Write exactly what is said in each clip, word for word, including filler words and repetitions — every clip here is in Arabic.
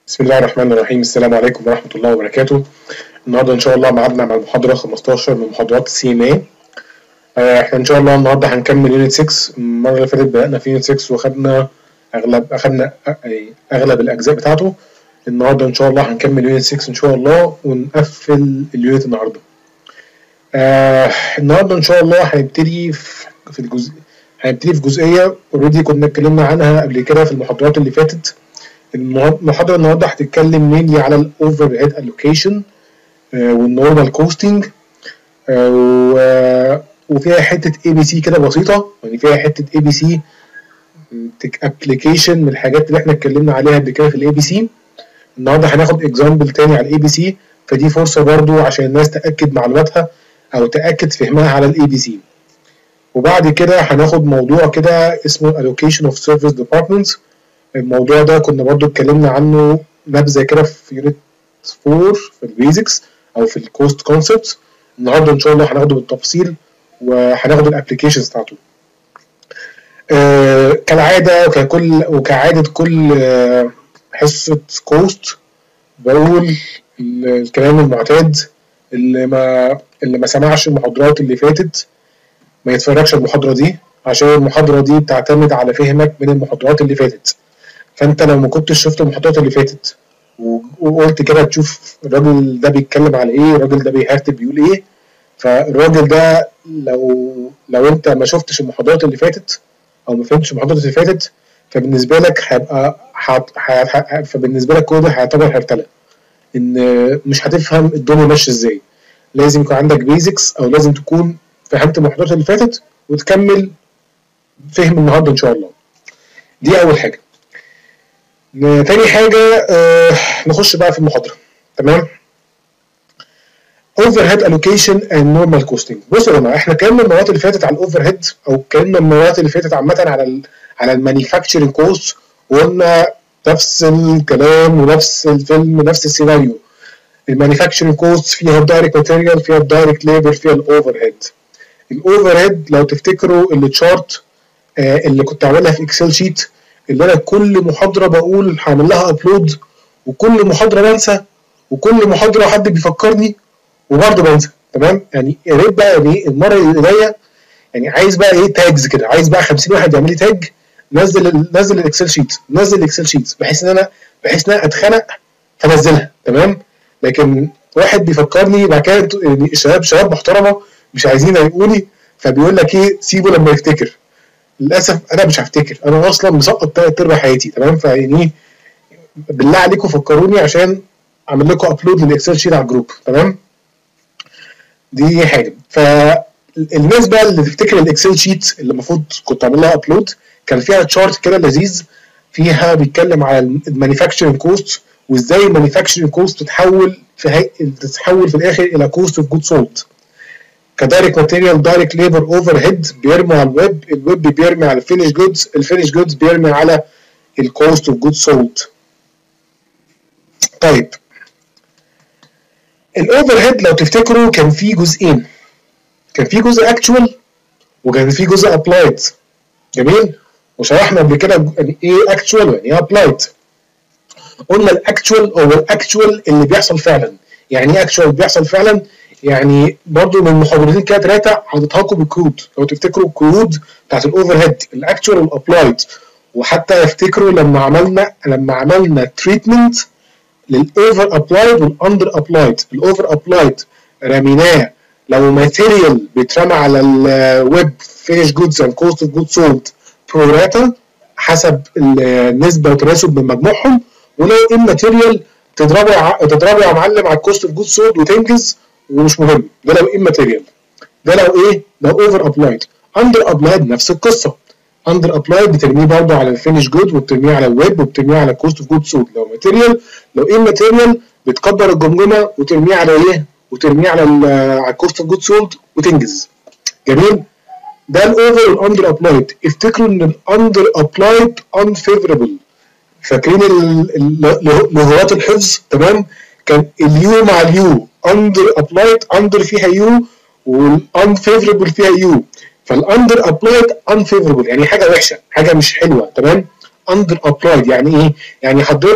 بسم الله الرحمن الرحيم. السلام عليكم ورحمة الله وبركاته. النهارده إن شاء الله ميعادنا مع المحاضرة خمستاشر من محاضرات سي ام اي. احنا إن شاء الله النهارده هنكمل يونت ستة. المرة اللي فاتت بدأنا في يونت ستة وخدنا أغلب أخدنا أغلب الأجزاء بتاعته. النهارده إن شاء الله هنكمل يونت ستة إن شاء الله ونقفل اليونت النهارده. آه النهارده إن شاء الله هنبتدي في الجزء هنبتدي في جزئية اوريدي كنا اتكلمنا عنها قبل كده في المحاضرات اللي فاتت. المحاضرة النهارده هتتكلم مينلي على الاوفر هيد الوكيشن والنورمال كوستنج، وفيها حته اي بي سي كده بسيطه، يعني فيها حته اي بي سي ابلكيشن من الحاجات اللي احنا اتكلمنا عليها قبل كده في الاي بي سي. النهارده هناخد اكزامبل تاني على الاي بي سي، فدي فرصه برضو عشان الناس تاكد معلوماتها او تاكد فهمها على الاي بي سي. وبعد كده هناخد موضوع كده اسمه allocation of service departments. الموضوع ده كنا برضو اتكلمنا عنه نبذه كده في يونت أربعة في البيزكس او في الكوست كونسبتس. النهارده ان شاء الله هناخده بالتفصيل وهناخد الابلكيشنز بتاعته. آه كالعاده وككل وكعاده كل آه حصه كوست بقول الكلام المعتاد، اللي ما اللي ما سمعش المحاضرات اللي فاتت ما يتفرجش المحاضره دي، عشان المحاضره دي بتعتمد على فهمك من المحاضرات اللي فاتت. فانت لو ما كنتش شفت المحاضرات اللي فاتت وقلت كده تشوف الراجل ده بيتكلم على ايه، الراجل ده بيهرتب بيقول ايه، فالراجل ده لو لو انت ما شفتش المحاضرات اللي فاتت او ما فهمتش المحاضرات اللي فاتت فبالنسبه لك هيبقى فبالنسبه لك كل ده هيعتبر هرتله، ان مش هتفهم الدنيا ماشيه ازاي. لازم يكون عندك بيزكس او لازم تكون فهمت المحاضرات اللي فاتت وتكمل فهم النهارده ان شاء الله. دي اول حاجه. تاني حاجة آه نخش بقى في المحاضرة. تمام. overhead allocation and normal costing. بصوا يا جماعة، احنا اتكلمنا المرات اللي فاتت على الاوفر هيد او اتكلمنا المرات اللي فاتت عامة على ال على المانيفاكتشرنج كوست، وقلنا نفس الكلام ونفس الفيلم نفس السيناريو. المانيفاكتشرنج كوست فيها الدايركت ماتيريال، فيها الدايركت ليبر، فيها الاوفر هيد. الاوفر هيد لو تفتكروا التشارت آه اللي كنت عاملها في اكسل شيت، اللي انا كل محاضره بقول هعمل لها ابلود، وكل محاضره بنسى، وكل محاضره حد بيفكرني وبرضه بنسى. تمام. يعني يا ريت بقى يعني المره اللي جايه يعني عايز بقى ايه تاجز كده، عايز بقى خمسين واحد يعمل لي تاج، نزل نزل الاكسل شيت، نزل الاكسل شيت بحيث ان انا بحيث ان انا اتخنق فنزلها. تمام. لكن واحد بيفكرني بعد كده يعني الشباب شباب محترمه مش عايزين يقولي، فبيقول لك ايه سيبه لما يفتكر. للاسف انا مش هفتكر، انا اصلا مسقط تلات ارباع حياتي. تمام. فيعني بالله عليكم فكروني عشان اعمل لكم ابلود للاكسل شيت على الجروب. تمام. دي حاجه. فالناس بقى اللي تفتكر الاكسل شيت اللي المفروض كنت اعمل لها ابلود، كان فيها تشارت كده لذيذ فيها بيتكلم على المانيفاكتشرنج كوست، وازاي المانيفاكتشرنج كوست تتحول في هي... تتحول في الاخر الى كوست اوف جود سولد. كدايركت ماتيريال، دايركت ليبر، اوفر هيد بيرموا على الويب، الويب بيرمي على الفينش جودز، الفينش جودز بيرمي على الكوست اوف جود سولد. طيب الاوفر هيد لو تفتكروا كان فيه جزئين، كان فيه جزء اكتوال وكان فيه جزء ابلايد. جميل. وشرحنا قبل كده يعني ايه اكتوال يعني ايه ابلايد. قلنا الاكتوال هو الاكتوال اللي بيحصل فعلا. يعني ايه اكتوال بيحصل فعلا؟ يعني برضو من محاضرتين كده ثلاثه هتتهاقوا بالكود. لو تفتكروا الكود بتاعت الاوفر هيد الاكتوال والابلايد، وحتى يفتكروا لما عملنا لما عملنا تريتمنت للاوفر ابلايد والاندر ابلايد. الاوفر ابلايد رميناه لو ماتيريال بيترمى على الويب فينش جودز اند كوست اوف جود سولد بروراتا حسب النسبه وتناسب من مجموعهم، ولو ان ماتيريال تضربه تضربه يا معلم على الكوست اوف جود سولد وتنجز ومش مهم. ده لو ان ماتيريال. ده لو ايه؟ لو اوفر ابلايد. اندر ابلايد نفس القصه. اندر ابلايد بترميه برضه على الفينش جود وبترميه على الويب وبترميه على الكوست اوف جود سولد. لو ماتيريال لو ان ماتيريال بتكبر الجمجمه وترميه على ايه؟ وترميه على على الكوست اوف جود سولد وتنجز. جميل. ده الاوفر والاندر ابلايد. افتكروا ان الاندر ابلايد unfavorable. فاكرين لغات الحفظ؟ تمام. كان اليو مع اليو اندر ابلايد، اندر فيها يو والانفيفربل فيها يو. فالاندر ابلايد unfavorable يعني حاجه وحشه، حاجه مش حلوه. تمام. اندر ابلايد يعني ايه؟ يعني حضرتك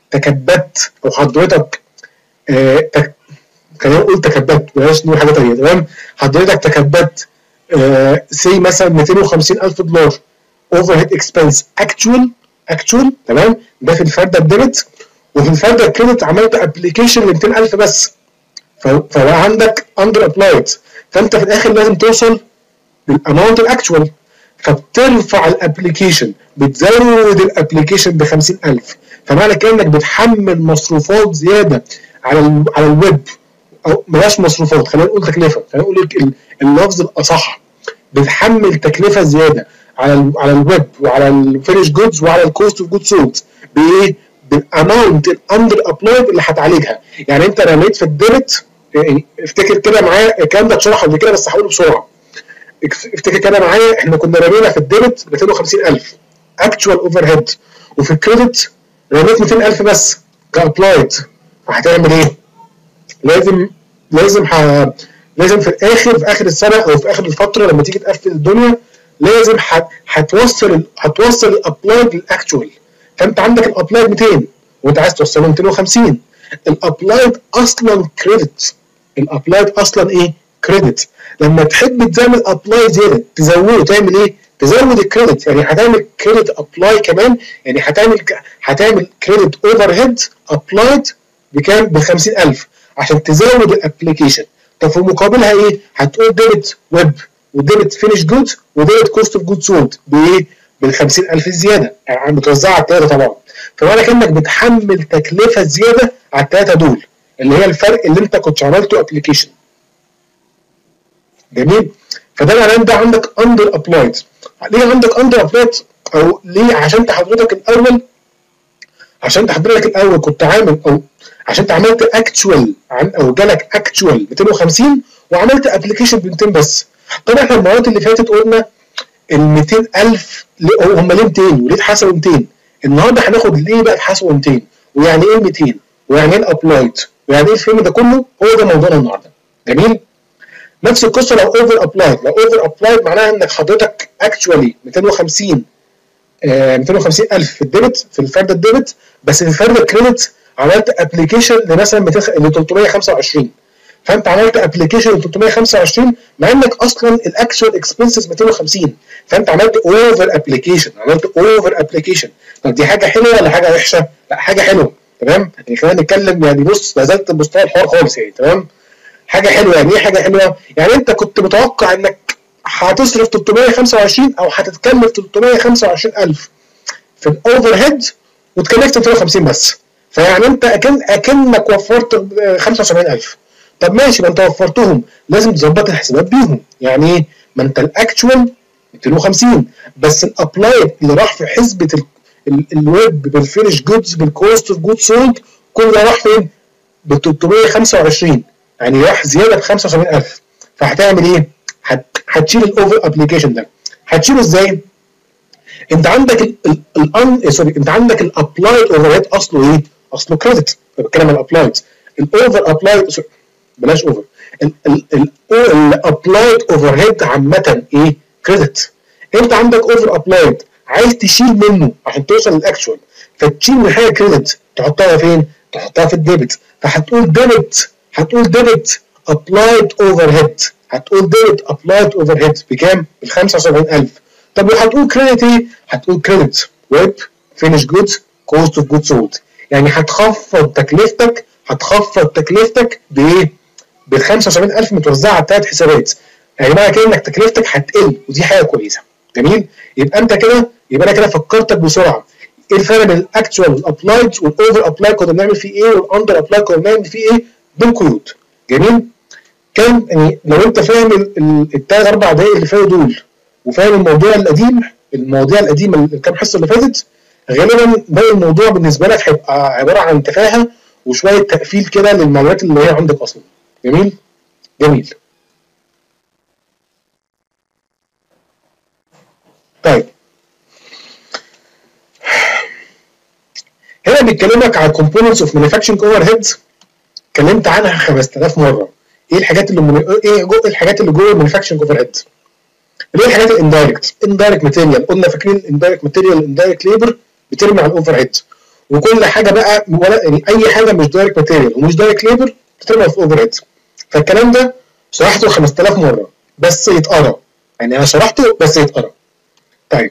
تكبدت او حضرتك آه تك... خلينا نقول تكبدت بلاش نقول حاجه ثانيه، تمام؟ حضرتك تكبدت آه سي مثلا مئتين وخمسين ألف دولار اوفر هيد اكسبنس اكتوال اكتوال تمام؟ ده في الفرده الديبت، وفي الفرده الكريدت عملت ابلكيشن ل مئتين ألف بس، فبقى عندك اندر ابلايد، فانت في الاخر لازم توصل للاماونت الاكتوال، فبترفع الابلكيشن، بتزود الابلكيشن ب خمسين ألف، فمعنى كده انك بتحمل مصروفات زياده على ال على الويب، او بلاش مصروفات، خلينا نقول تكلفه، خلينا نقول اللفظ الاصح، بتحمل تكلفه زياده على ال على الويب وعلى الفينش جودز وعلى الكوست اوف جود سولد بايه؟ بالاماونت الاندر ابلايد اللي هتعالجها. يعني انت رميت في الديبت، يعني افتكر كده معايا الكلام ده اتشرح قبل كده بس هقوله بسرعه. افتكر كده معايا احنا كنا رمينا في الديبت مئتين وخمسين ألف اكتوال اوفر هيد، وفي الكريدت رميت مئتين ألف بس كابلايد، هتعمل ايه؟ لازم لازم ح... لازم في الاخر في اخر السنه او في اخر الفتره لما تيجي تقفل الدنيا لازم ح... هتوصل هتوصل الابلايد للاكتوال، فانت عندك الابلايد مئتين وانت عايز توصله مئتين وخمسين، الابلايد اصلا كريدت، الابلايد اصلا ايه؟ كريدت. لما تحب تعمل ابلاي زياده تزوده تعمل ايه؟ تزود الكريدت، يعني هتعمل كريدت ابلاي كمان، يعني هتعمل هتعمل كريدت اوفر هيد ابلايد بكام؟ ب خمسين ألف عشان تزود الابلكيشن. طب في مقابلها ايه؟ هتقول ديبت ويب وديبت فينش جود وديبت كوست اوف جود سولد بايه؟ بال خمسين ألف الزياده، يعني متوزعه على الثلاثه طبعا، فمعنى كانك بتحمل تكلفه زياده على الثلاثه دول اللي هي الفرق اللي انت كنت عملته ابلكيشن. جميل؟ فده معناه ان ده عندك اندر ابلايد. ليه عندك اندر ابلايد؟ او ليه؟ عشان انت حضرتك الاول عشان انت حضرتك الاول كنت عامل، او عشان انت عملت اكتوال او جالك اكتوال مئتين وخمسين وعملت ابلكيشن ب مئتين بس. طبعا احنا المرات اللي فاتت قلنا ال مئتين ألف هم ليه مئتين وليه اتحسبوا مئتين؟ النهارده هناخد ليه بقى اتحسبوا مئتين؟ ويعني ايه مئتين؟ ويعني ايه الابلايد؟ ويعني ايه الفيلم ده كله؟ هو ده موضوعنا النهارده. جميل؟ نفس القصه لو اوفر ابلايد، لو اوفر ابلايد معناها انك حضرتك اكشوالي مئتين وخمسين آه مئتين وخمسين ألف في الديبت في الفرد الديبت، بس في الفرد الكريدت عملت ابلكيشن لمثلا ل ثلاثمئة وخمسة وعشرين، فانت عملت ابلكيشن ل ثلاثمئة وخمسة وعشرين مع انك اصلا الاكشوال اكسبنسز مئتين وخمسين، فانت عملت اوفر ابلكيشن، عملت اوفر ابلكيشن. طب دي حاجه حلوه ولا حاجه وحشه؟ لا حاجه حلوه، تمام؟ يعني خلينا نتكلم، يعني بص نزلت مستوى الحوار خالص، يعني تمام؟ حاجه حلوه. يعني ايه حاجه حلوه؟ يعني انت كنت متوقع انك هتصرف ثلاثمئة وخمسة وعشرين او هتتكلف ثلاثمئة وخمسة وعشرين ألف في الاوفر هيد وتكلفت مئتين وخمسين بس، فيعني انت اكن اكنك وفرت خمسة وسبعين ألف. طب ماشي، ما انت وفرتهم لازم تظبط الحسابات بيهم. يعني ايه؟ ما انت الاكتوال مئتين وخمسين بس الابلايد اللي راح في حسبه الويب بالفينش جودز بالكوست اوف جود سولد كل ده راح فين؟ ب ثلاثمئة وخمسة وعشرين، يعني راح زياده ب خمسة وسبعين ألف. فهتعمل ايه؟ هتشيل الاوفر ابلكيشن ده. هتشيله ازاي؟ انت عندك الان سوري انت عندك الابلايد اوفر هيد اصله ايه؟ اصله كريدت. بتكلم عن الابلايد. الاوفر ابلايد بلاش اوفر، الابلايد اوفر هيد عامه ايه؟ كريدت. انت عندك اوفر ابلايد عايز تشيل منه عشان توصل للاكشوال، فتشيل من حاجه كريدت تحطها فين؟ تحطها في الديبت. فهتقول ديبت هتقول ديبت ابلايد اوفر هيد هتقول ديبت ابلايد اوفر هيد بكام؟ ب خمسة وسبعين ألف. طب وهتقول كريدت ايه؟ هتقول كريدت ويب فينش جودز كوست اوف جود سولد، يعني هتخفض تكلفتك هتخفض تكلفتك بايه؟ ب خمسة وسبعين ألف متوزعه على ثلاث حسابات، يعني معنى كده انك تكلفتك هتقل، ودي حاجه كويسه. جميل؟ يبقى انت كده يبقى انا كده فكرتك بسرعه ايه الفرق بين الاكتوال والابلايد والاوفر ابلايد كنا بنعمل فيه ايه والاندر ابلايد كنا بنعمل فيه ايه بالقيود. جميل؟ كان يعني لو انت فاهم الثلاث اربع دقايق اللي فاتوا دول وفاهم الموضوع القديم المواضيع القديمه الكام حصه اللي فاتت، غالبا باقي الموضوع بالنسبه لك هيبقى عباره عن تفاهه وشويه تقفيل كده للمعلومات اللي هي عندك اصلا. جميل؟ جميل. طيب هنا بيتكلمك على components of manufacturing overhead، اتكلمت عنها خمسة آلاف مره. ايه الحاجات اللي من... ايه جو... الحاجات اللي جوه المانيفاكتشرنج اوفر هيد؟ اللي هي الحاجات الاندايركت، اندايركت ماتيريال، قلنا فاكرين الاندايركت ماتيريال الاندايركت ليبر بترمي على الاوفر هيد، وكل حاجه بقى ولا يعني اي حاجه مش دايركت ماتيريال ومش دايركت ليبر بتترمى في اوفر هيد. فالكلام ده شرحته خمسة آلاف مره بس يتقرا، يعني انا شرحته بس يتقرا. طيب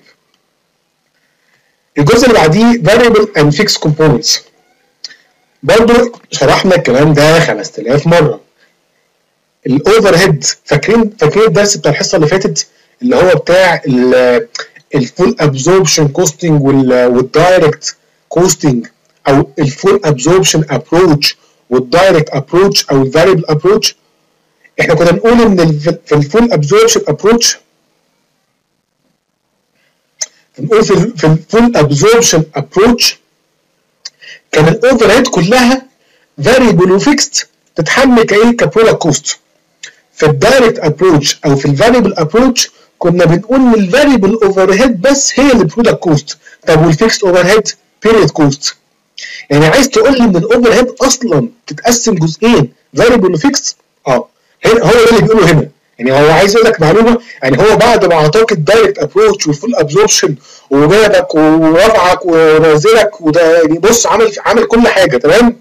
الجزء اللي بعديه variable and fixed components، برضه شرحنا الكلام ده خمسة آلاف مره. الاوفر هيد فاكرين فاكرين الدرس بتاع الحصه اللي فاتت اللي هو بتاع الفول ابزوربشن كوستنج والدايركت كوستنج او الفول ابزوربشن ابروتش والدايركت ابروتش او الفاريبل ابروتش. احنا كنا بنقول ان في الفول ابزوربشن ابروتش بنقول في في الفول ابزوربشن ابروتش كان الاوفر هيد كلها فاريبل وفيكست تتحمل كايه كبرودكت كوست. في الدايركت ابروتش او في الفاريبل ابروتش كنا بنقول ان الفاريبل اوفر هيد بس هي البرودكت كوست. طب والفيكست اوفر هيد بيريد كوست. يعني عايز تقول لي ان الاوفر هيد اصلا تتقسم جزئين فاريبل وفيكست؟ اه هو ده اللي بيقوله هنا. يعني هو عايز يقول لك معلومه، يعني هو بعد ما اعطاك الدايركت ابروتش والفول ابزوربشن وجابك ورفعك ونزلك وده يعني بص عمل عمل كل حاجه تمام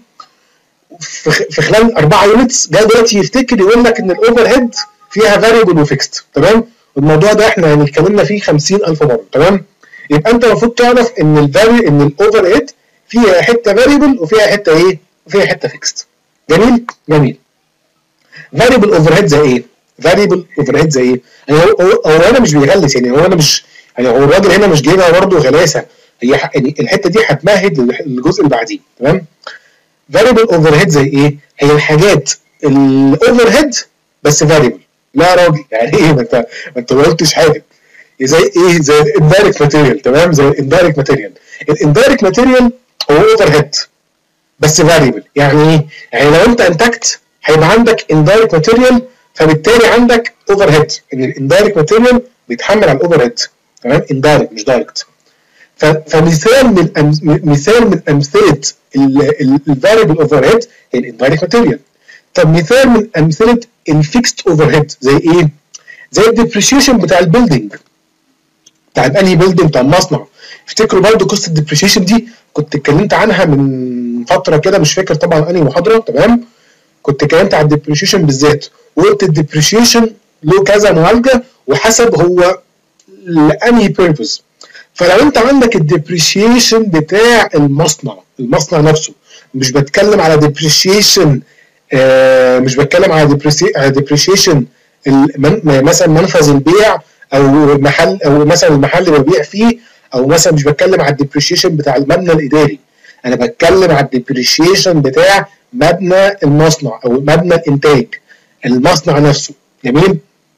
في خلال اربعه يونتس، جاي دلوقتي يفتكر يقول لك ان الاوفر هيد فيها فاريبل وفيكست. تمام؟ الموضوع ده احنا يعني اتكلمنا فيه خمسين ألف مره. تمام؟ يبقى انت المفروض تعرف ان الفاري ان الاوفر هيد فيها حته فاريبل وفيها حته ايه؟ وفيها حته فيكست. جميل؟ جميل. فاريبل اوفر هيد زي ايه؟ فاريبل اوفر هيد زي ايه؟ يعني هو, هو, هو انا مش بيغلس، يعني هو انا مش يعني هو الراجل هنا مش جايبها برضه غلاسه، هي يعني الحته دي هتمهد للجزء اللي بعديه. تمام؟ فاريبل اوفر هيد زي ايه؟ هي الحاجات الاوفر هيد بس فاريبل. لا يا راجل يعني ايه؟ ما انت ما انت ما قلتش حاجه. زي ايه؟ زي الاندايركت ماتيريال. تمام؟ زي الاندايركت ماتيريال. الاندايركت ماتيريال هو اوفر هيد بس فاريبل. يعني ايه؟ يعني لو انت انتجت هيبقى عندك اندايركت ماتيريال فبالتالي عندك اوفر هيد، ان الاندايركت ماتيريال بيتحمل على الاوفر هيد. تمام؟ اندايركت مش دايركت. فمثال من أمز... مثال من امثله الفاريبل اوفر هيد هي الاندايركت ماتيريال. طب مثال من امثله الفيكست اوفر هيد زي ايه؟ زي الديبريشيشن بتاع البيلدينج، بتاع انهي بيلدينج؟ بتاع المصنع. افتكروا برضو قصه الديبريشيشن دي كنت اتكلمت عنها من فتره كده، مش فاكر طبعا انهي محاضره. تمام؟ كنت اتكلمت عن الديبريشيشن بالذات وقلت الديبريشيشن له كذا معالجه وحسب هو لانهي بيربز. فلو انت عندك الديبريشيشن بتاع المصنع، المصنع نفسه، مش بتكلم على ديبريشيشن آه مش بتكلم على ديبريشيشن مثلا منفذ البيع او محل او مثلا المحل اللي ببيع فيه، او مثلا مش بتكلم على الديبريشيشن بتاع المبنى الاداري، انا بتكلم على الديبريشيشن بتاع مبنى المصنع او مبنى الانتاج، المصنع نفسه. جميل؟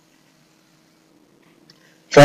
ف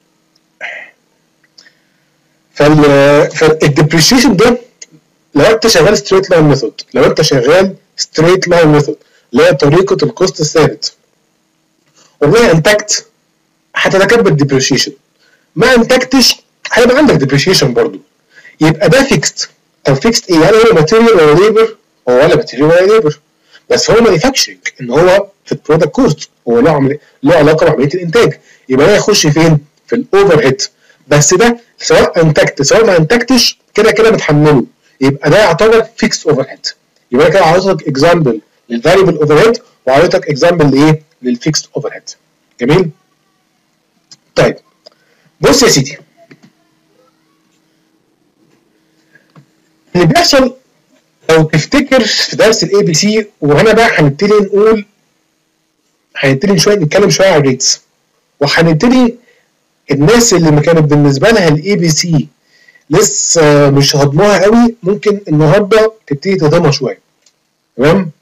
فالديبريشيشن ده لو انت شغال ستريت لاين ميثود، لو انت شغال ستريت لاين ميثود اللي هي طريقه الكوست الثابت، والله انتجت هتتكبر الديبريشيشن، ما انتجتش هيبقى عندك ديبريشيشن برضه، يبقى ده فيكست. طب فيكست ايه؟ هل هو ماتيريال ولا ليبر؟ هو ولا ماتيريال ولا ليبر، بس هو مانيفاكتشرنج، ان هو في البرودكت كوست، هو له عمل... له علاقه بعمليه الانتاج، يبقى ده يخش فين؟ في الاوفر هيد. بس ده سواء انتجت سواء ما انتجتش كده كده بتحمله، يبقى ده يعتبر فيكس اوفر هيد. يبقى كده عرضتك اكزامبل للفاريبل اوفر هيد وعرضتك اكزامبل لايه؟ للفيكس اوفر هيد. جميل؟ طيب بص يا سيدي، اللي بيحصل لو تفتكر في درس الاي بي سي، وهنا بقى هنبتدي نقول هنبتدي شويه نتكلم شويه على الريتس، وهنبتدي الناس اللي كانت بالنسبه لها الاي بي سي لسه مش هضموها قوي ممكن النهارده تبتدي تهضمها شويه. تمام؟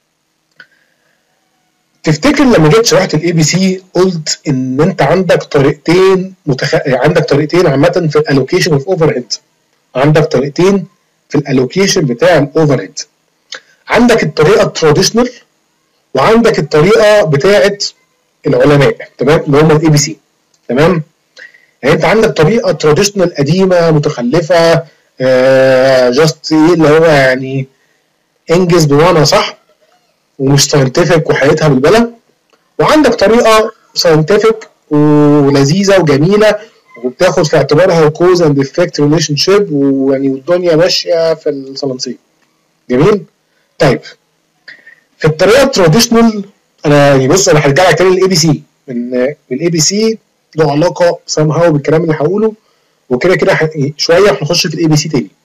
تفتكر لما جيت شرحت الاي بي سي قلت ان انت عندك طريقتين متخ... عندك طريقتين عامه في الالوكيشن اوف اوفر هيد، عندك طريقتين في الالوكيشن بتاع الاوفر هيد. عندك الطريقه التراديشنال وعندك الطريقه بتاعه العلماء. تمام؟ اللي هم الاي بي سي. تمام؟ يعني انت عندك طريقه تراديشنال قديمه متخلفه، آه جاست ايه اللي هو يعني انجز بمعنى صح ومش ساينتفك وحياتها بالبلد، وعندك طريقه ساينتفك ولذيذه وجميله وبتاخد في اعتبارها كوز اند افكت ريليشن شيب، ويعني والدنيا ماشيه في الصلنسيه. جميل. طيب في الطريقه التراديشنال، انا يعني بص انا هرجع لك تاني للاي بي سي، من الاي بي سي له علاقه سام هاو بالكلام اللي هقوله، وكده كده شويه هنخش في الاي بي سي تاني.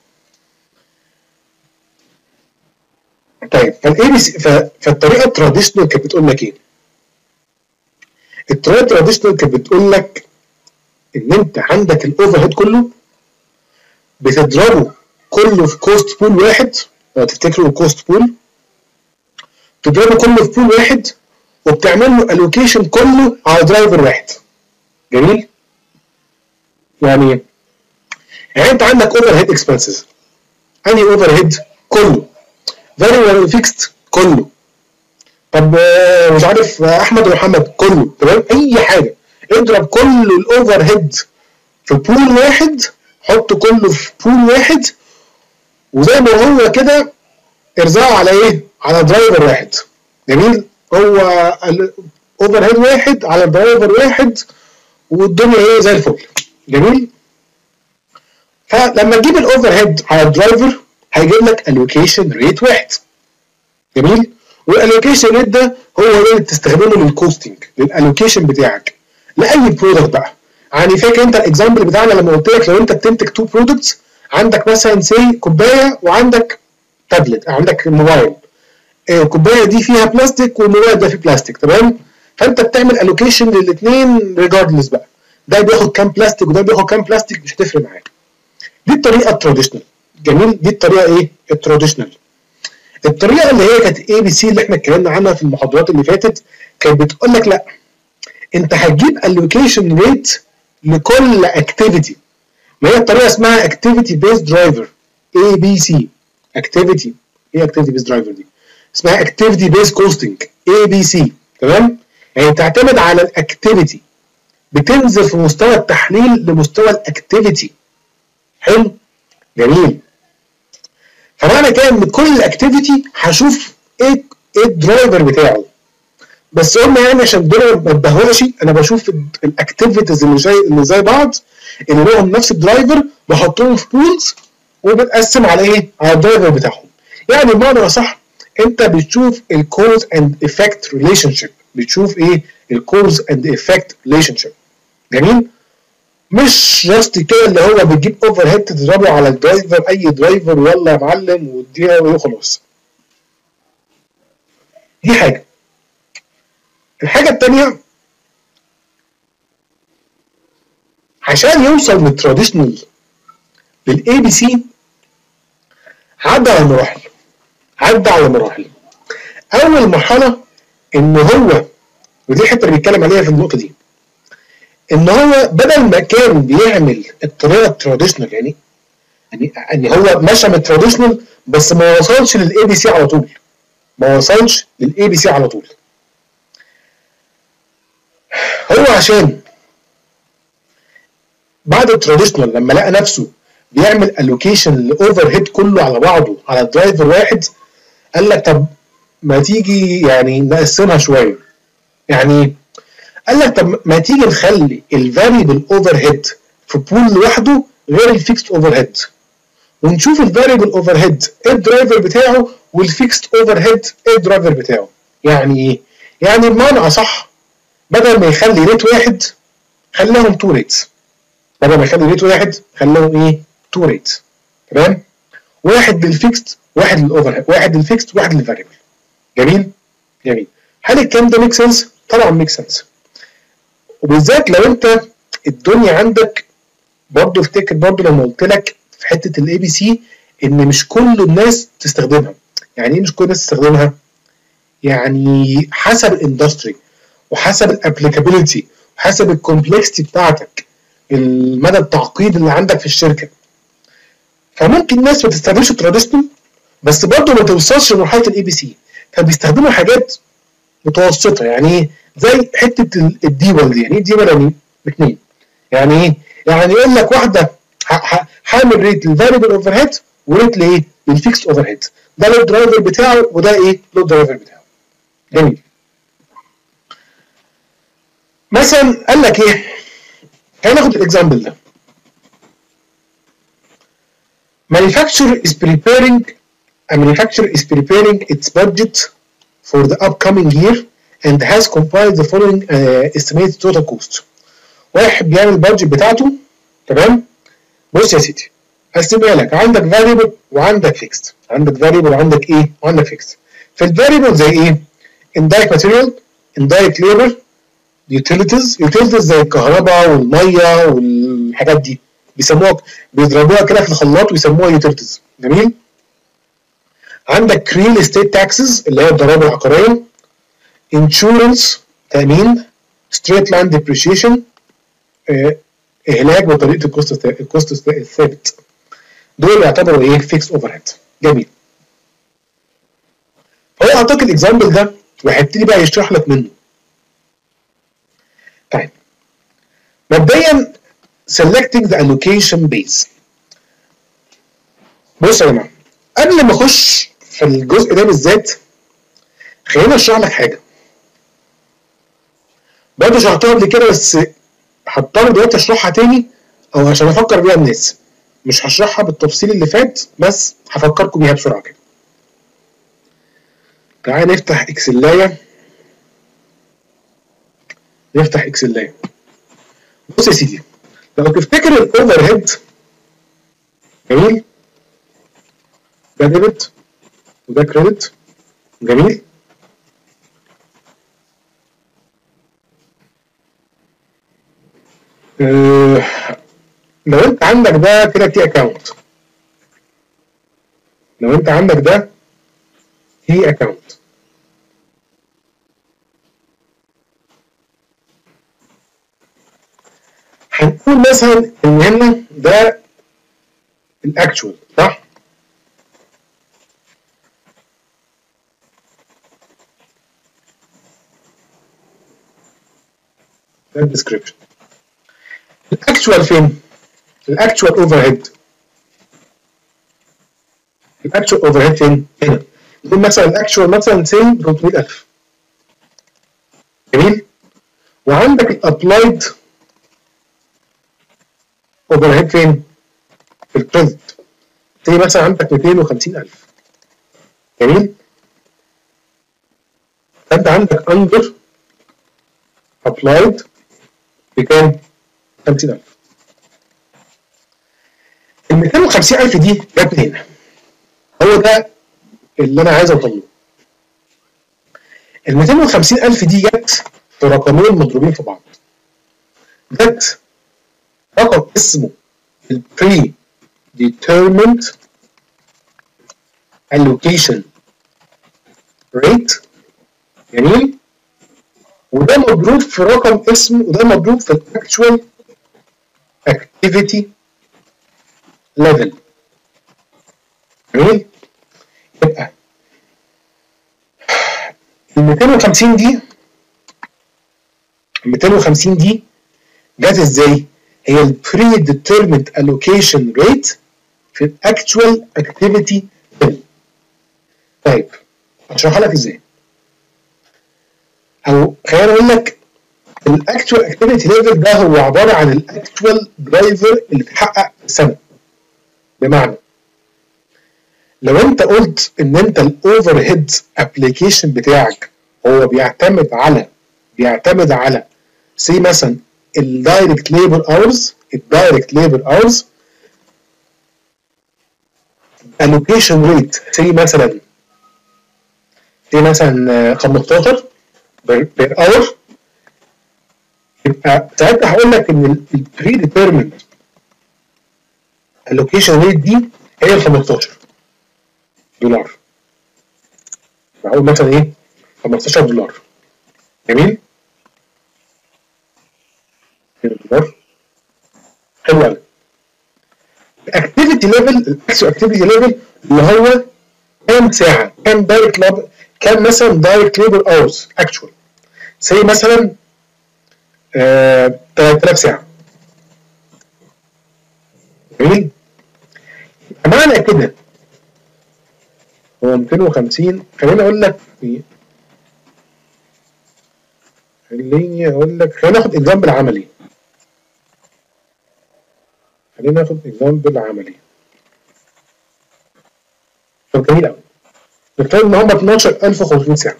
طيب فالاي بي سي فالطريقه التراديشنال كانت بتقول لك ايه؟ الطريقه التراديشنال كانت بتقول لك ان انت عندك الاوفر هيد كله بتضربه كله في كوست بول واحد، لو تفتكروا الكوست بول تضربه كله في بول واحد وبتعمل له الوكيشن كله على درايفر واحد. جميل؟ يعني يعني انت عندك اوفر هيد اكسبنسز، انهي اوفر هيد؟ كله. فاريبل فيكست كله. طب مش عارف احمد ومحمد كله، تمام؟ اي حاجه اضرب كل الاوفر هيد في بول واحد، حط كله في بول واحد، وزي ما هو كده ارزعه على ايه؟ على درايفر واحد. جميل؟ هو الاوفر هيد واحد على درايفر واحد والدنيا ايه زي الفل. جميل؟ فلما تجيب الاوفر هيد على الدرايفر هيجيب لك الوكيشن ريت واحد. جميل؟ والالوكيشن ريت ده هو اللي بتستخدمه للكوستنج، للالوكيشن بتاعك لاي برودكت بقى. يعني فاكر انت الاكزامبل بتاعنا لما قلت لك لو انت بتنتج تو برودكتس، عندك مثلا سي كوبايه وعندك تابلت، عندك موبايل، الكوبايه دي فيها بلاستيك والموبايل ده فيه بلاستيك، تمام؟ فانت بتعمل الوكيشن للاثنين ريجاردلس بقى، ده بياخد كام بلاستيك وده بياخد كام بلاستيك مش هتفرق معاك. دي الطريقه التراديشنال. جميل؟ دي الطريقه ايه؟ التراديشنال. الطريقه اللي هي كانت اي بي سي اللي احنا اتكلمنا عنها في المحاضرات اللي فاتت كانت بتقول لك لا، انت هتجيب الوكيشن ريت لكل اكتيفيتي. ما هي الطريقه اسمها اكتيفيتي بيز درايفر، اي بي سي. اكتيفيتي، ايه اكتيفيتي بيز درايفر دي؟ اسمها اكتيفيتي بيز كوستنج، اي بي سي. تمام؟ يعني تعتمد على الاكتيفيتي، بتنزل في مستوى التحليل لمستوى الاكتيفيتي. حلو؟ جميل. فمعنى كده ان كل اكتيفيتي هشوف ايه ايه الدرايفر بتاعه. بس قلنا يعني عشان الدنيا ما تبهوأش، انا بشوف الاكتيفيتيز اللي زي اللي زي بعض اللي لهم نفس الدرايفر بحطهم في بولز وبتقسم على ايه؟ على الدرايفر بتاعهم. يعني بمعنى صح انت بتشوف الكوز اند افكت ريليشن شيب، بتشوف ايه؟ الكوز اند افكت ريليشن شيب. جميل؟ مش جاست كده اللي هو بتجيب اوفر هيد تضربه على الدرايفر، اي درايفر يلا يا معلم واديها وخلاص. دي حاجه. الحاجه الثانيه، عشان يوصل من التراديشنال للاي بي سي عدى على مراحل. عدى على مراحل. اول مرحله ان هو، ودي الحته اللي بيتكلم عليها في النقطه دي، ان هو بدل ما كان بيعمل الطريقه التراديشنال، يعني يعني يعني هو مشى من التراديشنال بس ما وصلش للاي بي سي على طول. ما وصلش للاي بي سي على طول. هو عشان بعد التراديشنال لما لقى نفسه بيعمل الوكيشن الاوفر هيد كله على بعضه على درايفر واحد، قال لك طب ما تيجي يعني نقسمها شويه. يعني قال لك طب ما تيجي نخلي الفاريبل اوفر هيد في بول لوحده غير الفيكست اوفر هيد، ونشوف الفاريبل اوفر هيد ايه الدرايفر بتاعه والفيكست اوفر هيد ايه الدرايفر بتاعه. يعني ايه؟ يعني بمعنى اصح بدل ما يخلي ريت واحد خلاهم تو ريتس. بدل ما يخلي ريت واحد خلاهم ايه؟ تو ريتس. تمام؟ واحد للفيكست واحد للاوفر هيد، واحد للفيكست واحد للفاريبل. جميل؟ جميل. هل الكلام ده ميك سنس؟ طبعا ميك سنس. وبالذات لو انت الدنيا عندك برضه، افتكر برضه لما قلت لك في حته الاي بي سي ان مش كل الناس تستخدمها. يعني ايه مش كل الناس تستخدمها؟ يعني حسب الاندستري وحسب الابليكابيلتي وحسب الكومبلكسيتي بتاعتك، المدى التعقيد اللي عندك في الشركه. فممكن الناس ما تستخدمش التراديشنال بس برضه ما توصلش لمرحله الاي بي سي، فبيستخدموا حاجات متوسطه. يعني ايه؟ زي حته الديبل دي. يعني ايه ديبل؟ يعني اثنين. يعني ايه؟ يعني يقول لك واحده حامل ريت للفاريبل اوفر هيد وريت لايه؟ للفيكس اوفر هيد. ده له الدرايفر بتاعه وده ايه؟ له الدرايفر بتاعه. جميل. مثلا قال لك ايه؟ خلينا ناخد الاكزامبل ده. Manufacturer is preparing a manufacturer is preparing its budget for the upcoming year and has compiled the following uh, estimated total cost. واحد بيعمل البادجت بتاعته، تمام؟ بص يا سيدي، هقسمها لك، عندك variable وعندك fixed، عندك variable وعندك ايه؟ وعندك fixed. في الفاريبل زي ايه؟ indirect material، indirect labor، utilities، utilities زي الكهرباء والميه والحاجات دي بيسموها، بيضربوها كده في الخلاط ويسموها utilities. جميل؟ عندك real estate taxes اللي هي الضرائب العقاريه، insurance تامين، straight line depreciation اه اهلاك بطريقه الكوست الكوست الثابت. دول يعتبروا ايه؟ فيكس اوفر هيد. جميل. هو اعطاك الاكزامبل ده وهيبتدي بقى يشرح لك منه. طيب مبدئيا selecting the allocation base. بص يا جماعه، قبل ما اخش في الجزء ده بالذات خليني اشرح لك حاجه. برضه شرحتها قبل كده بس هضطر دلوقتي اشرحها تاني او عشان افكر بيها الناس. مش هشرحها بالتفصيل اللي فات بس هفكركم بيها بسرعه كده. تعالى نفتح اكسلايه. نفتح اكسلايه. بص يا سيدي، لو تفتكر الاوفر هيد، جميل، ده ديبت وده كريدت، جميل. أه لو انت عندك ده كده تي اكونت، لو انت عندك ده تي اكونت، هنقول مثلا ان هنا ده الاكتشوال، صح؟ ده الديسكربشن. الاكتشوال فين؟ الاكتشوال اوفر هيد. الاكتشوال اوفر هيد فين؟ هنا. نقول مثلا الاكتشوال مثلا سي ثلاثمية ألف. جميل؟ وعندك الابلايد اوفر هيد فين؟ في الكريدت. سي مثلا عندك مئتين وخمسين ألف. جميل؟ فانت عندك اندر ابلايد بكام؟ خمسين ألف. ال مئتين وخمسين ألف دي جت منين؟ هو ده اللي انا عايز اوصل له. ال مئتين وخمسين ألف دي جت في رقمين مضروبين في بعض. جت رقم اسمه ال predetermined allocation rate، جميل؟ وده مضروب في رقم اسمه، وده مضروب في الاكتشوال activity level. جميل؟ يبقى ال مئتين وخمسين دي ال مئتين وخمسين دي جت ازاي؟ هي ال predetermined allocation rate في الاكتشوال activity level. طيب هشرحها لك ازاي؟ او خلينا اقول لك الاكتشوال اكتيفيتي ليفل ده هو عباره عن الاكتشوال درايفر اللي اتحقق في السنه. بمعنى لو انت قلت ان انت الاوفر هيد ابلكيشن بتاعك هو بيعتمد على بيعتمد على سي مثلا الدايركت ليبر اورز، الدايركت ليبر اورز الوكيشن ريت سي مثلا سي مثلا خمستاشر بير اور، يبقى ساعتها هقول لك ان البري ديترمند اللوكيشن ريت دي هي ال خمستاشر دولار. هقول مثلا ايه؟ خمستاشر دولار. جميل؟ دولار. حلو قوي. الاكتيفيتي ليفل، الاكسو اكتيفيتي ليفل اللي هو كام ساعه؟ كام دايركت لاب كام مثلا دايركت ليبر اورز اكشوال؟ زي مثلا آه ثلاثة آلاف ساعه. جميل؟ معنى كده هو مئتين وخمسين، خليني اقول لك خليني اقول لك خلينا ناخد اكزامبل عملي. خلينا ناخد اكزامبل عملي. طب جميل قوي. نفترض ان هم اتناشر ألف وخمسمية ساعه.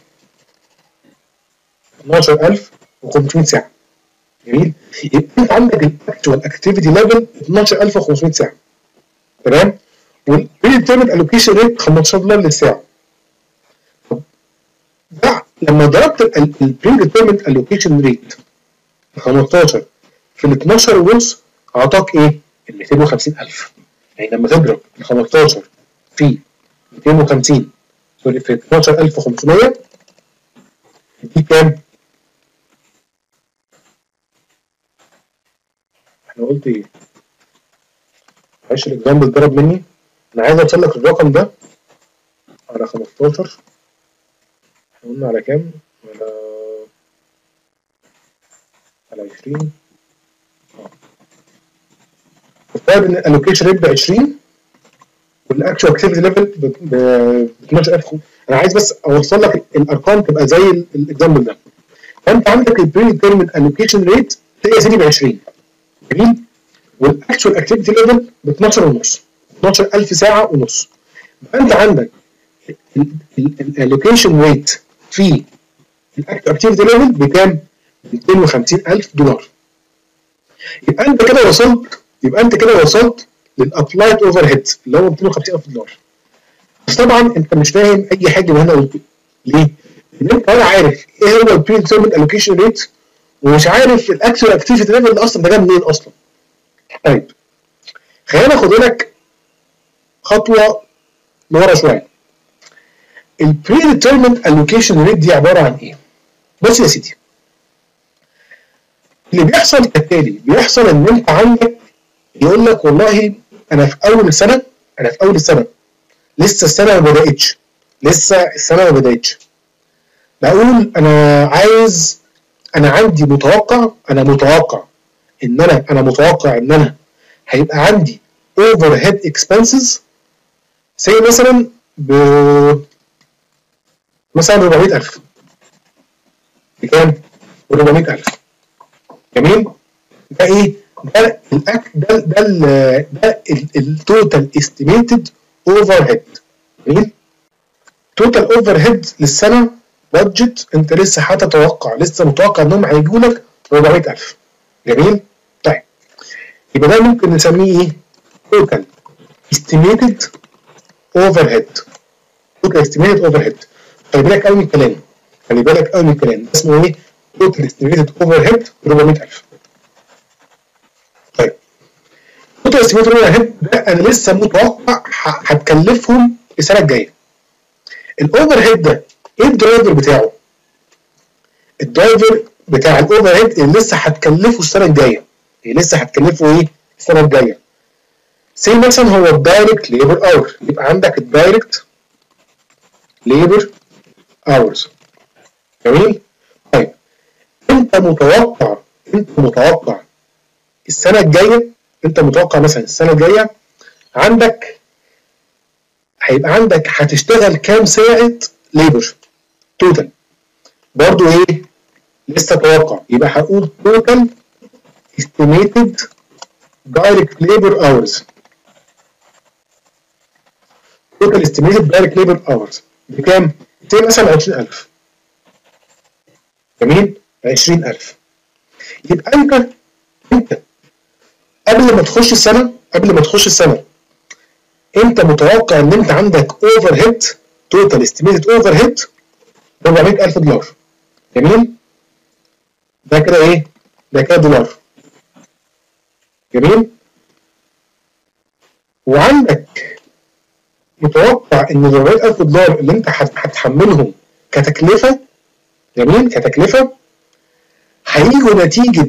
اتناشر ألف وخمسمية ساعه. جميل؟ يبقى انت عندك الاكتوال اكتيفيتي ليفل اتناشر ألف وخمسمية ساعه. تمام؟ والبريديترمنت الوكيشن ريت خمستاشر دولار للساعه. طب ده لما ضربت البريديترمنت الوكيشن ريت خمستاشر في ال اتناشر ونص اعطاك ايه؟ ال ميتين وخمسين ألف. يعني لما تضرب ال خمستاشر في ميتين وخمسين سوري في اتناشر ألف وخمسمية دي كام؟ احنا قلت ايه؟ معلش الاكزامبل اتضرب مني. انا عايز اوصل لك الرقم ده على خمستاشر. احنا قلنا على كام؟ على على عشرين. اه افترض ان الالوكيشن ريت ب عشرين والاكشوال اكتيفيتي ليفل ب اتناشر ألف. انا عايز بس اوصل لك الارقام تبقى زي الاكزامبل ده. فانت عندك البري ديترمنت الوكيشن ريت تلاقي يا سيدي ب عشرين. جميل؟ والاكشوال اكتيفيتي ليفل ب اتناشر ونص. اتناشر ألف ساعه ونص. فانت عندك الالوكيشن ريت في الاكشوال اكتيفيتي ليفل بكام؟ ميتين وخمسين ألف دولار. يبقى انت كده وصلت يبقى انت كده وصلت للابلايد اوفر هيد اللي هو ميتين وخمسين ألف دولار. بس طبعا انت مش فاهم اي حاجه من هنا قلته. ليه؟ ان انت ولا عارف ايه هو البري ديترمنت الوكيشن ريت ومش عارف الاكشوال اكتيفيتي ليفل ده اصلا ده جاي منين اصلا. طيب خلينا ناخد لك خطوه لورا شويه. البري ديترمنت الوكيشن ريت دي عباره عن ايه؟ بص يا سيدي، اللي بيحصل كالتالي، بيحصل ان انت عندك يقول لك والله انا في اول السنه انا في اول السنه لسه السنه ما بداتش لسه السنه ما بداتش بقول انا عايز انا عندي متوقع انا متوقع ان انا انا متوقع ان انا هيبقى عندي اوفر هيد اكسبنسز زي مثلا ب مثلا أربعمية ألف. بكام؟ ب أربعمية ألف. جميل؟ ده ايه؟ ده الاك ده ده ال ده التوتال استيميتد اوفر هيد. جميل؟ توتال اوفر هيد للسنه بادجت انت لسه هتتوقع لسه متوقع انهم هيجوا لك أربعمية ألف. جميل؟ طيب يبقى ده ممكن نسميه ايه؟ توتال استيميتد اوفر هيد. توتال استيميتد اوفر هيد. خلي بالك قوي من الكلام. خلي بالك قوي من الكلام. ده اسمه ايه؟ توتال استيميتد اوفر هيد أربعمية ألف. طيب توتال استيميتد اوفر هيد ده انا لسه متوقع هتكلفهم السنه الجايه. الاوفر هيد ده ايه الدرايفر بتاعه؟ الدرايفر بتاع الاوفر هيد اللي لسه هتكلفه السنه الجايه. اللي لسه هتكلفه ايه؟ السنه الجايه. سي مثلا هو الدايركت ليبر اور. يبقى عندك الدايركت ليبر اورز. جميل؟ طيب انت متوقع انت متوقع السنه الجايه انت متوقع مثلا السنه الجايه عندك هيبقى عندك هتشتغل كام ساعه ليبر توتال. برضو ايه؟ لسه توقع. يبقى هقول توتال estimated direct labor hours. total estimated direct labor hours بكام؟ زي مثلا عشرين ألف. جميل؟ عشرين ألف. يبقى انت انت قبل ما تخش السنه قبل ما تخش السنه انت متوقع ان انت عندك اوفر هيد توتال استيميتد اوفر هيد أربعمية ألف دولار. جميل؟ ده كده ايه؟ ده كده دولار. جميل؟ وعندك متوقع ان أربعمية ألف دولار اللي انت هتحملهم كتكلفه. جميل؟ كتكلفه هيجوا نتيجه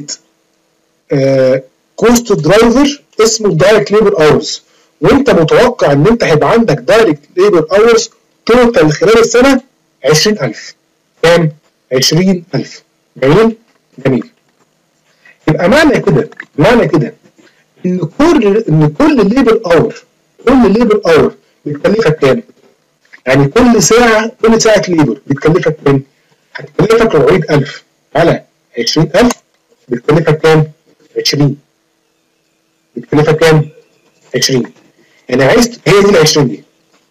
كوست درايفر اسمه دايركت ليبر اورز. وانت متوقع ان انت هيبقى عندك دايركت ليبر اورز توتال خلال السنه عشرين ألف. كام؟ عشرين ألف. جميل؟ جميل. يبقى معنى كده معنى كده ان كل ان كل ليبر اور كل ليبر اور بتكلفك كام؟ يعني كل ساعه كل ساعه ليبر بتكلفك كام؟ هتكلفك أربعمية ألف على عشرين ألف بتكلفك كام؟ عشرين. بتكلفك كام؟ عشرين. يعني عايز هي دي ال عشرين دي.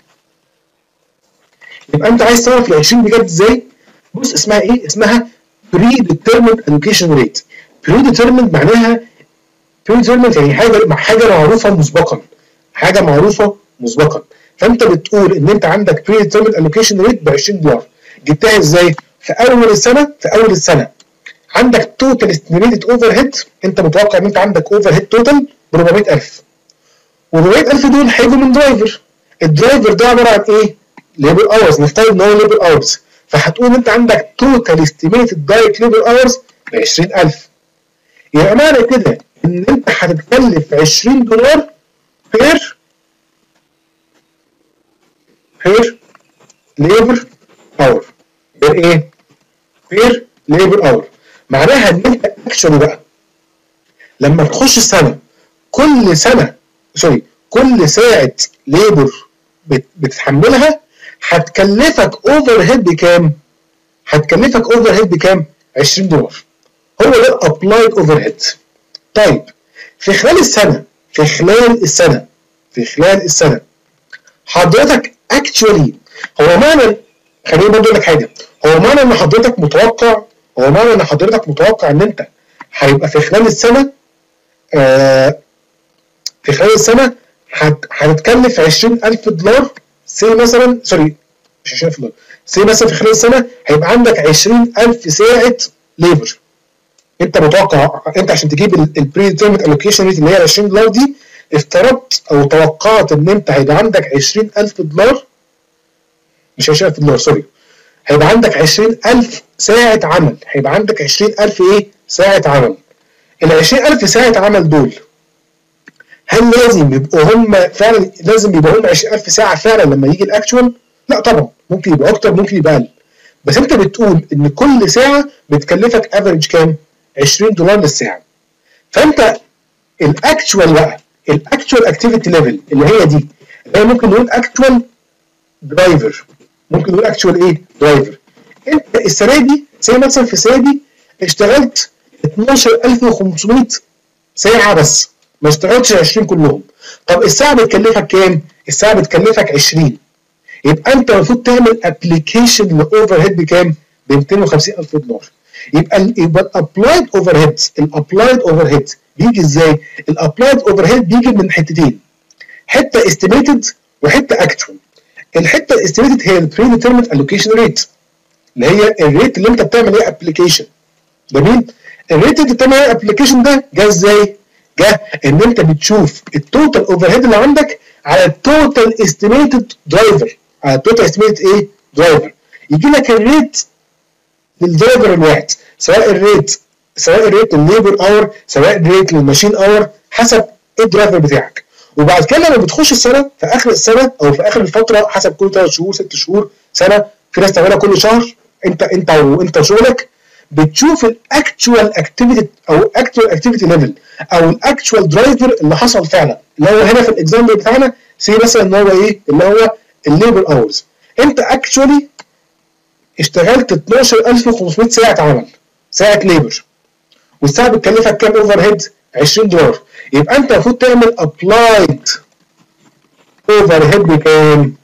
يبقى انت عايز تعرف ال عشرين دي جت ازاي؟ بص اسمها ايه؟ اسمها predetermined allocation rate. predetermined معناها predetermined يعني حاجه حاجه معروفه مسبقا. حاجه معروفه مسبقا. فانت بتقول ان انت عندك predetermined allocation rate ب عشرين دولار. جبتها ازاي؟ في اول السنه في اول السنه عندك توتال استيميتد اوفر هيد، انت متوقع ان انت عندك اوفر هيد توتال ب أربعمية ألف. و400 ألف دول هيجوا من درايفر. الدرايفر ده عباره عن ايه؟ ليبر اورز. نفترض ان هو ليبر اورز، فهتقول انت عندك توتال استيميتد دايركت ليبر اورز ب عشرين ألف. يبقى معنى كده ان انت هتتكلف عشرين دولار بير بير ليبر اور. بير ايه؟ بير ليبر اور. معناها ان انت اكشن بقى لما تخش السنه كل سنه سوري كل ساعه ليبر بتتحملها هتكلفك اوفر هيد بكام؟ هتكلفك اوفر هيد بكام؟ عشرين دولار. هو ده ابلايد اوفر هيد. طيب في خلال السنه في خلال السنه في خلال السنه حضرتك اكشولي هو معنى خليني برضه اقول لك حاجه. هو معنى ان حضرتك متوقع هو معنى ان حضرتك متوقع ان انت هيبقى في خلال السنه آه في خلال السنه هتتكلف عشرين ألف دولار. سي مثلا سوري مش عشرين ألف دولار. سي مثلا في خلال السنه هيبقى عندك عشرين ألف ساعه ليبر. انت متوقع انت عشان تجيب البري ديترميند الوكيشن ريت اللي هي عشرين دولار دي افترضت او توقعت ان انت هيبقى عندك عشرين ألف دولار مش عشرين ألف دولار سوري هيبقى عندك عشرين ألف ساعه عمل. هيبقى عندك عشرين ألف ايه؟ ساعه عمل. ال عشرين ألف ساعه عمل دول هل لازم يبقوا هم فعلا لازم يبقوا هم عشرين ألف ساعه فعلا لما يجي الاكشوال؟ لا طبعا، ممكن يبقى اكتر ممكن يبقى اقل. بس انت بتقول ان كل ساعه بتكلفك افريج كام؟ عشرين دولار للساعه. فانت الاكشوال بقى الاكشوال اكتيفيتي ليفل اللي هي دي اللي هي ممكن نقول اكشوال درايفر. ممكن نقول اكشوال ايه؟ درايفر. انت السنه دي زي مثلا في السنه دي اشتغلت اتناشر ألف وخمسمية ساعه بس، ما اشتغلتش عشرين كلهم. طب الساعه بتكلفك كام؟ الساعه بتكلفك عشرين. يبقى انت المفروض تعمل ابلكيشن لاوفر هيد بكام؟ ب مئتين وخمسين ألف دولار. يبقى يبقى الابلايد اوفر هيد الابلايد اوفر هيد بيجي ازاي؟ الابلايد اوفر هيد بيجي من حتتين، حته استيميتد وحته اكتوال. الحته الاستيميتد هي البري ديترميند الوكيشن ريت اللي هي الريت اللي انت بتعمل ايه ابلكيشن. جميل؟ الريت اللي بتعمل ايه ابلكيشن ده جه ازاي؟ جه ان انت بتشوف التوتال اوفر هيد اللي عندك على التوتال استيميتد درايفر، على التوتال استيميتد ايه؟ درايفر. يجي لك الريت للدرايفر الواحد، سواء الريت سواء الريت للليبر اور سواء الريت للماشين اور حسب ايه الدرايفر بتاعك. وبعد كده لما بتخش السنه في اخر السنه او في اخر الفتره حسب كل ثلاث شهور ست شهور سنه، في ناس تعملها كل شهر، انت انت وانت وشغلك بتشوف الاكتوال اكتيفيتي او اكتوال اكتيفيتي ليفل او الاكتوال درايفر اللي حصل فعلا، اللي هو هنا في الاكزامبل بتاعنا سي مثلا ان هو ايه؟ اللي هو الليبر اورز. انت اكشولي اشتغلت اتناشر ألف وخمسمية ساعه عمل، ساعه ليبر، والساعه بتكلفك كام اوفر هيد؟ عشرين دولار. يبقى انت المفروض تعمل ابلايد اوفر هيد بكام؟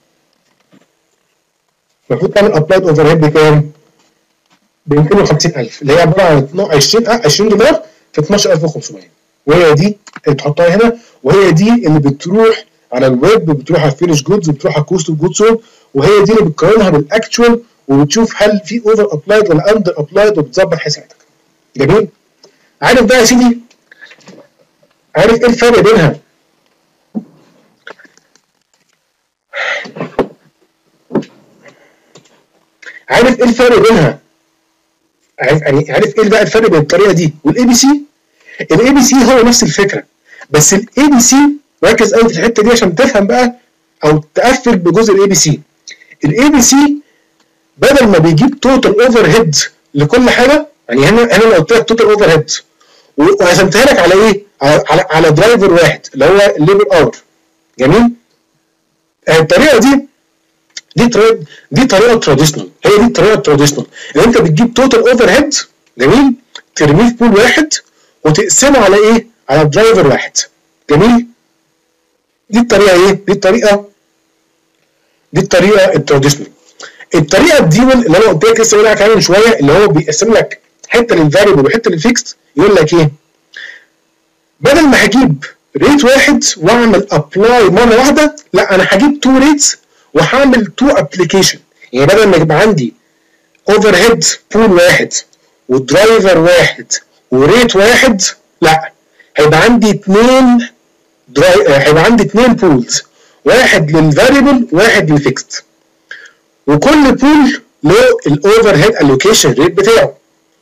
المفروض تعمل ابلايد اوفر هيد بكام؟ ب مئتين وخمسين ألف اللي هي عباره عن عشرين عشرين دولار في اتناشر ألف وخمسمية، وهي دي اللي تحطها هنا، وهي دي اللي بتروح على الويب، بتروح على الفينش جودز، بتروح على كوست اوف جود سولد، وهي دي اللي بتقارنها بالاكتوال وبتشوف هل في اوفر ابلايد ولا اندر ابلايد وبتظبط حساباتك. جميل؟ عارف بقى يا سيدي؟ عارف ايه الفرق بينها؟ عارف ايه الفرق بينها؟ عارف يعني عارف ايه بقى الفرق بين الطريقه دي والاي بي سي؟ الاي بي سي هو نفس الفكره، بس الاي بي سي ركز قوي في الحته دي عشان تفهم بقى او تقفل بجزء الاي بي سي. الاي بي سي بدل ما بيجيب توتال اوفر هيد لكل حاجه، يعني هنا هنا انا قلت لك توتال اوفر هيد وقسمتها لك على ايه؟ على على, على درايفر واحد اللي هو الليبر اور. جميل؟ الطريقه دي دي طريقه دي طريقه تراديشنال، هي دي الطريقه التراديشنال اللي انت بتجيب توتال اوفر هيد جميل؟ ترميه في بول واحد وتقسمه على ايه؟ على درايفر واحد. جميل؟ دي الطريقه ايه؟ دي الطريقه دي الطريقه التراديشنال. الطريقه الديمون اللي انا قلت لك لسه قايل لك عليها من شويه، اللي هو بيقسم لك حته للفاريبل وحته للفيكست، يقول لك ايه؟ بدل ما هجيب ريت واحد واعمل ابلاي مره واحده، لا انا هجيب تو ريتس وهعمل تو ابلكيشن. يعني بدل ما يبقى عندي اوفر هيد بول واحد ودرايفر واحد وريت واحد، لا هيبقى عندي اثنين دراي... هيبقى عندي اثنين بولز، واحد للفاريبل واحد للفيكست، وكل بول له الاوفر هيد الوكيشن ريت بتاعه،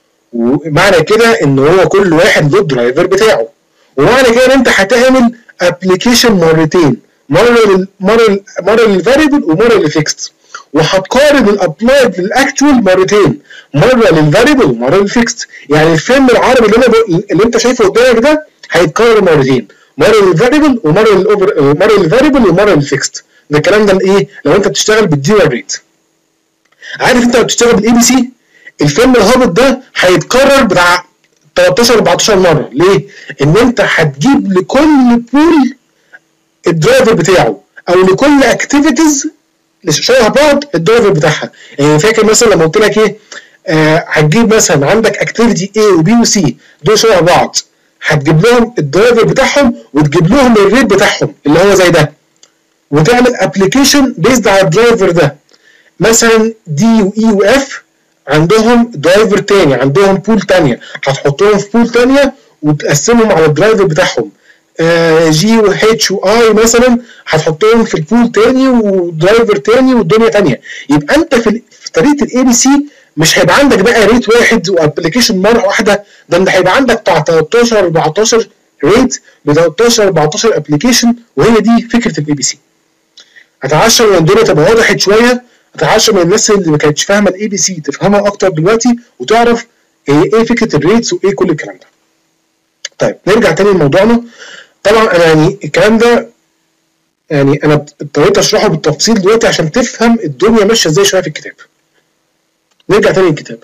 ومعنى كده ان هو كل واحد له الدرايفر بتاعه، ومعنى كده ان انت هتعمل ابلكيشن مرتين، مره لل مره مره للفاريبل ومره للفيكست، وهتقارن الابلايد للاكتوال مرتين، مره للفاريبل ومره للفيكست. يعني الفيلم العربي اللي انا اللي انت شايفه قدامك ده هيتكرر مرتين، مره للفاريبل ومره للاوفر مره للفاريبل ومره للفيكست. ده الكلام ده الايه؟ لو انت بتشتغل بالديوال ريت. عارف انت لو بتشتغل بالاي بي سي الفيلم الهابط ده هيتكرر بتاع تلتاشر اربعتاشر مره. ليه؟ ان انت هتجيب لكل بول الدرايفر بتاعه، او لكل اكتيفيتيز شبه بعض الدرايفر بتاعها. يعني فاكر مثلا لما قلت لك ايه؟ آه هتجيب مثلا عندك اكتيفيتي A وبي وسي دول شبه بعض، هتجيب لهم الدرايفر بتاعهم وتجيب لهم الريت بتاعهم اللي هو زي ده، وتعمل ابلكيشن بيزد على الدرايفر ده. مثلا دي واي واف عندهم درايفر تاني، عندهم بول تانية، هتحطهم في بول تانية وتقسمهم على الدرايفر بتاعهم. آه جي واتش واي مثلا هتحطهم في البول تاني ودرايفر تاني والدنيا تانية. يبقى انت في, في طريقه الاي بي سي مش هيبقى عندك بقى ريت واحد وابلكيشن مره واحده، ده انت هيبقى عندك بتاع تلتاشر اربعتاشر ريت ب تلتاشر اربعتاشر ابلكيشن، وهي دي فكره الاي بي سي. اتعشى من الدنيا تبقى وضحت شويه، اتعشى من الناس اللي ما كانتش فاهمه الاي بي سي تفهمها اكتر دلوقتي، وتعرف ايه, إيه فكره الريتس وايه كل الكلام ده. طيب نرجع تاني لموضوعنا. طبعا انا يعني الكلام ده يعني انا اضطريت اشرحه بالتفصيل دلوقتي عشان تفهم الدنيا ماشيه ازاي شويه في الكتاب. نرجع تاني للكتاب.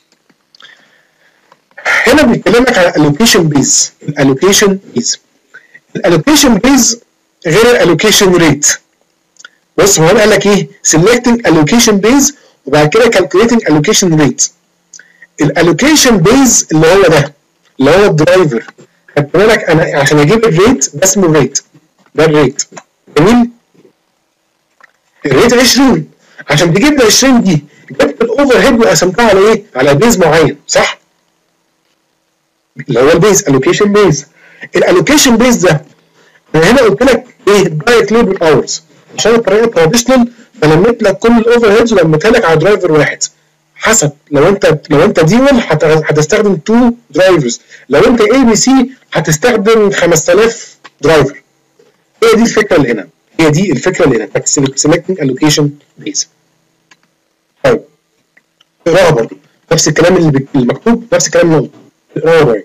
هنا بيتكلمك على الالوكيشن بيز. الالوكيشن بيز الالوكيشن بيز غير الالوكيشن ريت. بص هو قال لك ايه؟ selecting allocation base وبعد كده calculating allocation rate. الالوكيشن بيز اللي هو ده اللي هو الدرايفر، خد بالك انا عشان اجيب الريت ده اسمه الريت، ده الريت. جميل؟ الريت عشرين، عشان تجيب ال عشرين دي جبت الاوفر هيد وقسمتها على ايه؟ على بيز معين، صح؟ اللي هو البيز الوكيشن بيز. الالوكيشن بيز ده انا هنا قلت لك ايه؟ دايركت ليبر اورز، عشان الطريقه التراديشنال فلميت لك كل الاوفر هيدز ولميتها لك على درايفر واحد. حسب لو انت لو انت ديول هتستخدم تو درايفرز، لو انت اي بي سي هتستخدم خمسة آلاف درايفر. هي دي الفكره اللي هنا، هي دي الفكره اللي هنا بتاعت سيلكتنج الوكيشن بيز. طيب اقراها برضه نفس الكلام اللي المكتوب، نفس الكلام اللي اقراها برضه.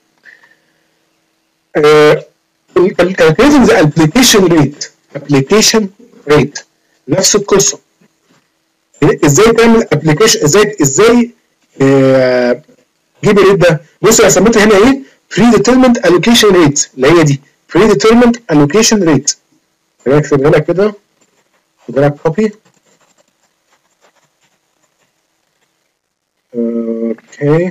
calculating the application rate application rate نفس القصه. ازاي تعمل ابلكيشن، ازاي ازاي اه جيب الريت ده. بص انا سميته هنا ايه؟ predetermined allocation rate اللي هي دي predetermined allocation rate. انا اكتبها لك كده، خد لك كوبي. اوكي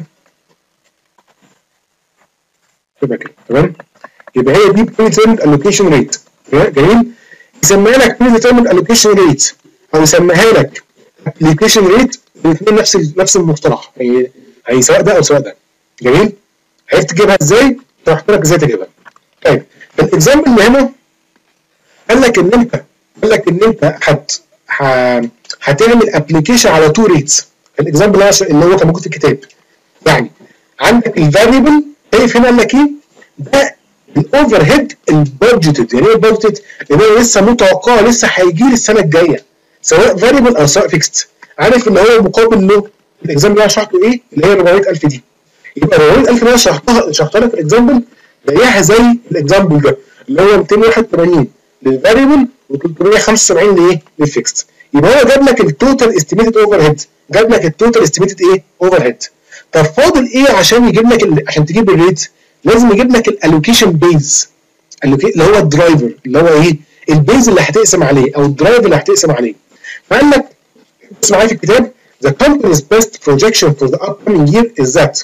كده كده تمام. يبقى هي دي predetermined allocation rate. جميل؟ يسميها لك predetermined allocation rate او يسميها لك application rate، الاثنين نفس نفس المصطلح، هي هي سواء ده او سواء ده. جميل؟ عرفت تجيبها ازاي؟ شرحت لك ازاي تجيبها. طيب الاكزامبل اللي هنا قال لك ان انت قال لك ان انت هت هتعمل ابلكيشن على تو ريتس. الاكزامبل اللي هو كان موجود في الكتاب، يعني عندك الفاريبل، شايف هنا قال لك ايه؟ ده الاوفر هيد البادجيتد. يعني ايه البادجيتد؟ لان هو لسه متوقع لسه هيجي لي السنه الجايه سواء فاريبل او سواء فيكست. عارف اللي هو مقابل له الاكزامبل اللي انا شرحته ايه؟ اللي هي اربعمية الف دي. يبقى اربعمية الف اللي انا شرحتها شرحتها لك في الاكزامبل زيها زي الاكزامبل ده اللي هو ميتين وواحد وتمانين للفاريبل وتلتمية وخمسة وسبعين لايه؟ للفيكست. يبقى هو جاب لك التوتال استيميتد اوفر هيد، جاب لك التوتال استيميتد ايه؟ اوفر هيد. طب فاضل ايه عشان يجيب لك ال... عشان تجيب الريت؟ لازم يجيب لك الالوكيشن بيز. اللي هو الدرايفر اللي هو ايه؟ البيز اللي هتقسم عليه او الدرايفر اللي هتقسم عليه. فقال لك اسمع معايا في الكتاب the company's best projection for the upcoming year is that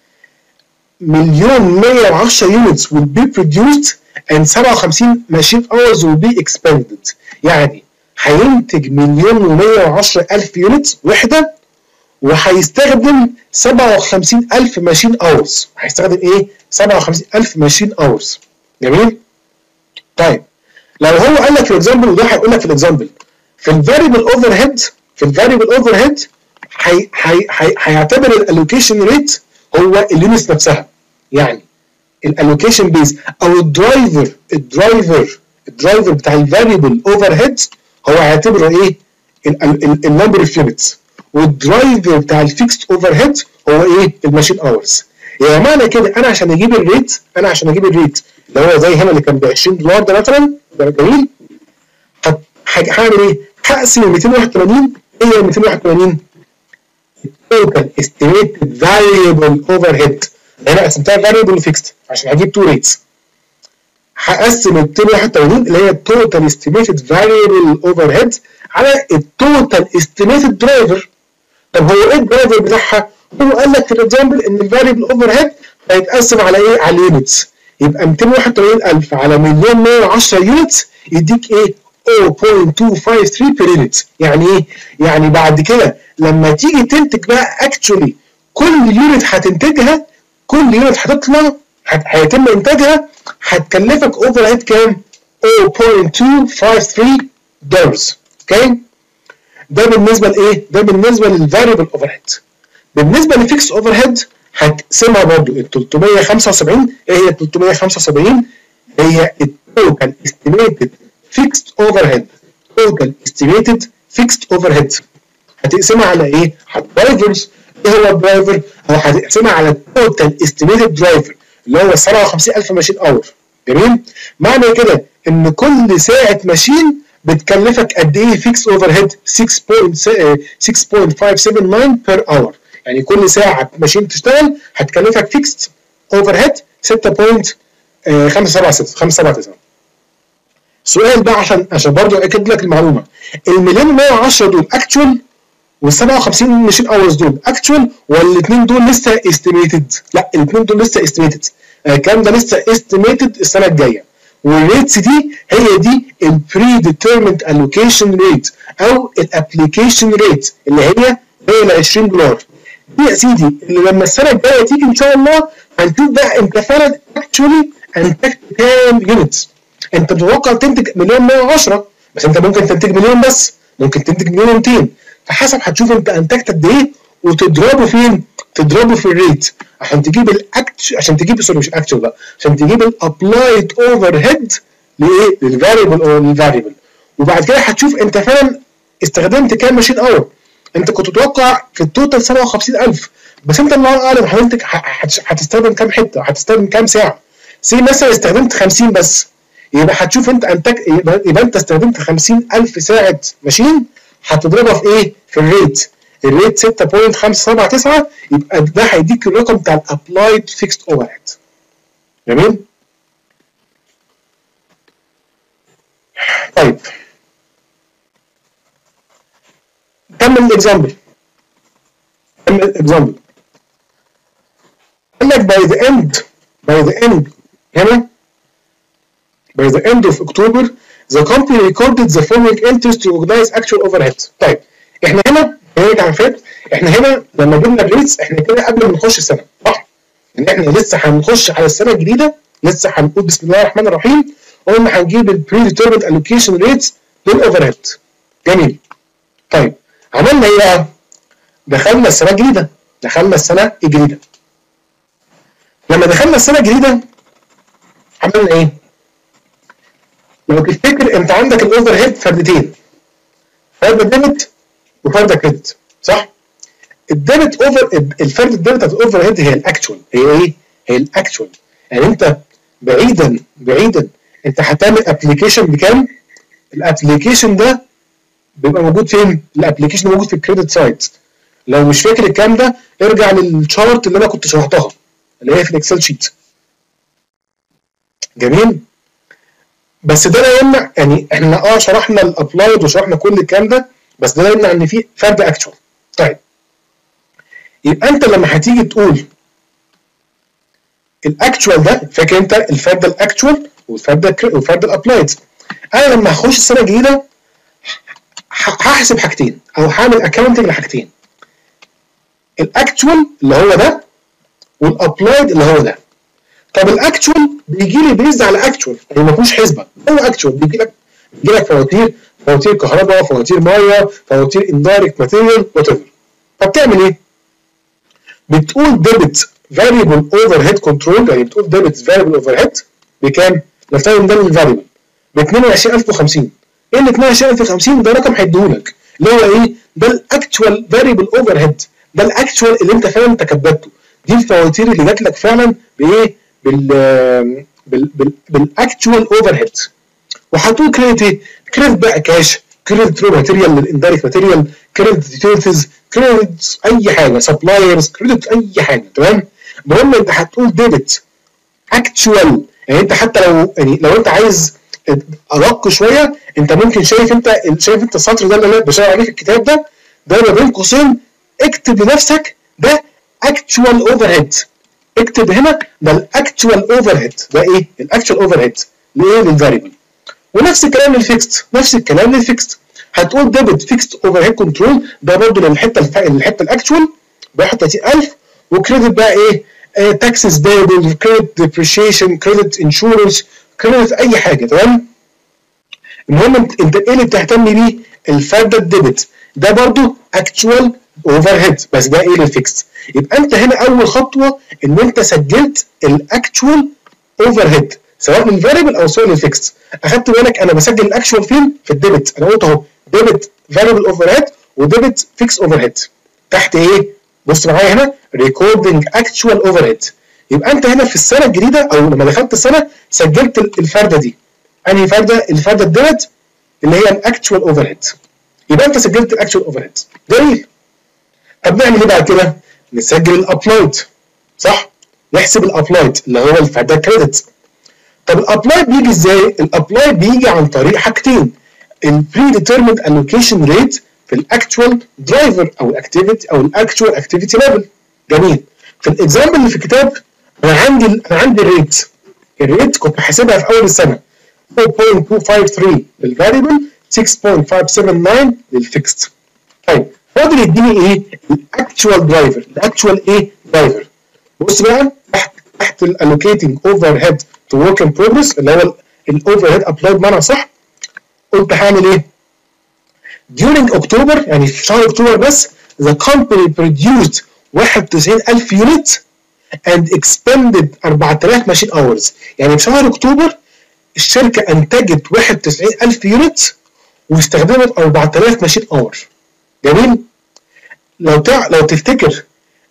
مليون مية وعشرة units will be produced and سبعة وخمسين machine hours will be expended. يعني هينتج مليون ومية وعشرة ألف يونت وحدة وهيستخدم سبعة وخمسين ألف ماشين اورز. هيستخدم ايه؟ سبعة وخمسين ألف ماشين اورز. جميل؟ طيب لو هو قال لك في الاكزامبل وده هيقول لك في الاكزامبل في الفاريبل اوفر هيد في الفاريبل اوفر هيد هيعتبر الالوكيشن ريت هو اليونتس نفسها. يعني الالوكيشن بيز او الدرايفر الدرايفر الدرايفر بتاع الفاريبل اوفر هيد هو هيعتبره ايه؟ النمبر اوف يونتس، والدرايفر بتاع الفيكست اوفر هيد هو ايه؟ الماشين اورز. يعني معنى كده انا عشان اجيب الريت انا عشان اجيب الريت اللي هو زي هنا اللي كان ب عشرين دولار ده مثلا، ده جميل، هعمل ايه؟ هقسم مئتين وواحد وثمانين. ايه هي مئتين وواحد وثمانين؟ التوتال استيميتد فاريبل اوفر هيد. هنا قسمتها فاريبل وفيكست عشان هجيب تو ريتس. هقسم مئتين وواحد وثمانين اللي هي التوتال استيميتد فاريبل اوفر هيد على التوتال استيميتد درايفر. طب هو ايه الدرايفر بتاعها؟ هو قال لك في الاكزامبل ان الفاريبل اوفر هيد هيتقسم على ايه؟ على اليونتس. يبقى مئتين وواحد وثمانين ألف على مليون مية وعشرة يونتس يديك ايه؟ صفر فاصلة اتنين خمسة تلاتة بير يونت. يعني ايه؟ يعني بعد كده لما تيجي تنتج بقى اكشولي كل يونت هتنتجها كل يونت هتطلع هيتم انتاجها هتكلفك اوفر هيد كام؟ صفر فاصلة اتنين خمسة تلاتة دولار. اوكي؟ ده بالنسبه لايه؟ ده بالنسبه للفاريبل اوفر هيد. بالنسبه للفيكس اوفر هيد هتقسمها برضه ال ثلاثمية وخمسة وسبعين. ايه هي ال ثلاثمية وخمسة وسبعين؟ هي التوتال استيميتد فيكست اوفر هيد. توتال استيميتد فيكست اوفر هيد هتقسمها على ايه؟ على الدرايفرز. ايه هو الدرايفر؟ هو هتقسمها على التوتال استيميتد درايفر اللي هو سبعة وخمسين ألف ماشين اور. جميل؟ معنى كده ان كل ساعه ماشين بتكلفك قد ايه فيكس اوفر هيد؟ ستة فاصلة خمسة سبعة تسعة بير اور. يعني كل ساعه ماشين تشتغل هتكلفك فيكس اوفر هيد ستة فاصلة خمسة سبعة تسعة. سؤال بقى عشان عشان برضه اكد لك المعلومه، المليون مية وعشرة دول اكتشوال وال سبعة وخمسين ماشين اورز دول اكتشوال ولا الاثنين دول لسه استيميتد؟ لا الاثنين دول لسه استيميتد. الكلام ده لسه استيميتد السنه الجايه. والريتس دي هي دي البري ديترمنت الوكيشن ريت او الابلكيشن ريت اللي هي هي ال عشرين دولار. دي يا سيدي اللي لما السنه الجايه تيجي ان شاء الله هنشوف بقى انت فعلا اكشولي انتجت كام يونتس. انت متوقع تنتج مليون مية وعشرة بس انت ممكن تنتج مليون بس، ممكن تنتج مليون ومئتين، فحسب هتشوف انت انتجت قد ايه وتضربه فين؟ تضربه في الريت عشان تجيب الاكت عشان تجيب سوري مش اكتشوال بقى عشان تجيب الابلايد اوفر هيد لايه؟ للفاريبل او للفاريبل. وبعد كده هتشوف انت فعلا استخدمت كام ماشين اور. انت كنت تتوقع في التوتال سبعة وخمسين ألف بس انت الله اعلم هتنتج هتستخدم كام حته؟ هتستخدم كام ساعه؟ سي مثلا استخدمت خمسين بس، يبقى هتشوف انت انتج يبقى, يبقى انت استخدمت خمسين ألف ساعه ماشين هتضربها في ايه؟ في الريت. الريت ستة فاصلة خمسة سبعة تسعة يبقى ده هيديك الرقم بتاع الابلايد فيكست اوفر هيد. جميل؟ طيب كمل الاكزامبل. كمل الاكزامبل. قال لك by the end by the end هنا by the end of October the company recorded the following entries to recognize actual overhead. طيب احنا هنا نرجع فات احنا هنا لما جبنا الريتس احنا كده قبل ما نخش السنه صح؟ ان احنا لسه هنخش على السنه الجديده لسه هنقول بسم الله الرحمن الرحيم قلنا هنجيب البري ديترمنت الوكيشن ريتس للاوفر هيد. جميل. طيب عملنا ايه بقى؟ دخلنا السنه الجديده دخلنا السنه الجديده. لما دخلنا السنه الجديده عملنا ايه؟ لو تفتكر انت عندك الاوفر هيد فردتين، فرد ديبت وفرد كريدت صح؟ الديبت اوفر الفرد الديبت بتاعت الاوفر هيد هي الاكتشوال. هي ايه؟ هي الاكتشوال. يعني انت بعيدا بعيدا انت هتعمل ابلكيشن بكام؟ الابلكيشن ده بيبقى موجود فين؟ الابلكيشن موجود في الكريدت سايت. لو مش فاكر الكلام ده ارجع للشارت اللي انا كنت شرحتها اللي هي في الاكسل شيت. جميل؟ بس ده لا يمنع، يعني احنا اه شرحنا الابلايد وشرحنا كل الكلام ده، بس ده لا يمنع ان في فرد اكتشوال. طيب يبقى انت لما هتيجي تقول الاكتشوال ده، فاكر انت الفرد الاكتشوال والفرد والفرد الابلايد، انا لما هخش السنه الجديده هحسب حاجتين او هعمل اكونتنج لحاجتين، الاكتشوال اللي هو ده والابلايد اللي هو ده. طب الاكتشوال بيجي لي بيز على اكتشوال، يعني ما فيهوش حسبه، هو اكتشوال بيجي لك بيجي لك فواتير، فواتير كهرباء، فواتير ميه، فواتير اندايركت ماتيريال وات ايفر. فبتعمل ايه؟ بتقول ديبت فاريبل اوفر هيد كنترول، يعني بتقول ديبت فاريبل اوفر هيد بكام؟ نفترض ده الفاريبل ب اتنين وعشرين ألف وخمسين. ايه ال اتنين وعشرين ألف وخمسين ده؟ رقم هيديهولك اللي هو ايه؟ ده الاكتشوال فاريبل اوفر هيد، ده الاكتشوال اللي انت فعلا تكبدته، دي الفواتير اللي جات لك فعلا بايه؟ بال بال بال بالاكتشوال اوفر هيد. وهتقول كريدت ايه؟ كريدت بقى كاش، كريدت رو ماتيريال للاندايركت ماتيريال، كريدت يوتيلتيز، كريدت اي حاجه، سبلايرز، كريدت اي حاجه، تمام؟ المهم انت هتقول ديبت اكتشوال، يعني انت حتى لو يعني لو انت عايز ادق شويه، انت ممكن شايف انت شايف انت السطر ده اللي انا بشاور عليه في الكتاب ده، ده ما بين قوسين اكتب لنفسك ده اكتشوال اوفر هيد، اكتب هنا ده الاكتشوال اوفر هيد، ده ايه؟ الاكتشوال اوفر هيد لايه؟ للفاريبل. ونفس الكلام للفيكست، نفس الكلام للفيكست، هتقول ديبت فيكست اوفر هيد كنترول، ده برضه للحته الحته الاكتشوال ب واحد وتلاتين ألف، وكريدت بقى ايه؟ تاكسز بيبل، كريدت ديبريشيشن، كريدت انشورنس، كريدت اي حاجه، تمام؟ المهم انت ايه اللي بتهتم بيه؟ الفرد الديبت ده برضه اكتشوال اوفر هيد، بس ده ايه؟ للفيكست. يبقى انت هنا اول خطوه ان انت سجلت الاكتشوال اوفر هيد سواء للفاريبل او سواء للفيكست. اخدت بالك انا بسجل الاكشوال فين؟ في الديبت، انا قلت اهو ديبت فاريبل اوفر هيد وديبت فيكس اوفر هيد. تحت ايه؟ بص معايا هنا ريكوردنج اكشوال اوفر هيد. يبقى انت هنا في السنه الجديده او لما دخلت السنه سجلت الفرده دي. انهي فرده؟ الفرده الديبت اللي هي الاكشوال اوفر هيد. يبقى انت سجلت الاكشوال اوفر هيد. جميل. طب نعمل ايه بعد كده؟ نسجل الابلايد، صح؟ نحسب الابلايد اللي هو الفرده كريدت. طب الابلايد بيجي ازاي؟ الابلايد بيجي عن طريق حاجتين، البري ديترميند الوكيشن ريت في الاكتشوال درايفر او الاكتيفيتي او الاكتشوال اكتيفيتي ليفل. جميل. في الاكزامبل اللي في الكتاب انا عندي انا عندي الريت، الريت كنت حاسبها في اول السنه أربعة فاصلة اتنين خمسة تلاتة للفاريبل، ستة فاصلة خمسة سبعة تسعة للفيكست. طيب فاضل يديني ايه؟ الاكتشوال درايفر، الاكتشوال ايه؟ درايفر. بص بقى تحت تحت الالوكيتنج اوفر هيد to work in progress اللي هو الاوفر هيد ابلايد بمعنى صح. قلت هعمل ايه؟ during اكتوبر، يعني في شهر اكتوبر بس the company produced واحد وتسعين ألف يونت and expended أربعة آلاف ماشين اورز. يعني في شهر اكتوبر الشركه انتجت واحد وتسعين ألف يونت واستخدمت أربعة آلاف ماشين اور. جميل؟ لو تع... لو تفتكر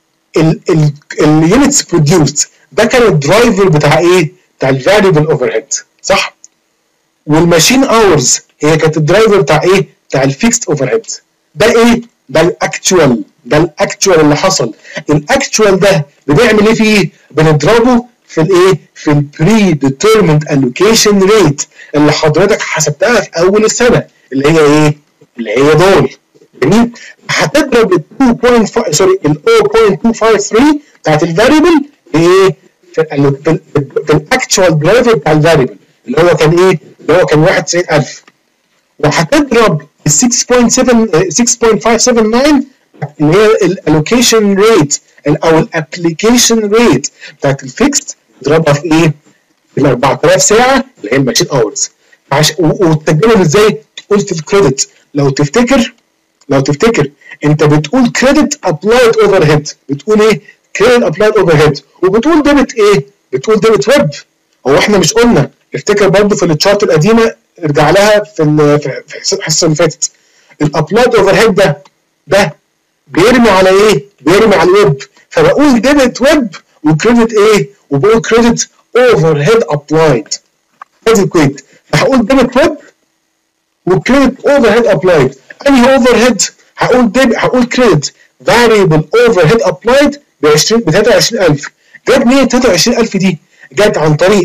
اليونتس produced ده كان الدرايفر بتاع ايه؟ بتاع الفاريبل اوفر هيد، صح؟ والماشين اورز هي كانت الدرايفر بتاع ايه؟ بتاع الفيكست اوفر هيد. ده ايه؟ ده الاكتشوال، ده الاكتشوال اللي حصل. الاكتشوال ده بنعمل ايه فيه؟ بنضربه في الايه؟ في البري ديترميند الوكيشن ريت اللي حضرتك حسبتها في اول السنه اللي هي ايه؟ اللي هي دول. جميل؟ هتضرب ال اتنين فاصلة خمسة سوري ال صفر فاصلة اتنين خمسة تلاتة بتاعت الفاريبل ايه؟ في الاكتشوال درايفر بتاع الفاريبل اللي هو كان ايه؟ اللي هو كان واحد وتسعين ألف. وهتضرب ال ستة فاصلة سبعة ستة فاصلة خمسة سبعة تسعة اللي هي الالوكيشن ريت او الابلكيشن ريت بتاعت الفيكست، تضربها في ايه؟ في ال أربعة آلاف ساعه اللي هي الماشين اورز. وتسجلهم ازاي؟ تقول في الكريدت. لو تفتكر لو تفتكر انت بتقول كريدت ابلايد اوفر هيد، بتقول ايه؟ كريدت ابلايد اوفر هيد، وبتقول ديبت ايه؟ بتقول ديبت ويب. هو احنا مش قلنا افتكر برضه في التشارت القديمه ارجع لها في في الحصه اللي فاتت، الابلايد اوفر هيد ده ده بيرمي على ايه؟ بيرمي على الويب، فبقول ديبت ويب وكريدت ايه؟ وبقول كريدت اوفر هيد ابلايد. ادي الكويت، فهقول ديبت ويب وكريدت اوفر هيد ابلايد. انهي اوفر هيد؟ هقول ديب هقول كريدت فاريبل اوفر هيد ابلايد ب عشرين ب تلاتة وعشرين ألف. جت منين تلاتة وعشرين ألف دي؟ جت عن طريق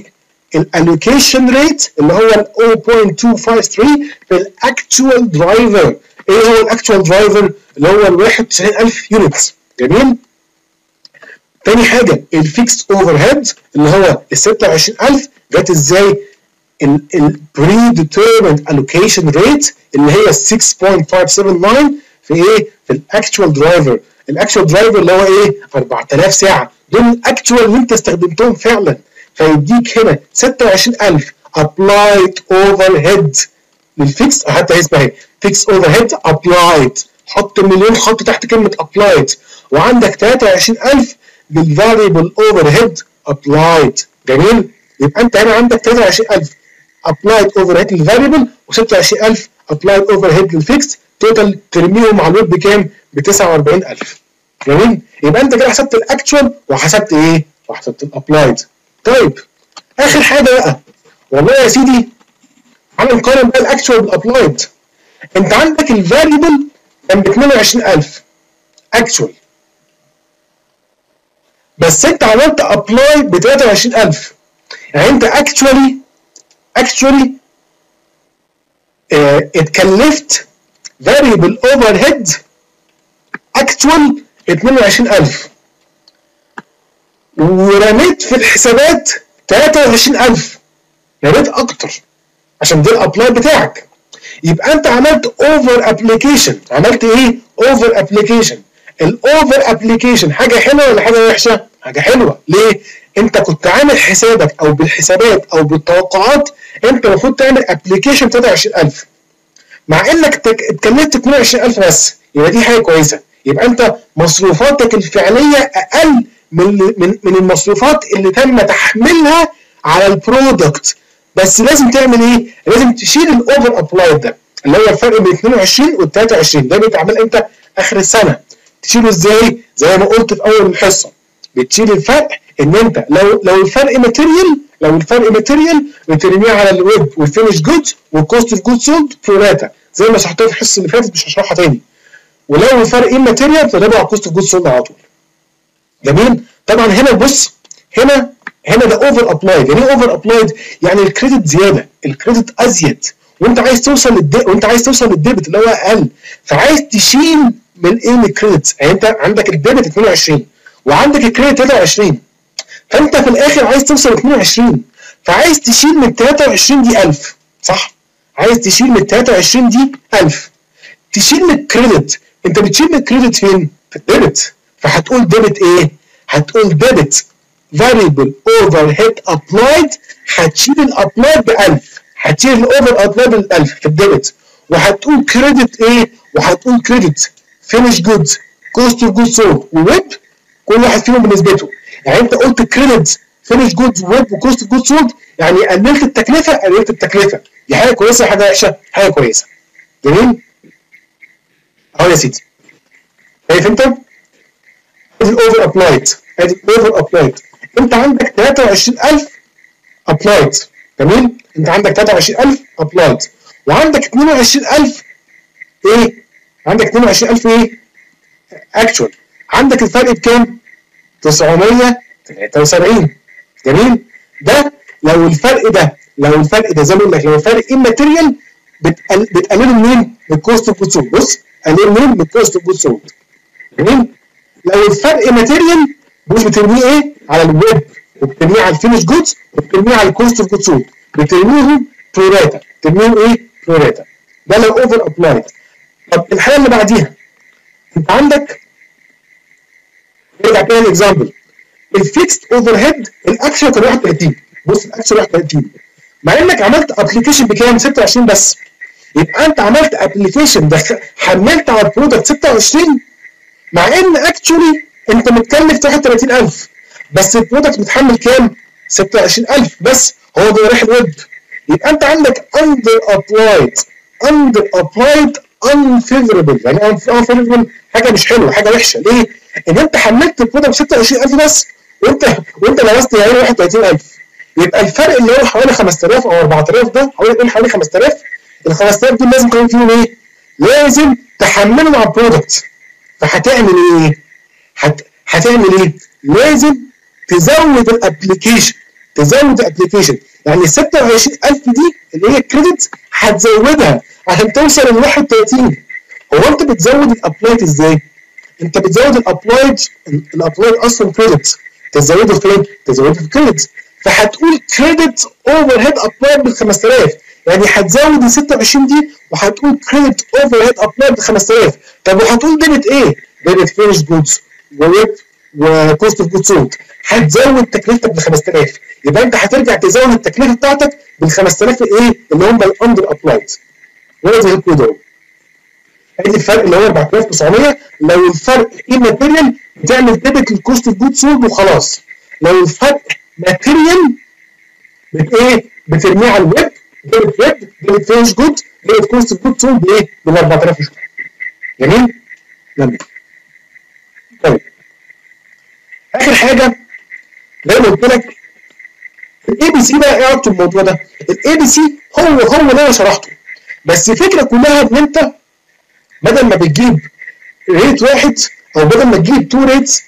الالوكيشن ريت اللي هو ال صفر فاصلة اتنين خمسة تلاتة في الاكتوال درايفر. ايه هو الاكتوال درايفر؟ اللي هو ال واحد وتسعين ألف يونتس. جميل. تاني حاجه الفيكس اوفر هيد اللي هو ال ستة وعشرين ألف جت ازاي؟ البري ديترميند الوكيشن ريت اللي هي ستة فاصلة خمسة سبعة تسعة في ايه؟ في الاكتوال درايفر. الاكتوال درايفر اللي هو ايه؟ أربعة آلاف ساعه، دول الاكتوال اللي انت استخدمتهم فعلا، فيديك هنا ستة وعشرين ألف ابلايد اوفر هيد للفيكس، حتى اسمها اهي فيكس اوفر هيد ابلايد، حط مليون خط تحت كلمه ابلايد، وعندك تلاتة وعشرين ألف للفاريبل اوفر هيد ابلايد. جميل؟ يبقى انت هنا عندك تلاتة وعشرين ألف ابلايد اوفر هيد للفاريبل و ستة وعشرين ألف ابلايد اوفر هيد للفيكس، توتال ترميهم على الويب بكام؟ ب تسعة وأربعين ألف. جميل؟ يبقى انت كده حسبت الاكتوال وحسبت ايه؟ وحسبت الابلايد. طيب اخر حاجه بقى، والله يا سيدي تعالى نقارن بقى الاكتوال بالابلايد. انت عندك الفاريبل كان ب اتنين وعشرين ألف اكتوال، بس انت عملت ابلاي ب تلاتة وعشرين ألف، يعني انت اكتوالي اكتوالي اه اتكلفت فاريبل اوفر هيد اكتوال اتنين وعشرين ألف، ورميت في الحسابات تلاتة وعشرين ألف، يا ريت اكتر عشان ده الابلاي بتاعك. يبقى انت عملت اوفر ابلكيشن. عملت ايه؟ اوفر ابلكيشن. الاوفر ابلكيشن حاجه حلوه ولا حاجه وحشه؟ حاجه حلوه. ليه؟ انت كنت عامل حسابك او بالحسابات او بالتوقعات انت المفروض تعمل ابلكيشن تلاتة وعشرين ألف، مع انك اتكلفت اتنين وعشرين ألف بس، يبقى دي حاجه كويسه. يبقى انت مصروفاتك الفعليه اقل من من من المصروفات اللي تم تحميلها على البرودكت. بس لازم تعمل ايه؟ لازم تشيل الاوفر ابلايد ده اللي هو الفرق بين اتنين وعشرين وال تلاتة وعشرين، ده بيتعمل امتى؟ اخر السنه. تشيله ازاي؟ زي ما قلت في اول الحصه، بتشيل الفرق ان انت لو لو الفرق ماتيريال لو الفرق ماتيريال بترميه على الويب والفينش جودز والكوست اوف جود سولد بروراتا زي ما شرحتها في الحصه اللي فاتت، مش هشرحها تاني. ولو الفرق ايه ماتيريال بتضربه على الكوست اوف جود سولد على طول. جميل؟ طبعا هنا بص، هنا هنا ده اوفر ابلايد. يعني ايه اوفر ابلايد؟ يعني الكريدت زياده، الكريدت ازيد، وانت عايز توصل للدي وانت عايز توصل للديبت اللي هو اقل، فعايز تشيل من ايه؟ من الكريدت. يعني انت عندك الديبت اتنين وعشرين وعندك الكريدت تلاتة وعشرين، فانت في الاخر عايز توصل ل اتنين وعشرين، فعايز تشيل من تلاتة وعشرين دي ألف، صح؟ عايز تشيل من تلاتة وعشرين دي ألف، تشيل من الكريدت. انت بتشيل من الكريدت فين؟ في الديبت، فهتقول ديبت ايه؟ هتقول ديبت variable overhead applied، هتشيل الابلايد ب ألف، هتشيل الاوفر ابلايد ب ألف في الديبت، وهتقول كريدت ايه؟ وهتقول كريدت فينش جودز كوست اوف جود سولد وويب، كل واحد فيهم بنسبته. يعني انت قلت كريدت فينش جودز ويب وكوست اوف جود سولد، يعني قللت التكلفه قللت التكلفه، دي حاجه كويسه حاجه وحشه؟ حاجه كويسه. جميل؟ اهو يا سيدي، شايف انت؟ ادي الاوفر ابلايد، ادي الاوفر ابلايد. انت عندك تلاتة وعشرين ألف ابلايد. جميل؟ انت عندك تلاتة وعشرين ألف ابلايد، وعندك اتنين وعشرين ألف ايه؟ عندك اتنين وعشرين ألف ايه؟ اكتوال. عندك الفرق بكام؟ تسعمية وتلاتة وسبعين. جميل؟ ده لو الفرق ده لو الفرق ده زي ما بقول لك، لو الفرق اماتيريال بتقل... بتقلله منين؟ من الكوست اوف جود سولد. بص، قلله منين؟ من الكوست اوف جود سولد. جميل؟ لو الفرق ماتيريال مش بترميه ايه؟ على الويب، وبترميه على الفينش جودز، وبترميه على الكوست اوف جود سولد، بترميهم بروراتا، بترميهم ايه؟ بروراتا. ده لو اوفر ابلايد. طب الحاله اللي بعديها، انت عندك نرجع تاني للاكزامبل، الفيكست اوفر هيد الاكشن كان واحد وتلاتين. بص الاكشن واحد وتلاتين، مع انك عملت ابلكيشن بكام؟ ستة وعشرين بس. يبقى انت عملت ابلكيشن حملت على البرودكت ستة وعشرين، مع ان اكشولي انت متكلف واحد وتلاتين ألف، بس البرودكت متحمل كام؟ ستة وعشرين ألف بس، هو ده رايح الويب. يبقى انت عندك اندر ابلايد اندر ابلايد unfavorable. يعني unfavorable حاجه مش حلوه، حاجه وحشه. ليه؟ ان انت حملت البرودكت ستة وعشرين ألف بس، وانت وانت لمست يعني واحد وتلاتين ألف. يبقى الفرق اللي هو حوالي خمسة آلاف او أربعة آلاف ده، حوالي حوالي خمسة آلاف، ال خمسة آلاف دول لازم يكون فيهم ايه؟ لازم تحملهم على البرودكت. فهتعمل ايه؟ هت... هتعمل ايه؟ لازم تزود الابلكيشن، تزود الابلكيشن. يعني ال ستة وعشرين ألف دي اللي هي الكريدت هتزودها عشان توصل ل واحد وثلاثين. هو انت بتزود الابلايد ازاي؟ انت بتزود الابلايد الابلايد اصلا كريدت تزوده فين؟ تزوده في الكريدت. فهتقول كريدت اوفر هيد ابلايد بال خمسة آلاف، يعني هتزود ال ستة وعشرين دي وهتقول كريدت اوفر هيد ابلايد ب خمسة آلاف. طب وهتقول ديبت ايه؟ ديبت فينش جودز وريب وكوست اوف جود سولد، هتزود تكلفتك ب خمسة آلاف. يبقى انت هترجع تزود التكلفه بتاعتك بال خمسة آلاف ايه؟ اللي هم الاندر ابلايد. ولا زي كده ادي الفرق اللي هو أربعة آلاف وتسعمية. لو الفرق ايه ماتيريال بتعمل ديبت الكوست اوف جود سولد وخلاص. لو الفرق ماتيريال بت ايه؟ بترميه على الويب، ديبت ويب، ديبت فينش جود، ديبت كوست اوف جود سولد بايه؟ بال أربعة آلاف وشويه. جميل؟ جميل. طيب اخر حاجه زي ما قلت لك الاي بي سي بقى ايه علاقته بالموضوع ده؟ الاي بي سي هو هو اللي انا شرحته، بس الفكره كلها ان انت بدل ما بتجيب ريت واحد او بدل ما تجيب تو ريتس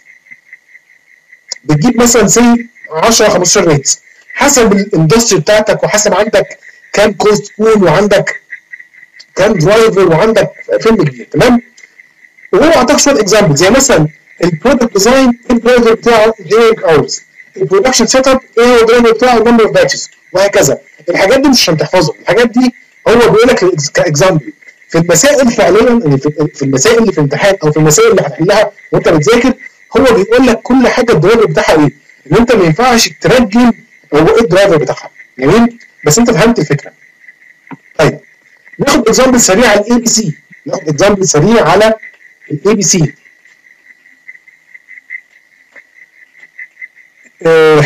بتجيب مثلا سي عشرة خمستاشر ريت حسب الاندستري بتاعتك وحسب عندك كام كوست بول وعندك كام درايفر وعندك فيلم كبير. تمام؟ وهو اعطاك شويه اكزامبل زي مثلا البرودكت ديزاين الدرايفر بتاعه هيرنج اورز، البرودكشن سيت اب ايه هو الدرايفر بتاعه نمبر اوف باتشز، وهكذا. الحاجات دي مش عشان تحفظها، الحاجات دي هو بيقول لك كاكزامبل. في المسائل فعليا في المسائل اللي في الامتحان او في المسائل اللي هتحلها وانت بتذاكر هو بيقول لك كل حاجه الدرايفر بتاعها ايه، ان انت ما ينفعش ترجم هو ايه الدرايفر بتاعها. جميل؟ بس انت فهمت الفكره. طيب ناخد اكزامبل سريع على الاي بي سي، ناخد اكزامبل سريع على الاي بي سي. آه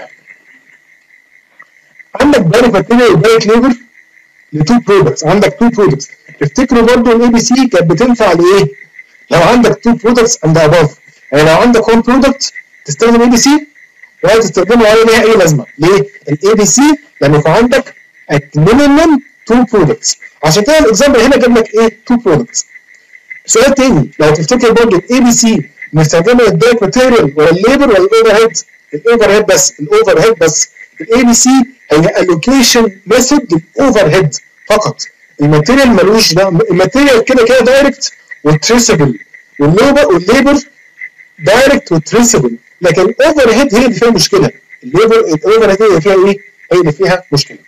عندك دايركت ماتيريال ودايركت ليبر لتو برودكتس، عندك تو برودكتس. افتكروا برضه الاي بي سي كانت بتنفع لايه؟ لو عندك تو برودكتس اند اباف، يعني لو عندك وان برودكت تستخدم اي بي سي ولا تستخدمه ولا ليها اي لازمه. ليه؟ الاي بي سي لما يكون عندك ات مينيمم تو برودكتس، عشان كده الاكزامبل هنا جاب لك ايه؟ تو برودكتس. سؤال تاني لو تفتكر برضه الاي بي سي مستخدمه للدايركت ماتيريال ولا الليبر ولا الاوفر هيد؟ الاوفر هيد بس، الاوفر هيد بس. الاي بي سي هي الوكيشن ميثود للاوفر هيد فقط. الماتيريال ملوش ده، الماتيريال كده كده دايركت وتريسبل، والليبر والليبر دايركت وتريسبل، لكن الاوفر هيد هي اللي فيها مشكله. الليبر الاوفر هيد اللي فيها ايه؟ هي اللي فيها مشكله.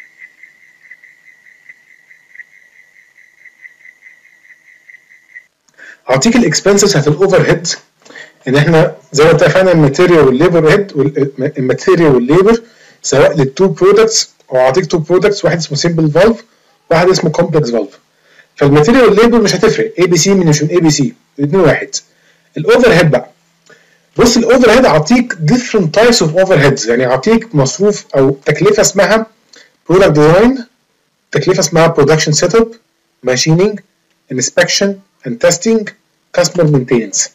هعطيك الاكسبنسز بتاعت الاوفر هيد ان احنا زي ما اتفقنا الماتيريال والليبر هيد، الماتيريال والليبر سواء للتو برودكتس، وهعطيك تو برودكتس، واحد اسمه سمبل فالف واحد اسمه كومبلكس فالف. فالماتيريال والليبر مش هتفرق، اي بي سي من مش من اي بي سي، الاثنين واحد. الاوفر هيد بقى، بص الاوفر هيد اعطيك different types of overheads، يعني اعطيك مصروف او تكلفه اسمها product design، تكلفه اسمها production setup، machining، inspection and testing، customer maintenance.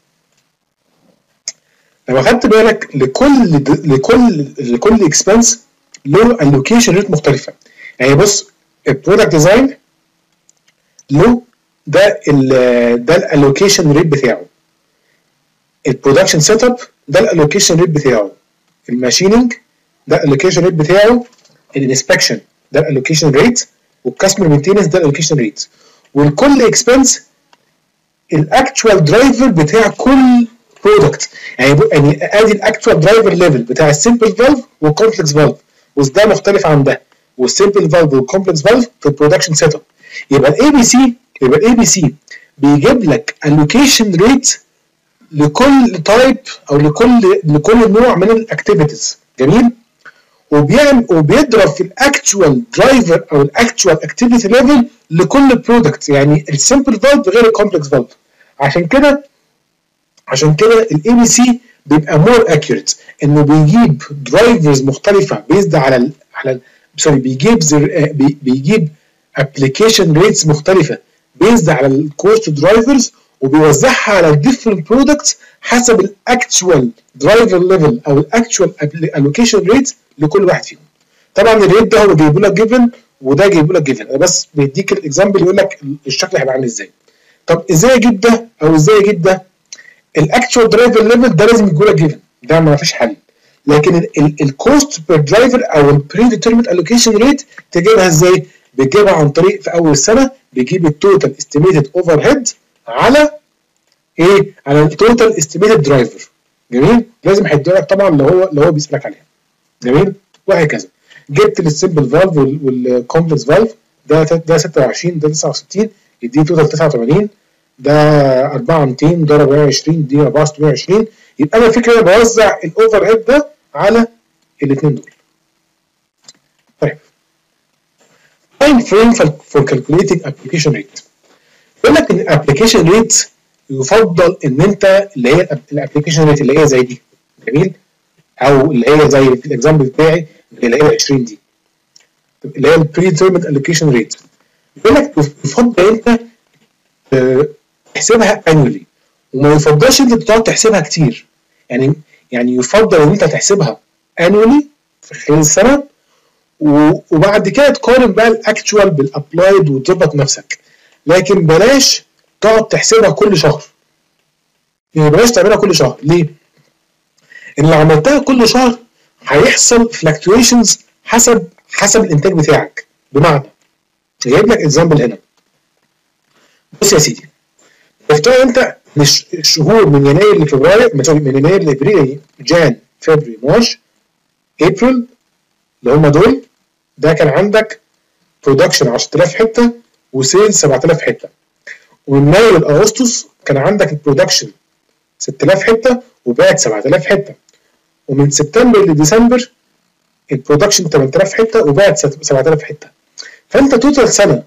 لو خدت بالك لكل لكل لكل اكسبنس له allocation ريت مختلفه. يعني بص البرودكت ديزاين له ده ال ده الالوكيشن ريت بتاعه، البرودكشن سيت اب ده الالوكيشن ريت بتاعه، الماشيننج ده الالوكيشن ريت بتاعه، الانسبكشن ده الالوكيشن ريت، والكاستمر مينتيننس ده الالوكيشن ريت. والكل اكسبنس الاكتوال درايفر بتاع كل برودكت. يعني يعني ادي الاكتوال درايفر ليفل بتاع السمبل فالف والكومبلكس فالف، وده مختلف عن ده، والسمبل فالف والكومبلكس فالف في البرودكشن سيت اب. يبقى الاي بي سي يبقى الاي بي سي بيجيب لك الوكيشن ريت لكل تايب او لكل لكل نوع من الاكتيفيتيز. جميل؟ وبيعمل وبيضرب في الاكتوال درايفر او الاكتوال اكتيفيتي ليفل لكل برودكت، يعني السمبل فالف غير الكومبلكس فالف. عشان كده عشان كده الاي بي سي بيبقى مور اكيوريت، انه بيجيب درايفرز مختلفه بيزد على ال على سوري بيجيب زر... بي... بيجيب ابلكيشن ريتس مختلفه بيزد على الكوست درايفرز، وبيوزعها على الديفرنت برودكتس حسب الاكتوال درايفر ليفل او الاكتوال الوكيشن ريت لكل واحد فيهم. طبعا الريت ده هو جايبه لك جيفن وده جايبه لك جيفن، انا بس بيديك الاكزامبل يقول لك الشكل هيبقى عامل ازاي. طب ازاي اجيب ده او ازاي اجيب ده؟ الاكتوال درايفر ليفل ده لازم يكون لك جيفن، ده ما فيش حل. لكن الكوست بير درايفر او البري ديترميند الوكيشن ريت تجيبها ازاي؟ بتجيبها عن طريق في اول السنه بيجيب التوتال استيميتد اوفر هيد على ايه؟ على التوتال استيميتد درايفر. جميل؟ لازم هيديلك طبعا اللي هو اللي هو بيسالك عليها. جميل؟ وهكذا. جبت السمبل فالف والكومبلكس فالف، ده ده ستة وعشرين، ده تسعة وستين، يديني توتال تسعة وثمانين، ده أربعة ومئتين، ده أربعمئة وعشرين، يديني أربعة آلاف وستمئة وعشرين. يبقى انا الفكره انا بوزع الاوفر هيد ده على الاثنين دول. طيب time frame for calculating application rate. يقول لك ان الابلكيشن ريت يفضل ان انت اللي هي الابلكيشن ريت اللي هي زي دي. جميل؟ او اللي هي زي في الاكزامبل بتاعي اللي هي عشرين دي اللي هي البري ديترميند الوكيشن ريت. يقول لك يفضل انت تحسبها annually وما يفضلش انت تقعد تحسبها كتير. يعني يعني يفضل ان انت تحسبها annually في خلال السنه وبعد كده تقارن بقى الاكتشوال بالابلايد وتظبط نفسك، لكن بلاش تقعد تحسبها كل شهر. يعني بلاش تعملها كل شهر. ليه؟ ان لو عملتها كل شهر هيحصل فلكتويشنز حسب حسب الانتاج بتاعك. بمعنى جايب لك اكزامبل هنا. بص يا سيدي، افترض انت مش الشهور من يناير لفبراير من يناير لابريل، جان فبراير مارش ابريل اللي هم دول، ده كان عندك برودكشن عشرة آلاف حته وسيلز سبعة آلاف حته. ومن مايو لاغسطس كان عندك البرودكشن ستة آلاف حته وباعت سبعة آلاف حته. ومن سبتمبر لديسمبر البرودكشن ثمانية آلاف حته وباعت سبعة آلاف حته. فانت توتال سنه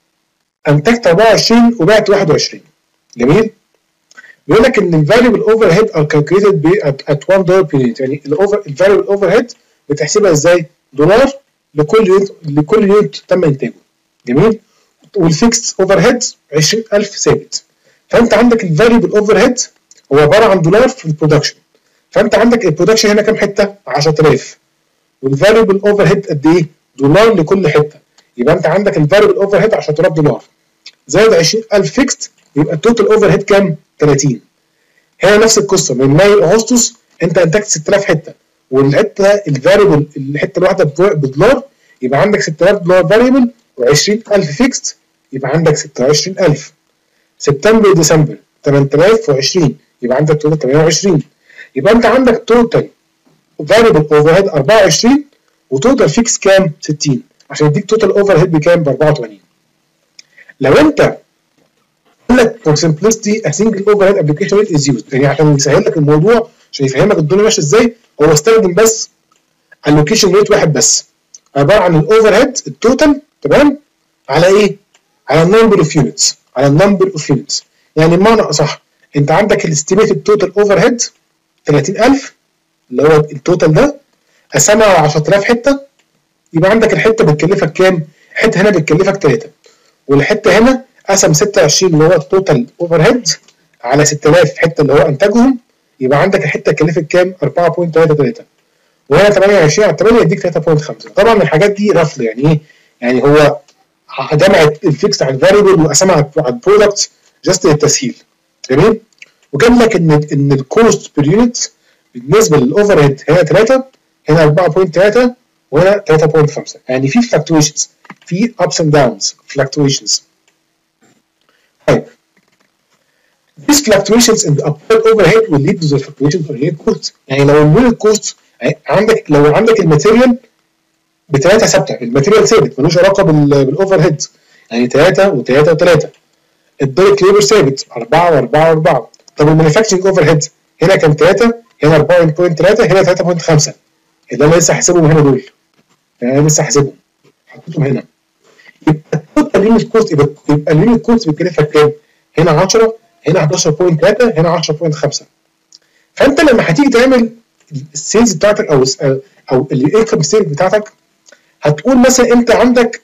انتجت أربعة وعشرين وباعت واحد وعشرين. جميل؟ بيقول لك ان الفاريبل اوفر هيد ار كالكوليتد ات واحد دولار بير يونت. يعني الاوفر الفاريبل اوفر هيد بتحسبها ازاي؟ دولار لكل يونت لكل يونت تم انتاجه. جميل؟ والفيكس اوفر هيد عشرين ألف ثابت. فانت عندك الفاريبل اوفر هيد هو عباره عن دولار في البرودكشن. فانت عندك البرودكشن هنا كام حته؟ عشرة آلاف. والفاريبل اوفر هيد قد ايه؟ دولار لكل حته. يبقى انت عندك الفاريبل اوفر هيد عشرة آلاف دولار زائد عشرين ألف فيكست، يبقى التوتال اوفر هيد كام؟ ثلاثين. هنا نفس القصه، من مايو لاغسطس انت انتجت ستة آلاف حته والحته الفاريبل الحته الواحده بدولار، يبقى عندك ستة آلاف دولار فاريبل وعشرين ألف فيكست، يبقى عندك ستة وعشرين ألف. سبتمبر وديسمبر ثمانية آلاف وعشرين، يبقى عندك توتال ثمانية وعشرين. يبقى انت عندك توتال فاريبل اوفر هيد أربعة وعشرين وتوتال فيكس كام؟ ستين، عشان يديك توتال اوفر هيد بكام؟ ب أربعة وثمانين. لو انت قال لك for simplicity a single overhead application rate is used، يعني عشان يسهل لك الموضوع عشان يفهمك الدنيا ماشيه ازاي، هو استخدم بس allocation rate واحد بس عباره عن الاوفر هيد التوتال، تمام؟ على ايه؟ على النمبر اوف يونتس، على النمبر اوف يونتس. يعني بمعنى اصح انت عندك الاستيميتد توتال اوفر هيد ثلاثين ألف اللي هو التوتال ده، قسمها على عشرة آلاف حته، يبقى عندك الحته بتكلفك كام؟ الحته هنا بتكلفك ثلاثة، والحته هنا قسم ستة وعشرين اللي هو التوتال اوفر هيد على ستة آلاف حته اللي هو انتجهم، يبقى عندك الحته كلفت كام؟ أربعة فاصلة ثلاثة ثلاثة، وهنا ثمانية وعشرين على ثمانية يديك ثلاثة فاصلة خمسة. طبعا الحاجات دي رفل، يعني ايه؟ يعني هو جمع الفيكس على الفاريبل وقسمها على البرودكت جاست للتسهيل. جميل؟ وجاب لك ان ان الكوست بير يونت بالنسبه للاوفر هيد هنا ثلاثة، هنا أربعة فاصلة ثلاثة، وهنا ثلاثة فاصلة خمسة. يعني في فلكتويشنز، في ups and downs fluctuations. طيب these fluctuations in the applied overhead will lead to the fluctuations in unit cost. يعني لو اليونت كوست عندك، لو عندك الماتيريال بثلاثه ثابته، الماتيريال ثابت ملوش علاقه بالاوفر هيد، يعني ثلاثة وثلاثة وثلاثة. الدايركت ليبر ثابت أربعة وأربعة وأربعة. طب المانيفاكتشرنج اوفر هيد هنا كان ثلاثة، هنا أربعة فاصلة ثلاثة، هنا ثلاثة فاصلة خمسة، اللي انا لسه حاسبهم هنا دول، يعني انا لسه حاسبهم حطيتهم هنا. يبقى التوتال يونت كوست، يبقى اليونت كوست بتكلفك كام؟ هنا عشرة، هنا حداشر فاصلة ثلاثة، هنا عشرة فاصلة خمسة. فانت لما هتيجي تعمل السيلز بتاعتك او او الانكم ستيت بتاعتك، هتقول مثلا انت عندك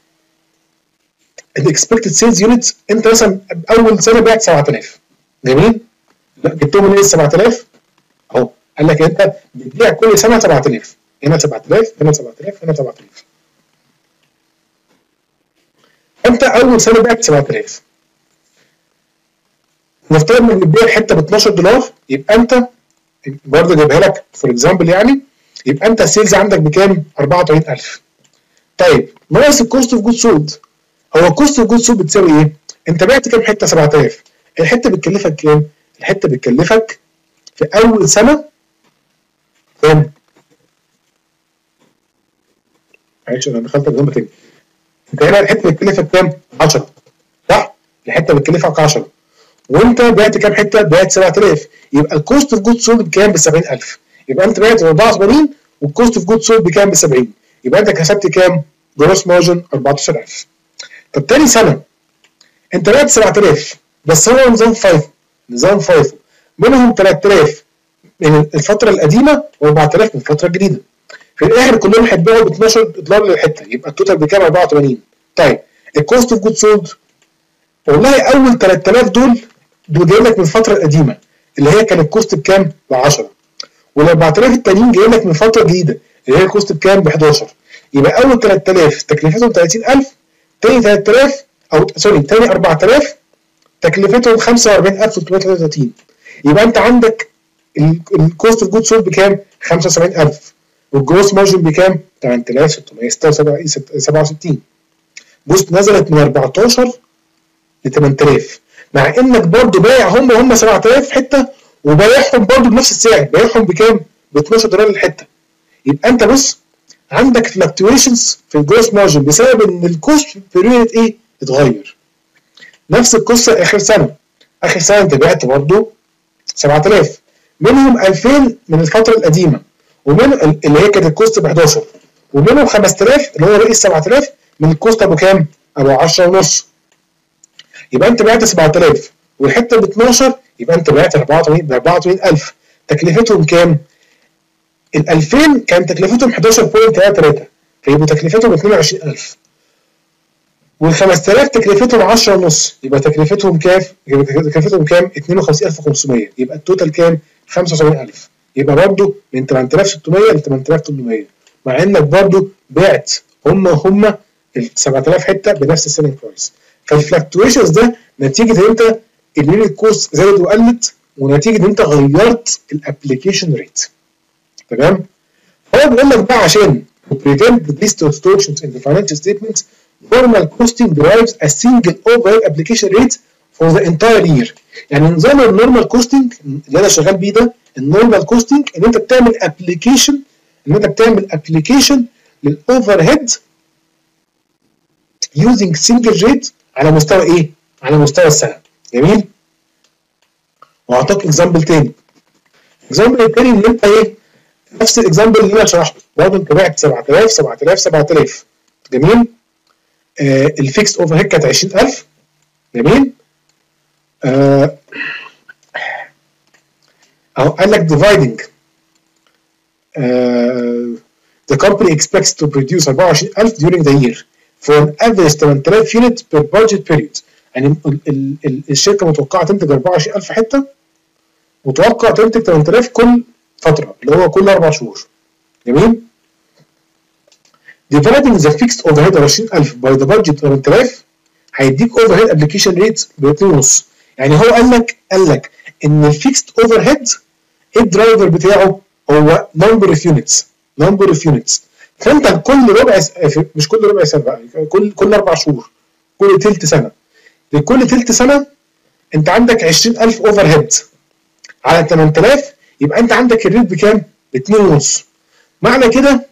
الاكسبكتد سيلز يونت، انت مثلا اول سنه بعت سبعة آلاف. جميل؟ لا جبتهم منين سبعة آلاف؟ اهو قال لك انت بتبيع كل سنه سبعة آلاف، هنا سبعة آلاف، هنا سبعة آلاف، هنا سبعة آلاف. انت اول سنه بعت سبعة آلاف، نفترض انك بتبيع حته ب اتناشر دولار، يبقى انت برضه جايبها لك فور اكزامبل، يعني يبقى انت السيلز عندك بكام؟ أربعة وأربعين ألف. طيب ناقص الكوست اوف جود سولد. هو الكوست اوف جود سولد بتساوي ايه؟ انت بعت كام حته؟ سبعة آلاف. الحته بتكلفك كام؟ الحته بتكلفك في اول سنه كام؟ معلش انا دخلت الجنب تاني. انت هنا الحته بتكلفك كام؟ عشرة صح؟ الحته بتكلفك عشرة وانت بعت كام حته؟ بعت سبعة آلاف. يبقى الكوست اوف جود سولد بكام؟ ب سبعين ألف. يبقى انت بعت ب أربعة وثمانين والكوست اوف جود سولد بكام؟ ب سبعين. يبقى انت كسبت كام؟ جروس مارجن أربعتاشر ألف. طب تاني سنه انت بعت سبعة آلاف بس هو نظام فايفو، نظام فايفو منهم تلات آلاف من الفتره القديمه و4000 من الفتره الجديده. في الاخر كلهم هيتباعوا ب اتناشر دولار للحته، يبقى التوتال بكام؟ أربعة وثمانين. طيب الكوست اوف جود سولد والله اول تلات آلاف دول دول جاي لك من الفتره القديمه اللي هي كان الكوست بكام؟ ب عشرة، وال أربعة آلاف التانيين جاي لك من الفتره الجديده اللي هي الكوست بكام؟ ب حداشر. يبقى اول تلات آلاف تكلفتهم تلاتين ألف، تاني تلات آلاف او سوري تاني أربعة آلاف تكلفتهم خمسة وأربعين ألف وتلتمية وتلاتة وتلاتين. يبقى انت عندك الكوست اوف جود سولد بكام؟ خمسة وسبعين ألف والجروس مارجن بكام؟ تمنية آلاف وستمية وسبعة وستين. بص نزلت من أربعتاشر ل تمنية آلاف، مع انك برضو بايع هم هم سبعة آلاف حته وبايعهم برضو بنفس السعر، بايعهم بكام؟ ب اتناشر دولار الحته. يبقى انت بص عندك فلكتويشنز في الجروس مارجن بسبب ان الكوست بير يونت ايه؟ اتغير. نفس القصه اخر سنه، اخر سنه انت بعت برضو سبعة آلاف منهم ألفين من الفتره القديمه ومن اللي هي كانت الكوست ب حداشر، ومنهم خمسة آلاف اللي هو باقي سبعة آلاف من الكوست ابو كام؟ ابو عشرة ونص. يبقى انت بعت سبعة آلاف والحته ب اتناشر، يبقى انت بعت أربعة وثمانين ب أربعة وثمانين ألف. تكلفتهم كام؟ ال ألفين كان تكلفتهم حداشر فاصلة تلاتة تلاتة فيبقوا تكلفتهم اتنين وعشرين ألف، وال خمسة آلاف تكلفتهم عشرة ونص، يبقى تكلفتهم كام؟ يبقى تكلفتهم كام؟ اتنين وخمسين ألف وخمسمية. يبقى التوتال كام؟ خمسة وسبعين ألف. يبقى برضه من تمنية آلاف وستمية ل تمنية آلاف وتمنمية، مع انك برضه بعت هم هم ال سبعة آلاف حته بنفس السيلينج برايس. فالفلكتويشنز ده نتيجه ان انت اليونت كوست زادت وقلت، ونتيجه ان انت غيرت الابلكيشن ريت. تمام؟ هو بيقول لك بقى عشان to prevent these distortions in the financial statements, normal costing derives a single overhead application rate for the entire year. يعني نظام النورمال كوستنج اللي انا شغال بيه ده، النورمال كوستنج ان انت بتعمل ابلكيشن ان انت بتعمل ابلكيشن للاوفر هيد using single rate على مستوى ايه؟ على مستوى السنه. جميل؟ واعطاك اكزامبل تاني. اكزامبل التاني ان انت ايه؟ نفس الاكزامبل اللي انا شرحته، برضه انت بعت سبعة آلاف سبعة آلاف سبعة آلاف. جميل؟ آه الفيكس اوفر هيد كانت عشرين ألف. جميل؟ آه اهو قال لك dividing uh, the company expects to produce أربعة وعشرين ألف during the year for an average تمنية آلاف unit per budget period. يعني ال ال ال الشركه متوقعه تنتج أربعة وعشرين ألف حته، متوقع تنتج تمنية آلاف كل فتره اللي هو كل اربع شهور. جميل؟ dividing the fixed overhead عشرين ألف by the budget تمنية آلاف هيديك overhead application rate ب اتنين ونص. يعني هو قال لك قال لك ان الفيكست اوفر هيد الدرايفر بتاعه هو نمبر اوف يونتس نمبر اوف يونتس فانت كل ربع س... مش كل ربع سنه بقى، كل كل اربع شهور، كل ثلث سنه، لكل ثلث سنه انت عندك عشرين ألف اوفر هيد على تمنية آلاف، يبقى انت عندك الريت بكام؟ ب اتنين ونص. معنى كده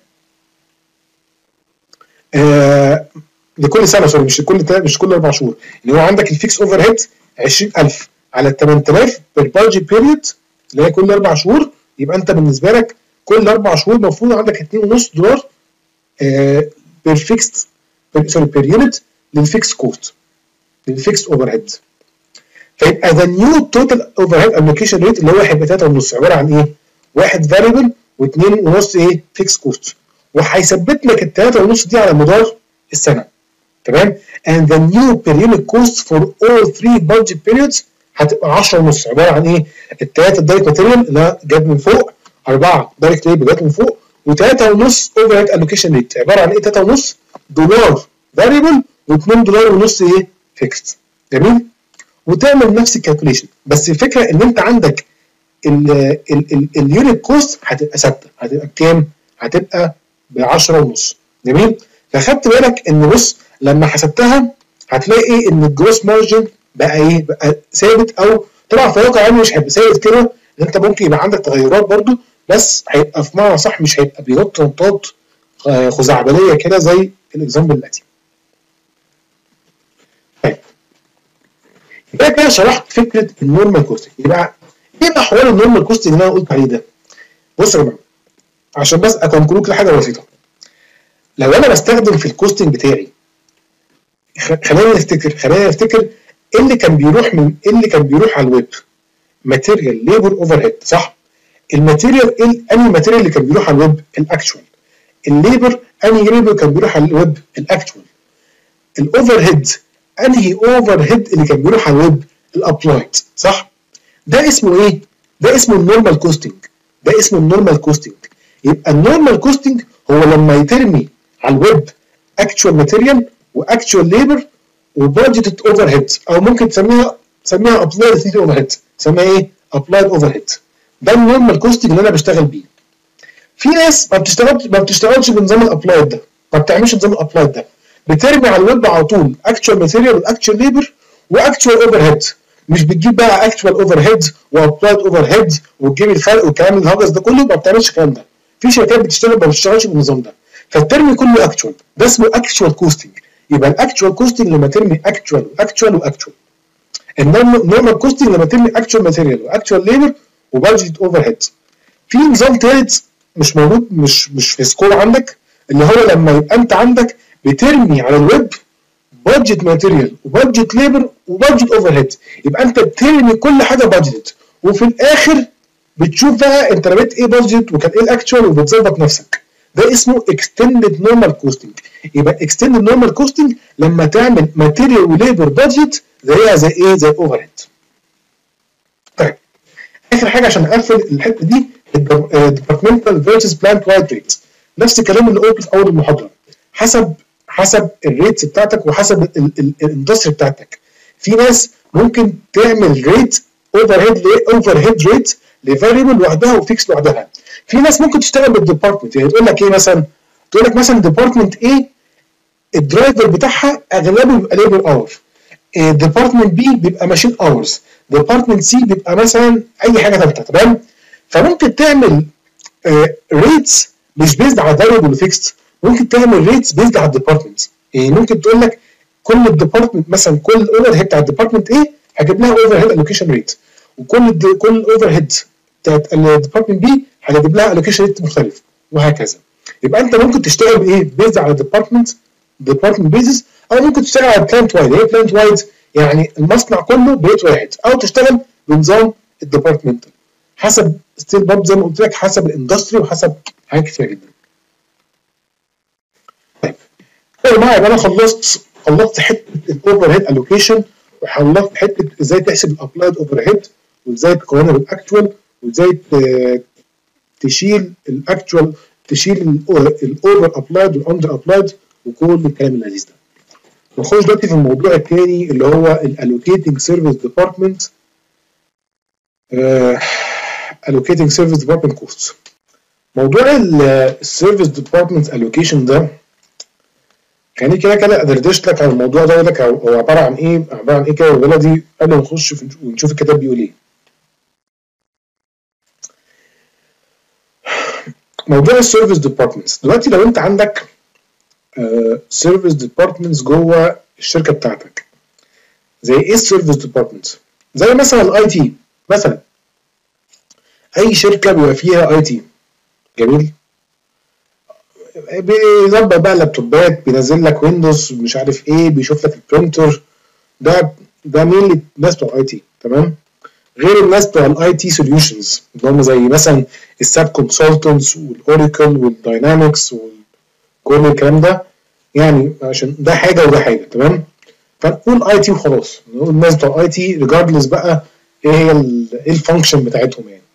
آه لكل سنه سوري مش كل مش كل اربع شهور، اللي هو عندك الفيكس اوفر هيد عشرين ألف على تمنية آلاف بالبادجت بيريود اللي هي كل اربع شهور، يبقى انت بالنسبه لك كل اربع شهور المفروض عندك اتنين ونص دولار آه بير فيكست سوري بير يونت للفيكس كوست للفيكس اوفر هيد. فيبقى ذا نيو توتال اوفر هيد ابلكيشن ريت اللي هو هيبقى تلاتة ونص عباره عن ايه؟ واحد فاريبل واثنين ونص ايه؟ فيكس كوست، وهيثبت لك ال تلاتة ونص دي على مدار السنه. تمام؟ and the new per unit cost for all three budget periods هتبقى عشرة ونص عباره عن ايه؟ الثلاثه الدايركت ماتيريال اللي جت من فوق، اربعه دايركت ليبر جت من فوق، وثلاثة ونص اوفر هيد الوكيشن ريت عباره عن ايه؟ تلاتة ونص دولار فاريبل واتنين دولار ونص ايه؟ فيكست. جميل؟ وتعمل نفس الكالكوليشن، بس الفكره ان انت عندك اليونت كوست هتبقى ثابته، هتبقى بكام؟ هتبقى ب عشرة ونص. جميل؟ فخدت بالك ان بص لما حسبتها هتلاقي ان الجروس مارجن بقى ايه؟ بقى ثابت، او طبعا في الواقع يعني مش هيبقى ثابت كده، انت ممكن يبقى عندك تغيرات برضو، بس هيبقى في معنى صح مش هيبقى بينط نطات خزعبليه كده زي الاكزامبل الاتي. طيب يبقى كده شرحت فكره النورمال كوستنج. يبقى ايه بقى حوار النورمال كوستنج اللي انا قلت عليه ده؟ بصوا يا جماعه عشان بس اكونكلود كده حاجه بسيطه. لو انا بستخدم في الكوستنج بتاعي، خلينا نفتكر خلينا نفتكر ايه اللي كان بيروح من ايه اللي كان بيروح على الويب؟ ماتيريال، ليبر، اوفر هيد، صح؟ الماتيريال ايه؟ انهي ماتيريال اللي كان بيروح على الويب؟ الاكشوال. الليبر انهي ليبر كان بيروح على الويب؟ الاكشوال. الاوفر هيد انهي اوفر هيد اللي كان بيروح على الويب؟ الابلايد، صح؟ ده اسمه ايه؟ ده اسمه النورمال كوستنج. ده اسمه النورمال كوستنج. يبقى النورمال كوستنج هو لما يترمي على الويب اكشوال ماتيريال واكشوال ليبر وبادجيتد اوفر هيد، او ممكن تسميها تسميها ابلايد اوفر هيد، تسميها ايه؟ ابلايد اوفر هيد. ده النورمال كوستنج اللي انا بشتغل بيه. في ناس ما بتشتغلش ما بتشتغلش بنظام الابلايد ده، ما بتعملش نظام الابلايد ده، بترمي على الويب على طول اكشوال ماتيريال واكشوال ليبر واكشوال اوفر هيد، مش بتجيب بقى اكشوال اوفر هيد وابلايد اوفر هيد وتجيب الفرق والكلام الهجس ده كله، ما بتعملش الكلام ده. في شركات بتشتغل ما بتشتغلش بالنظام ده، فالترمي كله اكشوال، ده اسمه اكشوال كوستنج. يبقى الاكشوال كوستنج لما ترمي اكشوال واكشوال واكشوال. النورمال كوستنج لما ترمي اكشوال ماتيريال واكشوال ليبر وبادجت اوفر هيد. في نظام ثالث مش موجود، مش مش في سكول عندك، اللي هو لما يبقى انت عندك بترمي على الويب بادجت ماتيريال وبادجت ليبر وبادجت اوفر هيد، يبقى انت بترمي كل حاجه بادجت، وفي الاخر بتشوف بقى انت رميت ايه بادجت وكان ايه الاكشوال وبتظبط نفسك. ده اسمه اكستندد نورمال كوستنج. يبقى اكستندد نورمال كوستنج لما تعمل ماتيريال وليبر بادجت زيها زي ايه؟ زي اوفر هيد. طيب اخر حاجه عشان اقفل الحته دي، الديبارتمنتال فيرسز بلانت وايد ريت. نفس الكلام اللي قلته في اول المحاضره، حسب حسب الريتس بتاعتك وحسب الاندستري بتاعتك. في ناس ممكن تعمل ريت اوفر هيد اوفر هيد ريت لفاريبل لوحدها وفيكس لوحدها. في ناس ممكن تشتغل بالديبارتمنت، يعني تقول لك ايه مثلا؟ تقول لك مثلا ديبارتمنت ايه الدرايفر بتاعها اغلبه بيبقى ليبر اور، ديبارتمنت بي بيبقى ماشين اورز، ديبارتمنت سي بيبقى مثلا اي حاجه ثالثه، تمام؟ فممكن تعمل ريتس مش بيزد على فاريبل وفيكس، ممكن تعمل ريتس بيزد على الديبارتمنت. يعني ممكن تقول لك كل الديبارتمنت مثلا كل اوفر هيد بتاع الديبارتمنت ايه هجيب لها اوفر هيد الوكيشن ريت، وكل كل اوفر هيد بتاعت الديبارتمنت بي هجيب لها الوكيشن ريت مختلف، وهكذا. يبقى انت ممكن تشتغل بايه؟ بيزد على الديبارتمنت ديبارتمنت بيزس، او ممكن تشتغل على بلانت وايد. ايه بلانت وايد؟ يعني المصنع كله بريت واحد، او تشتغل بنظام الديبارتمنتال حسب ستيل برضه زي ما قلت لك، حسب الاندستري وحسب حاجات كتير جدا. طيب يا جماعه يبقى انا خلصت خلصت حته الاوفر هيد الوكيشن، وخلصت حته ازاي تحسب الابلايد اوفر هيد، وازاي تقارنها بالاكتوال، وازاي تشيل الاكتوال تشيل الاوفر ابلايد والاندر ابلايد وكل الكلام اللذيذ ده. نخش دلوقتي في الموضوع الثاني اللي هو الالوكيتنج سيرفيس ديبارتمنت. allocating service department costs. موضوع السيرفيس ديبارتمنت allocation ده يعني كده كده قدرتش لك على الموضوع ده، لك هو عباره عن ايه عباره عن ايه كده بلدي قبل ما نخش ونشوف الكتاب بيقول ايه. موضوع السيرفيس ديبارتمنتس دلوقتي، لو انت عندك سيرفيس ديبارتمنتس جوه الشركه بتاعتك، زي ايه السيرفيس ديبارتمنت؟ زي مثلا الاي تي مثلا. اي شركه بيبقى فيها اي تي، جميل، بيظبط بقى اللابتوبات، بينزل لك ويندوز مش عارف ايه، بيشوف لك البرينتر، ده ده مين الناس بتوع اي تي، تمام؟ غير الناس بتوع الاي تي سوليوشنز اللي هم زي مثلا الساب كونسلتنتس والاوراكل والداينامكس وكل الكلام ده، يعني عشان ده حاجه وده حاجه، تمام؟ فنقول اي تي وخلاص، نقول الناس بتوع اي تي ريجاردلس بقى ايه هي ايه الفانكشن بتاعتهم يعني.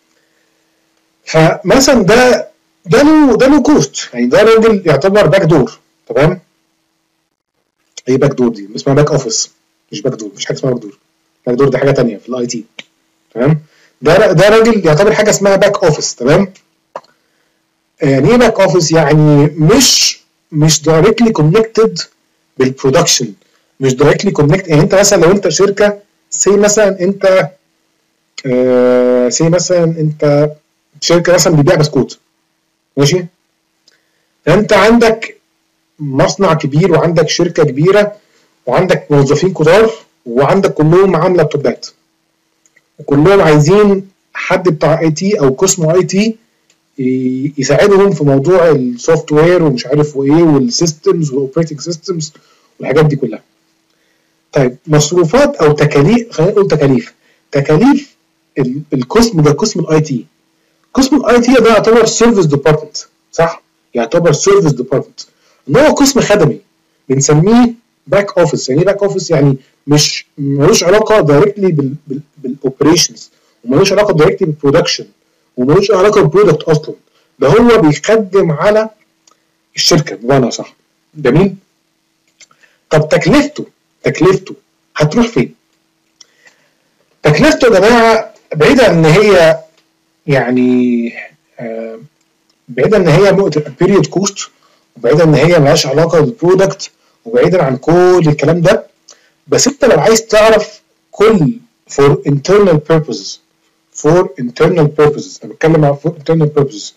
فمثلا ده ده له ده له كوست، يعني ده راجل يعتبر باك دور، تمام؟ ايه باك دور دي؟ اسمها باك اوفيس، مش باك دور، مش حاجه اسمها باك دور. باك دور دي حاجه ثانيه في الاي تي، تمام؟ ده ده راجل يعتبر حاجه اسمها باك اوفيس، تمام؟ يعني ايه باك اوفيس؟ يعني مش مش دايركتلي كونكتد بالبرودكشن، مش دايركتلي كونكت. يعني انت مثلا لو انت شركه سي مثلا انت آه سي مثلا انت شركه مثلا بتبيع بسكوت، ماشي؟ فانت عندك مصنع كبير وعندك شركه كبيره وعندك موظفين كتار وعندك كلهم معاهم لابتوبات وكلهم عايزين حد بتاع اي تي او قسم اي تي يساعدهم في موضوع السوفت وير ومش عارف وايه والسيستمز والاوبريتنج سيستمز والحاجات دي كلها. طيب مصروفات او تكاليف، خلينا نقول تكاليف تكاليف القسم ده، قسم الاي تي. قسم الاي تي ده يعتبر سيرفيس ديبارتمنت، صح؟ يعتبر سيرفيس ديبارتمنت، ان هو قسم خدمي بنسميه باك اوفيس. يعني ايه باك اوفيس؟ يعني مش ملوش علاقه دايركتلي بالاوبريشنز وملوش علاقه دايركتلي بالبرودكشن وملوش علاقه بالبرودكت اصلا، ده هو بيخدم على الشركه بمعنى صح. جميل. طب تكلفته تكلفته هتروح فين؟ تكلفته يا جماعه بعيدا ان هي يعني آه بعيدا ان هي بيريود كوست، وبعيدا ان هي ملهاش علاقه بالبرودكت، وبعيدا عن كل الكلام ده، بس انت لو عايز تعرف كل for internal purposes for internal purposes انا بتكلم عن for internal purposes،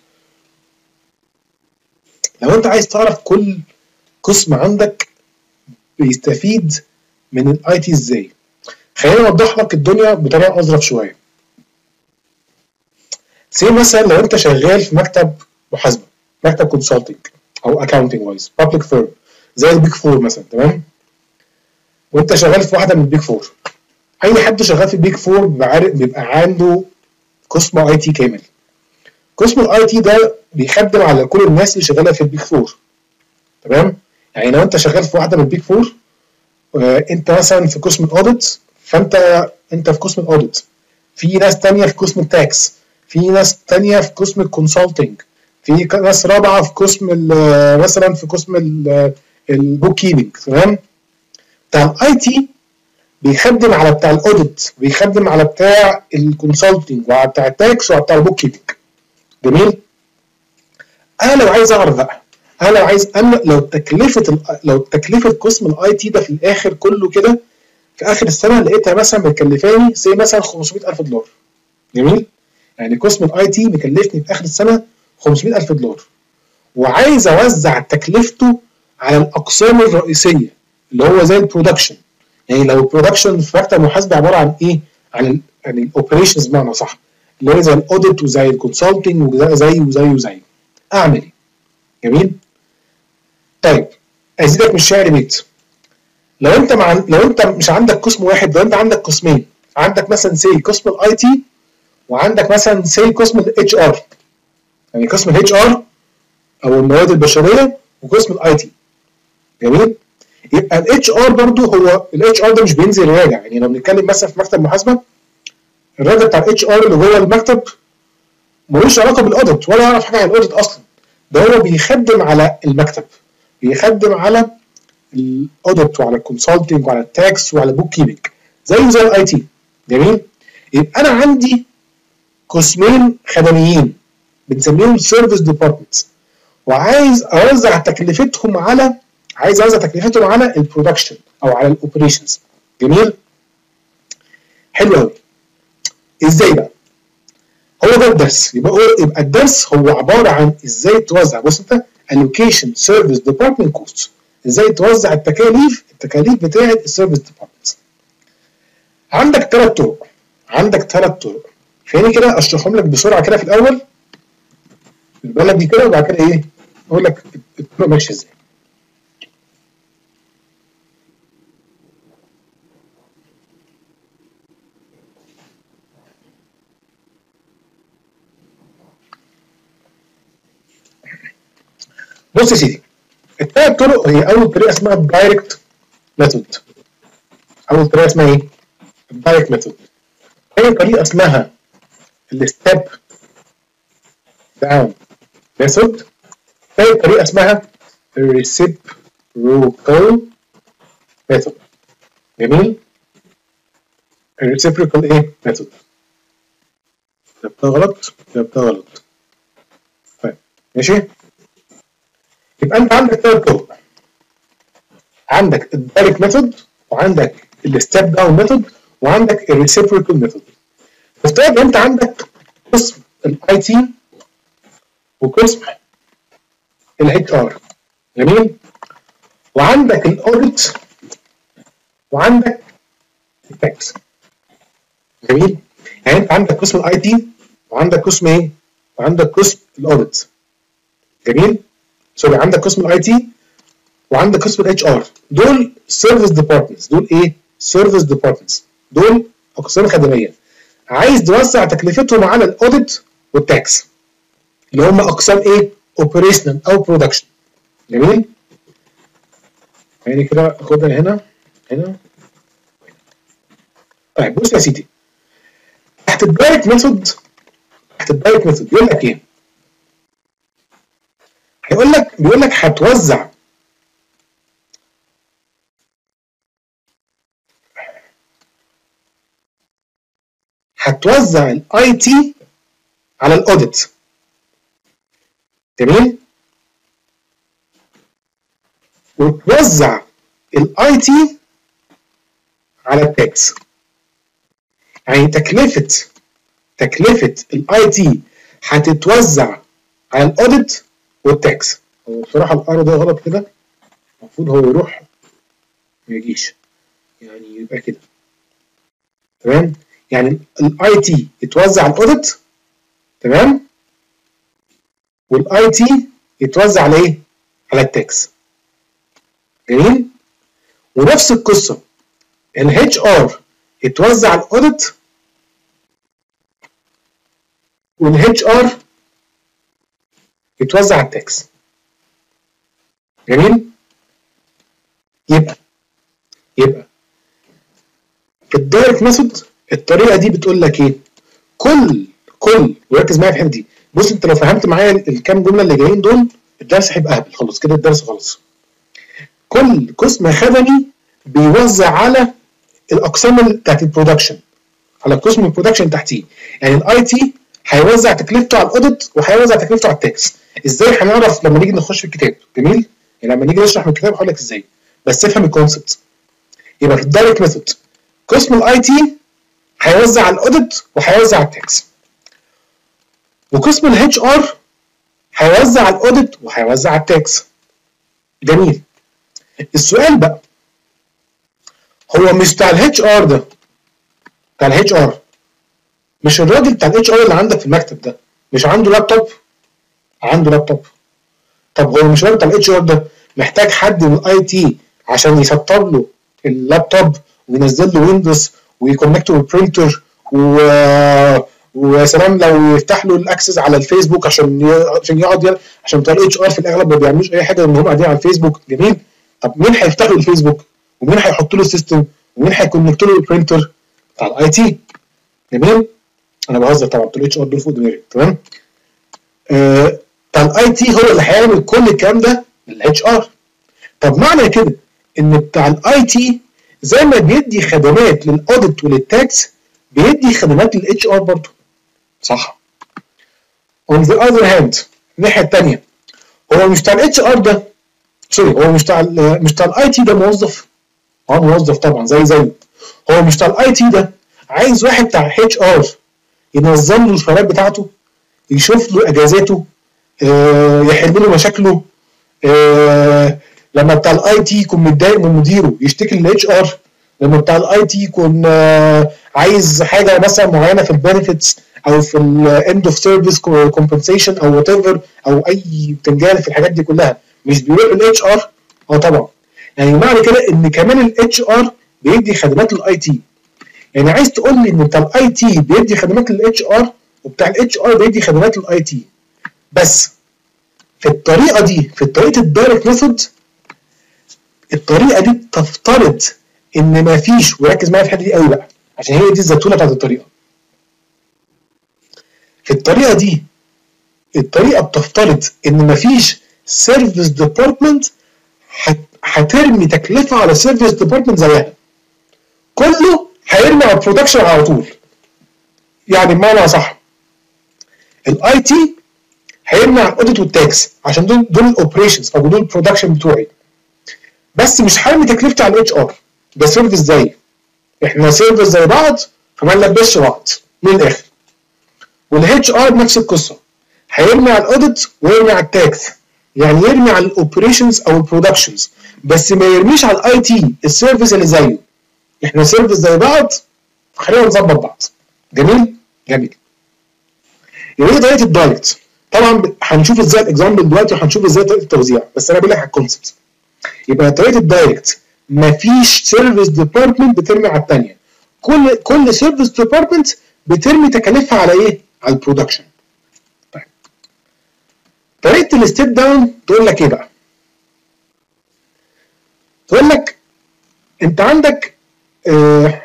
لو انت عايز تعرف كل قسم عندك بيستفيد من الاي تي ازاي، خليني اوضح لك الدنيا بطريقه اظرف شويه. زي مثلا لو انت شغال في مكتب محاسبه، مكتب كونسلتنج او اكاونتنج وايز بابليك فيرم زي البيج فور مثلا، تمام؟ وانت شغال في واحده من البيج فور، اي حد شغال في البيج فور بيبقى عنده قسم اي تي كامل. قسم الاي تي ده بيخدم على كل الناس اللي شغاله في البيج فور، تمام؟ يعني لو انت شغال في واحده من البيج فور، آه انت مثلا في قسم الاوديت، فانت انت في قسم الاوديت، في ناس تانية في قسم التاكس، في ناس تانية في قسم الكونسلتنج، في ناس رابعه في قسم مثلا في قسم البوك كيبنج، تمام؟ بتاع الاي تي بيخدم على بتاع الاوديت، بيخدم على بتاع الكونسلتنج وعلى بتاع التاكس وعلى بتاع البوك كيبنج. جميل. انا لو عايز اعرف بقى، انا لو عايز انا لو تكلفه لو تكلفه قسم الاي تي ده في الاخر كله كده في اخر السنه لقيتها مثلا مكلفاني زي مثلا خمسمية ألف دولار. جميل. يعني قسم الاي تي مكلفني في اخر السنه خمسمية ألف دولار، وعايز اوزع تكلفته على الاقسام الرئيسيه اللي هو زي البرودكشن. يعني لو البرودكشن في مكتب محاسبه عباره عن ايه؟ عن يعني الاوبريشنز بمعنى صح، اللي هي زي الاوديت وزي الكونسلتنج وزي وزي وزي اعمل ايه؟ جميل. طيب ازيدك من الشعر بيت، لو انت مع لو انت مش عندك قسم واحد، لو انت عندك قسمين، عندك مثلا سي قسم الاي تي وعندك مثلا سي قسم الاتش ار، يعني قسم الاتش ار او الموارد البشريه وقسم الاي تي. جميل. يبقى الاتش ار برضو هو الاتش ار ده مش بينزل يراجع. يعني لو بنتكلم مثلا في مكتب محاسبه، الراجل بتاع الاتش ار اللي جوه المكتب ملوش علاقه بالاوديت ولا يعرف حاجه عن الاوديت اصلا، ده هو بيخدم على المكتب، بيخدم على الاوديت وعلى الكونسلتنج وعلى التاكس وعلى البوك كيبنج زيه زي الاي تي. جميل. يبقى انا عندي قسمين خدميين بنسميهم سيرفيس ديبارتمنتس، وعايز اوزع تكلفتهم على عايز اوزع تكلفتهم على البرودكشن او على الاوبريشنز. جميل. حلو قوي. ازاي بقى؟ هو ده الدرس. يبقى يبقى الدرس هو عباره عن ازاي توزع. بص انت allocation service department costs، ازاي توزع التكاليف التكاليف بتاعه السيرفيس ديبارتمنت. عندك ثلاث طرق عندك ثلاث طرق خليني كده اشرحهم لك بسرعه كده في الاول بالبلدي كده، وبعد كده ايه اقول لك الطرق ماشيه ازاي. بص يا سيدي، الثلاث طرق هي اول طريقه اسمها الدايركت ميثود. اول طريقه اسمها ايه؟ الدايركت ميثود. ثاني طريقه اسمها الستيب داون ميثود. ثالث طريقه اسمها الريسيبروكال ميثود. جميل. الريسيبروكال ايه ميثود؟ كتبتها غلط كتبتها غلط طيب ماشي؟ يبقى انت عندك ثلاث طرق، عندك الدايركت ميثود، وعندك الستيب داون ميثود، وعندك الريسيبروكال ميثود. افترض انت عندك قسم الاي تي وقسم الاتش ار، جميل؟ وعندك الاوديت وعندك التاكس، جميل؟ يعني انت عندك قسم الاي تي وعندك قسم ايه؟ وعندك قسم الاوديت، جميل؟ سوري، عندك قسم الاي تي وعندك قسم الاتش ار، دول سيرفيس ديبارتمنتس، دول ايه؟ سيرفيس ديبارتمنتس، دول اقسام خدميه. عايز توسع تكلفتهم على الاوديت والتاكس اللي هم اقسام ايه؟ اوبريشنال او برودكشن، جميل؟ يعني كده خدها هنا هنا. طيب بص يا سيدي، تحت الدايركت ميثود، تحت الدايركت ميثود بيقول لك ايه؟ هيقول لك بيقول لك هتوزع هتوزع الاي تي على الاوديت، جميل؟ وتوزع الاي تي على التاكس. يعني تكلفه تكلفه الاي تي هتتوزع على الاوديت والتاكس. هو بصراحه الار ده غلط كده، المفروض هو يروح ما يجيش، يعني يبقى كده تمام. يعني الاي تي يتوزع على الاوديت، تمام، والاي تي يتوزع على ايه؟ على التاكس، جميل؟ ونفس القصه الاتش ار يتوزع على الاوديت والاتش ار يتوزع على التاكس، جميل؟ يبقى يبقى في الدايركت ميثود الطريقه دي بتقول لك ايه؟ كل كل وركز معايا في الحته دي. بص انت لو فهمت معايا الكام جمله اللي جايين دول الدرس هيبقى اهبل خلاص كده، الدرس خلص. كل قسم خدمي بيوزع على الاقسام بتاعت البرودكشن، على قسم البرودكشن تحتيه. يعني الاي تي هيوزع تكلفته على الاوديت وهيوزع تكلفته على التاكس. ازاي؟ هنعرف لما نيجي نخش في الكتاب، جميل؟ يعني لما نيجي نشرح من الكتاب هقول لك ازاي، بس افهم الكونسبت. يبقى في الدايركت ميثود قسم الاي تي هيوزع على الاوديت وهيوزع على التاكس، وقسم الاتش ار هيوزع على الاوديت وهيوزع على التاكس، جميل؟ السؤال بقى، هو مش بتاع الاتش ار ده، بتاع الاتش ار، مش الراجل بتاع الاتش ار اللي عندك في المكتب ده مش عنده لابتوب؟ عنده لابتوب. طب هو مش الراجل بتاع الاتش ار ده محتاج حد من الاي تي عشان يسطب له اللابتوب وينزل له ويندوز ويكونكته بالبرينتر و ويا سلام لو يفتح له الاكسس على الفيسبوك عشان ي... عشان يقعد ي... عشان بتوع الاتش ار في الاغلب ما بيعملوش اي حاجه ان هم قاعدين على الفيسبوك، جميل؟ طب مين هيفتح له الفيسبوك؟ ومين هيحط له السيستم؟ ومين هيكونكت له البرينتر؟ بتاع الاي تي، جميل؟ انا بهزر طبعا، بتوع الاتش ار دول فوق دماغي، تمام؟ آه... بتاع الاي تي هو اللي هيعمل كل الكلام ده للاتش ار. طب معنى كده ان بتاع الاي تي زي ما بيدي خدمات للاوديت وللتاكس بيدي خدمات للاتش ار برضه، صح؟ on the other hand الناحيه الثانيه هو مش بتاع الاتش ار ده، سوري، هو مش بتاع مش بتاع الاي تي ده موظف، اه موظف طبعا زي زيه. هو مش بتاع الاي تي ده عايز واحد بتاع اتش ار ينظم له الفايلات بتاعته، يشوف له اجازاته، آه يحل له مشاكله، آه لما بتاع الاي تي يكون متضايق من مديره يشتكي للاتش ار، لما بتاع الاي تي يكون آه عايز حاجه مثلا معينه في البنفيتس او في الاند اوف سيرفيس كومبنسيشن او وات ايفر او اي بتنجان في الحاجات دي كلها، مش بيروح للاتش ار؟ اه طبعا. يعني معنى كده ان كمان الاتش ار بيدي خدمات للاي تي. يعني عايز تقول لي ان بتاع الاي تي بيدي خدمات للاتش ار وبتاع الاتش ار بيدي خدمات للاي تي، بس في الطريقه دي، في طريقه الدايركت ميثود، الطريقه دي تفترض ان ما فيش، وركز معايا في الحته دي قوي بقى عشان هي دي الزتونه بتاعت الطريقه. في الطريقه دي الطريقه بتفترض ان ما فيش سيرفيس ديبارتمنت هترمي تكلفه على سيرفيس ديبارتمنت زيها، كله هيرمي على البرودكشن على طول. يعني بمعنى صح، الاي تي هيرمي على الاوديت والتاكس عشان دول دول الاوبريشنز او دول البرودكشن بتوعي، بس مش هرمي تكلفتي على الاتش ار. ده سيرفيس زي احنا سيرفيس زي بعض فما نلبسش بعض من الاخر. والاتش ار نفس القصه، هيرمي على الاوديت ويرمي على التاكس، يعني يرمي على الاوبريشنز او البرودكشنز بس ما يرميش على الاي تي السيرفيس اللي زيه. احنا سيرفيس زي بعض خلينا نظبط بعض. جميل؟ جميل. يبقى دي طريقه الدايركت. طبعا هنشوف ازاي الاكزامبل دلوقتي وهنشوف ازاي طريقه التوزيع، بس انا بقول لك على الكونسبت. يبقى طريقه الدايركت مفيش سيرفيس ديبارتمنت بترمي على الثانيه، كل كل سيرفيس ديبارتمنت بترمي تكاليفها على ايه؟ على البرودكشن. طيب طريقه الستيب داون تقول لك ايه بقى؟ تقول لك انت عندك آه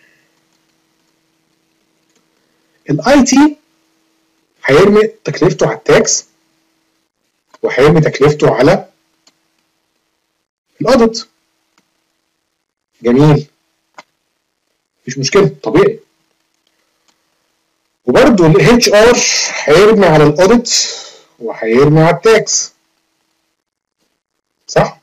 الاي تي هيرمي تكلفته على التاكس وهيرمي تكلفته على الاوديت. جميل، مفيش مشكله، طبيعي. وبرده الاتش ار هيرمي على الاوديت وهيرمي على التاكس، صح؟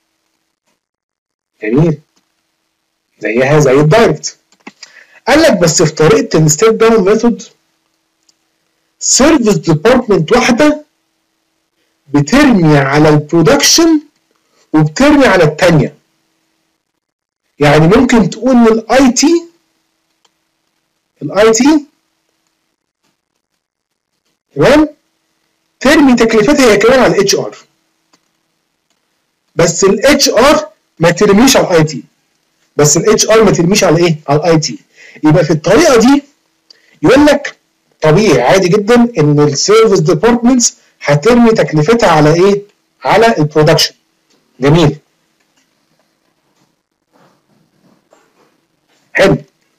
جميل، زيها زي الدايركت. قال لك بس في طريقه الستيب داون ميثود سيرفيس ديبارتمنت واحده بترمي على البرودكشن وبترمي على الثانيه. يعني ممكن تقول ان الاي تي الاي تي تمام ترمي تكلفتها هي كمان على الاتش ار، بس الاتش ار ما ترميش على الاي تي، بس الاتش ار ما ترميش على ايه؟ على الاي تي. يبقى في الطريقه دي يقول لك طبيعي عادي جدا ان السيرفيس ديبارتمنتس هترمي تكلفتها على ايه؟ على البرودكشن. جميل، حلو.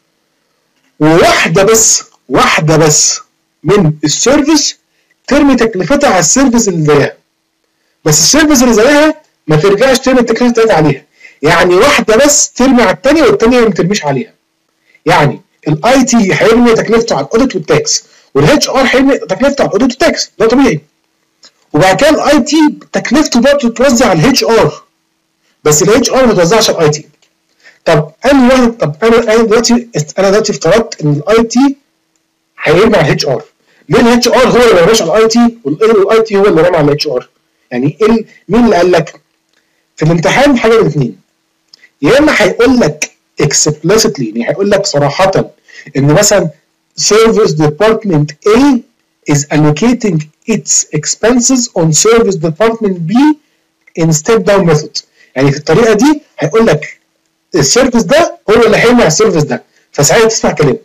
وواحده بس واحده بس من السيرفيس ترمي تكلفتها على السيرفيس اللي زيها، بس السيرفيس اللي زيها ما ترجعش ترمي التكلفه بتاعتها عليها. يعني واحده بس ترمي على الثانيه والثانيه ما ترميش عليها. يعني الاي تي هيرمي تكلفته على الاوديت والتاكس، والاتش ار هيرمي تكلفته على الاوديت والتاكس، ده طبيعي. وبعد كده الاي تي تكلفته برضه تتوزع على الاتش ار، بس الاتش ار ما تتوزعش على الاي تي. طب انا واحد طب انا انا دلوقتي انا دلوقتي افترضت ان الاي تي هيرمي على الاتش ار. ليه الاتش ار هو اللي ما رماش على الاي تي والاي تي هو اللي رمى على الاتش ار؟ يعني ايه؟ مين اللي قال لك؟ في الامتحان حاجه من الاثنين، يا اما هيقول لك explicitly، يعني هيقول لك صراحه ان مثلا service department A is allocating its expenses on service department B in step down method. يعني في الطريقه دي هيقول لك السيرفيس ده هو اللي هيرمي على السيرفيس ده، فساعتها تسمع كلامه.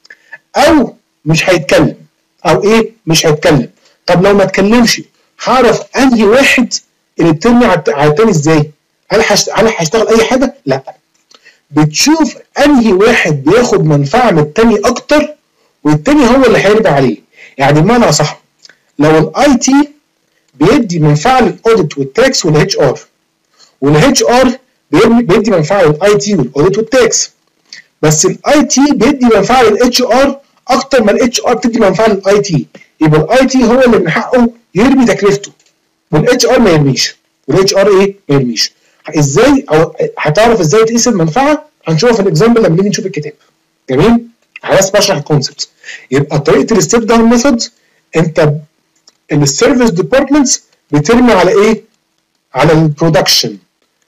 او مش هيتكلم، او ايه؟ مش هيتكلم. طب لو ما اتكلمش هعرف انهي واحد اللي بترمي على التاني ازاي؟ هل هل هيشتغل اي حاجه؟ لا، بتشوف انهي واحد بياخد منفعه من التاني اكتر والتاني هو اللي هيرمي عليه. يعني بمعنى اصح، لو الاي تي بيدي منفعه للاوديت والتاكس والاتش ار، والاتش ار بيدي منفعه للاي تي والاوديت والتاكس، بس الاي تي بيدي منفعه للاتش ار اكتر ما الاتش ار بتدي منفعه للاي تي، يبقى الاي تي هو اللي من حقه يرمي تكلفته والاتش ار ما يرميش، والاتش ار ايه؟ ما يرميش. ازاي؟ او هتعرف ازاي تقيس المنفعه؟ هنشوفها في الاكزامبل لما نيجي نشوف الكتاب. جميل؟ بس بشرح الكونسبت. يبقى طريقه الستيب داون ميثود انت السيرفيس ديبارتمنتس بترمي على ايه؟ على البرودكشن،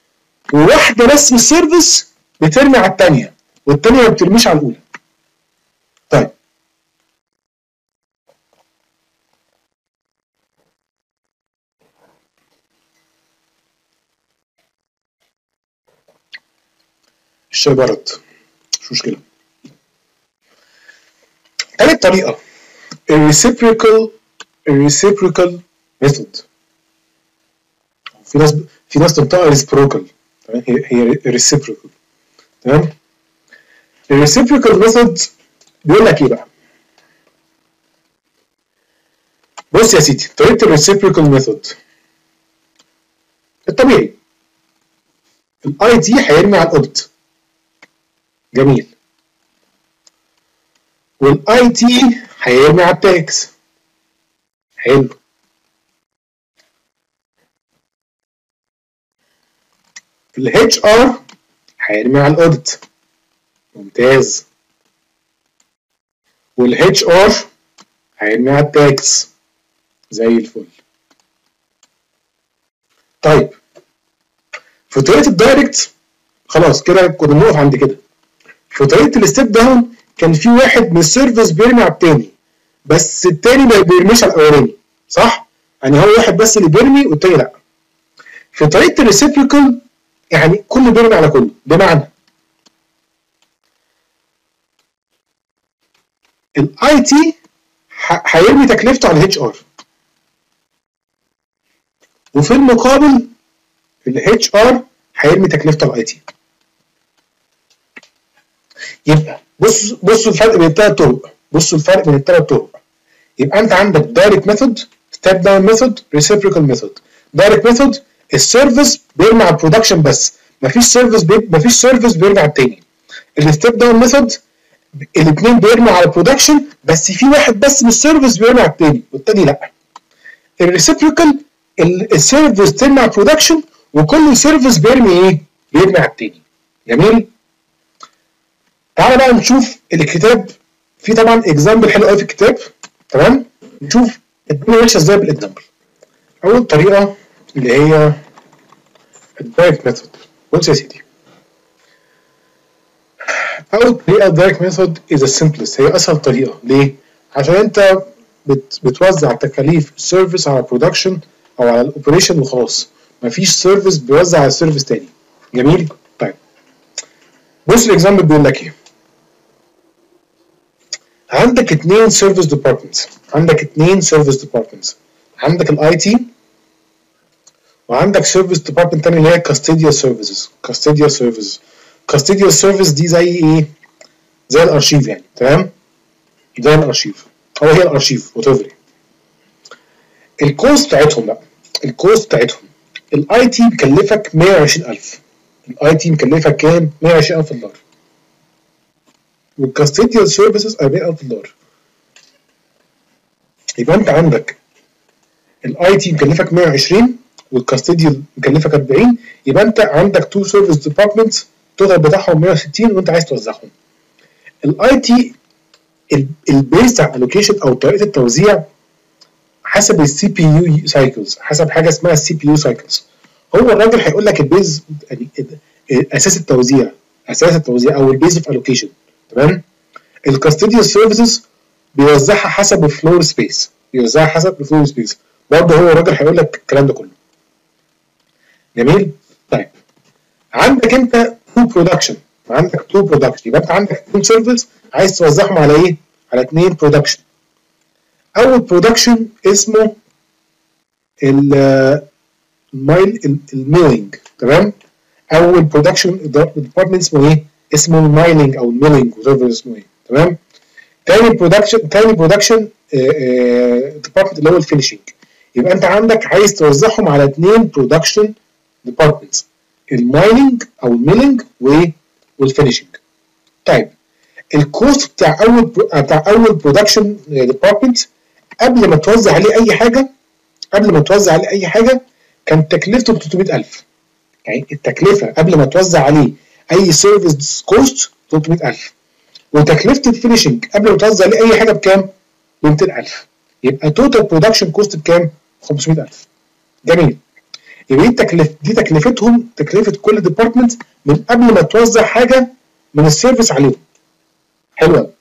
وواحده بس من السيرفيس بترمي على الثانيه والثانيه ما بترميش على الاولى. طيب الشاي برد مش مشكله. تالت طريقه الريسيبريكال الريسيبريكال ميثود. في ناس في ناس تنطقها ريسبروكال، تمام؟ هي هي ريسيبريكال. تمام؟ الريسيبريكال ميثود بيقول لك ايه بقى؟ بص يا سيدي، طريقه الريسيبريكال ميثود الطبيعي الاي تي هيرمي على الاوديت. جميل. والاي تي هيرمي على التاكس. حلو. الاتش ار هيرمي على الاوديت. ممتاز. والاتش ار هيرمي على التاكس. زي الفل. طيب في طريقه الدايركت خلاص كده كنا بنقف عند كده. في طريقه الستيب داون كان في واحد من السيرفيس بيرمي على التاني، بس التاني ما بيرميش على الاولاني، صح؟ يعني هو واحد بس اللي بيرمي والتاني لا. في طريقه الريسيبريكال يعني كله بيرمي على كله، بمعنى الاي تي هيرمي تكلفته على الاتش ار، وفي المقابل الاتش ار هيرمي تكلفته على الاي تي. يبقى بص بصوا الفرق بين الثلاث طرق، بصوا الفرق بين الثلاث طرق. يبقى انت عندك دايركت ميثود، ستيب داون ميثود، ريسيبريكال ميثود. دايركت ميثود السيرفيس بيرمي على البرودكشن بس، مفيش سيرفيس بي... مفيش سيرفيس بيرمي على الثاني. الستيب داون ميثود الاثنين بيرموا على البرودكشن، بس في واحد بس من السيرفيس بيرمي على الثاني والثاني لا. الريسيبريكال السيرفيس ترمي على البرودكشن وكل سيرفيس بيرمي ايه؟ بيرمي على الثاني. جميل؟ تعالى بقى نشوف الكتاب، في طبعا اكزامبل حلو قوي في الكتاب، تمام؟ نشوف الدنيا ماشيه ازاي بالاكزامبل. اول طريقه اللي هي الدايركت ميثود. بص يا سيدي، اول طريقه الدايركت ميثود از السمبلست، هي اسهل طريقه. ليه؟ عشان انت بت بتوزع تكاليف السيرفيس على البرودكشن او على الاوبريشن وخلاص، مفيش سيرفيس بيوزع على سيرفيس تاني. جميل؟ طيب بص الاكزامبل بيقول لك ايه. عندك اثنين سيرفيس ديبارتمنتس، عندك اثنين سيرفيس ديبارتمنتس، عندك الاي تي وعندك سيرفيس ديبارتمنت تاني اللي هي كاستيديال سيرفيسز. كاستيديال سيرفيسز كاستيديال سيرفيس دي زي ايه؟ زي الارشيف يعني، تمام؟ زي الارشيف او هي الارشيف وات ايفر. الكوست بتاعتهم بقى، الكوست بتاعتهم الاي تي مكلفك مية وعشرين ألف. الاي تي مكلفك كام؟ مية وعشرين ألف دولار. والكاستيديال سيرفيسز أربعين ألف دولار. يبقى انت عندك الاي تي مكلفك مية وعشرين والكاستيديال مكلفك أربعين، يبقى انت عندك تو سيرفيس ديبارتمنتس التوتال بتاعهم مية وستين وانت عايز توزعهم. الاي تي البيس على الالوكيشن او طريقه التوزيع حسب السي بي يو سايكلز، حسب حاجه اسمها السي بي يو سايكلز. هو الراجل هيقول لك البيز يعني اساس التوزيع، اساس التوزيع او البيز اوف الوكيشن، تمام؟ الكاستيديال سيرفيسز بيوزعها حسب الفلور سبيس، بيوزعها حسب الفلور سبيس برضه، هو الراجل هيقول لك الكلام ده كله. جميل؟ طيب عندك انت تو برودكشن، عندك تو برودكشن، يبقى انت عندك اثنين سيرفيس عايز توزعهم على ايه؟ على اثنين برودكشن. اول برودكشن اسمه المايل الميلينج، تمام؟ اول برودكشن ديبارتمنت اسمه ايه؟ اسمه المايلينج او الميلينج وات اسمه ايه، تمام؟ تاني برودكشن تاني برودكشن ديبارتمنت اللي هو الفينشنج. يبقى انت عندك عايز توزعهم على اثنين برودكشن ديبارتمنتس، المايننج او الميلنج والفينشنج. طيب الكوست بتاع اول بتاع اول برودكشن ديبارتمنت قبل ما توزع عليه اي حاجه، قبل ما توزع عليه اي حاجه كان تكلفته ب ثلاثمية ألف. يعني التكلفه قبل ما توزع عليه اي سيرفيس كوست ثلاثمية ألف، وتكلفه الفينشنج قبل ما توزع عليه اي حاجه بكام؟ ب مئتين ألف. يبقى توتال برودكشن كوست بكام؟ خمسمية ألف. جميل. يبقى دي تكلفه دي تكلفتهم، تكلفه كل ديبارتمنت من قبل ما توزع حاجه من السيرفيس عليهم. حلوه.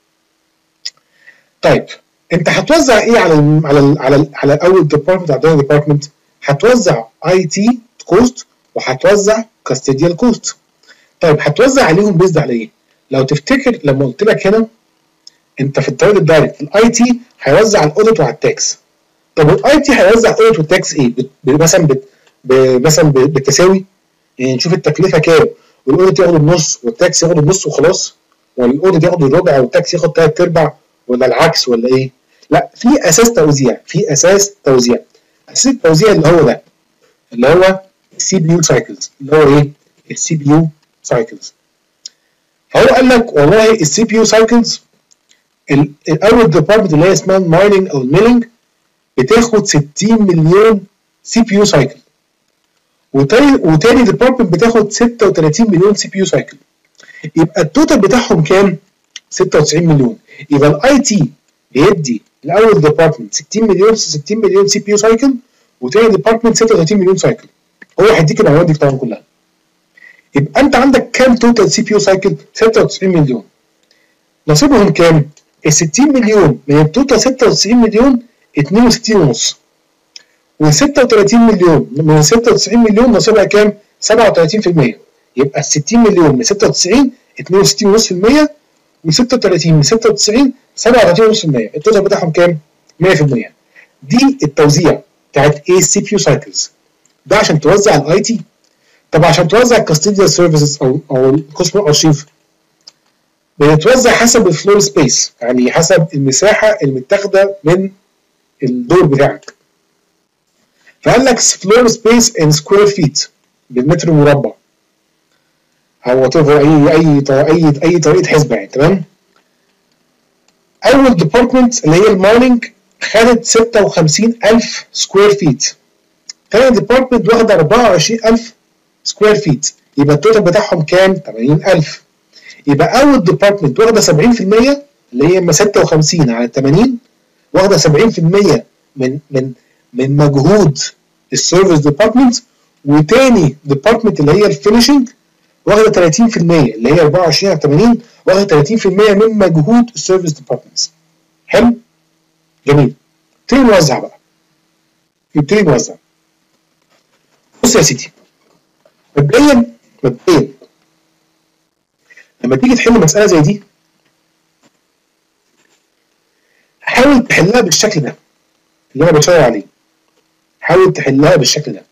طيب انت هتوزع ايه على ال على ال على ال على اول ديبارتمنت على الثاني ديبارتمنت؟ هتوزع اي تي كوست وهتوزع كاستيديال كوست. طيب هتوزع عليهم بيزد على ايه؟ لو تفتكر لما قلت لك هنا انت في الطريق الدايركت الاي تي هيوزع على الاوديت وعلى التاكس. طب الاي تي هيوزع الاوديت والتاكس ايه؟ مثلا مثلا بالتساوي؟ يعني نشوف التكلفه كام والاوديت ياخد النص والتاكس ياخد النص وخلاص، ولا الاوديت ياخد الربع والتاكس ياخد ثلاث ارباع، ولا العكس ولا ايه؟ لا، في اساس توزيع، في اساس توزيع. اساس التوزيع اللي هو ده، اللي هو السي بي يو سايكلز، اللي هو ايه؟ السي بي يو سايكلز. فهو قال لك والله السي بي يو سايكلز الاول ديبارتمنت اللي هي اسمها المايننج او الميلنج بتاخد ستين مليون سي بي يو سايكل، وتاني وتاني ديبارتمنت بتاخد ستة وتلاتين مليون سي بي يو سايكل. يبقى التوتال بتاعهم كام؟ ستة وتسعين مليون. يبقى الاي تي بيدي الاول ديبارتمنت ستين مليون ستين مليون سي بي يو سايكل، وتاني ديبارتمنت ستة وتلاتين مليون سايكل. هو هيديك المعلومات دي طبعا كلها. يبقى انت عندك كام توتال سي بي يو سايكل؟ ستة وتسعين مليون. نصيبهم كام؟ ال ستين مليون من التوتال ستة وتسعين مليون اتنين وستين ونص. وال ستة وتلاتين مليون من ستة وتسعين مليون نصيبها كام؟ سبعة وتلاتين بالمية. يبقى ال ستين مليون من ستة وتسعين اتنين وستين ونص بالمية، و ستة وتلاتين من ستة وتسعين سبعة وتلاتين ونص بالمية. التوتال بتاعهم كام؟ مية بالمية. دي التوزيع بتاعت ايه السي بي يو سايكلز. ده عشان توزع الاي تي. طب عشان توزع الكاستيديال سيرفيسز او او الكوسمو ارشيف بيتوزع حسب الفلور سبيس، يعني حسب المساحه المتاخده من الدور بتاعك. فقال لك فلور سبيس ان سكوير فيت بالمتر مربع او وات ايفر، اي اي اي اي طريقه حسبه يعني. تمام. اول ديبارتمنت اللي هي المايننج خدت ستة وخمسين ألف سكوير فيت. تاني ديبارتمنت واخده أربعة وعشرين ألف سكوير فيت. يبقى التوتال بتاعهم كام؟ تمانين ألف. يبقى اول ديبارتمنت واخده سبعين بالمية اللي هي اما ستة وخمسين على تمانين، واخده سبعين بالمية من من من مجهود السيرفيس ديبارتمنت. وتاني ديبارتمنت اللي هي الفينشنج واخده تلاتين بالمية اللي هي أربعة وعشرين على تمانين، واخده تلاتين بالمية من مجهود السيرفيس ديبارتمنتس. حلو؟ جميل. نبتدي نوزع بقى. نبتدي نوزع. بص يا سيدي. مبدئيا مبدئيا لما تيجي تحل مسألة زي دي حاول تحلها بالشكل ده اللي انا بشاور عليه. حاول تحلها بالشكل ده.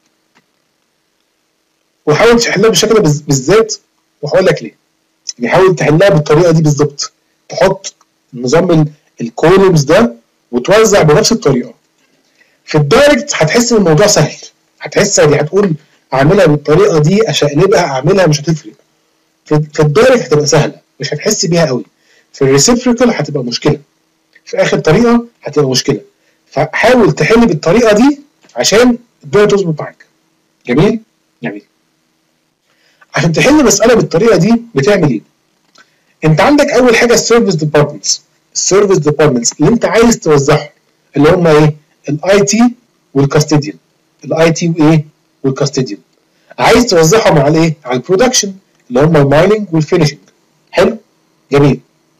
وحاول تحلها بالشكل ده بالذات، وهقول لك ليه. يعني حاول تحلها بالطريقة دي بالظبط. تحط نظام الكولومز ده وتوزع بنفس الطريقة. في الدايركت هتحس ان الموضوع سهل. هتحس يعني هتقول اعملها بالطريقة دي، اشقلبها، اعملها، مش هتفرق. في الدايركت هتبقى سهله مش هتحس بيها قوي. في الريسيبريكال هتبقى مشكله. في اخر طريقه هتبقى مشكله. فحاول تحل بالطريقه دي عشان الدنيا تظبط معاك. جميل؟ جميل. عشان تحل مساله بالطريقه دي بتعمل ايه؟ انت عندك اول حاجه السيرفيس ديبارتمنتس. السيرفيس ديبارتمنتس اللي انت عايز توزعهم اللي هم ايه؟ الاي تي والكاستيديان. الاي تي وايه؟ والكاستيديان. عايز توزعهم على ايه؟ على البرودكشن اللي هم المايننج والفينشنج. حلو؟ جميل.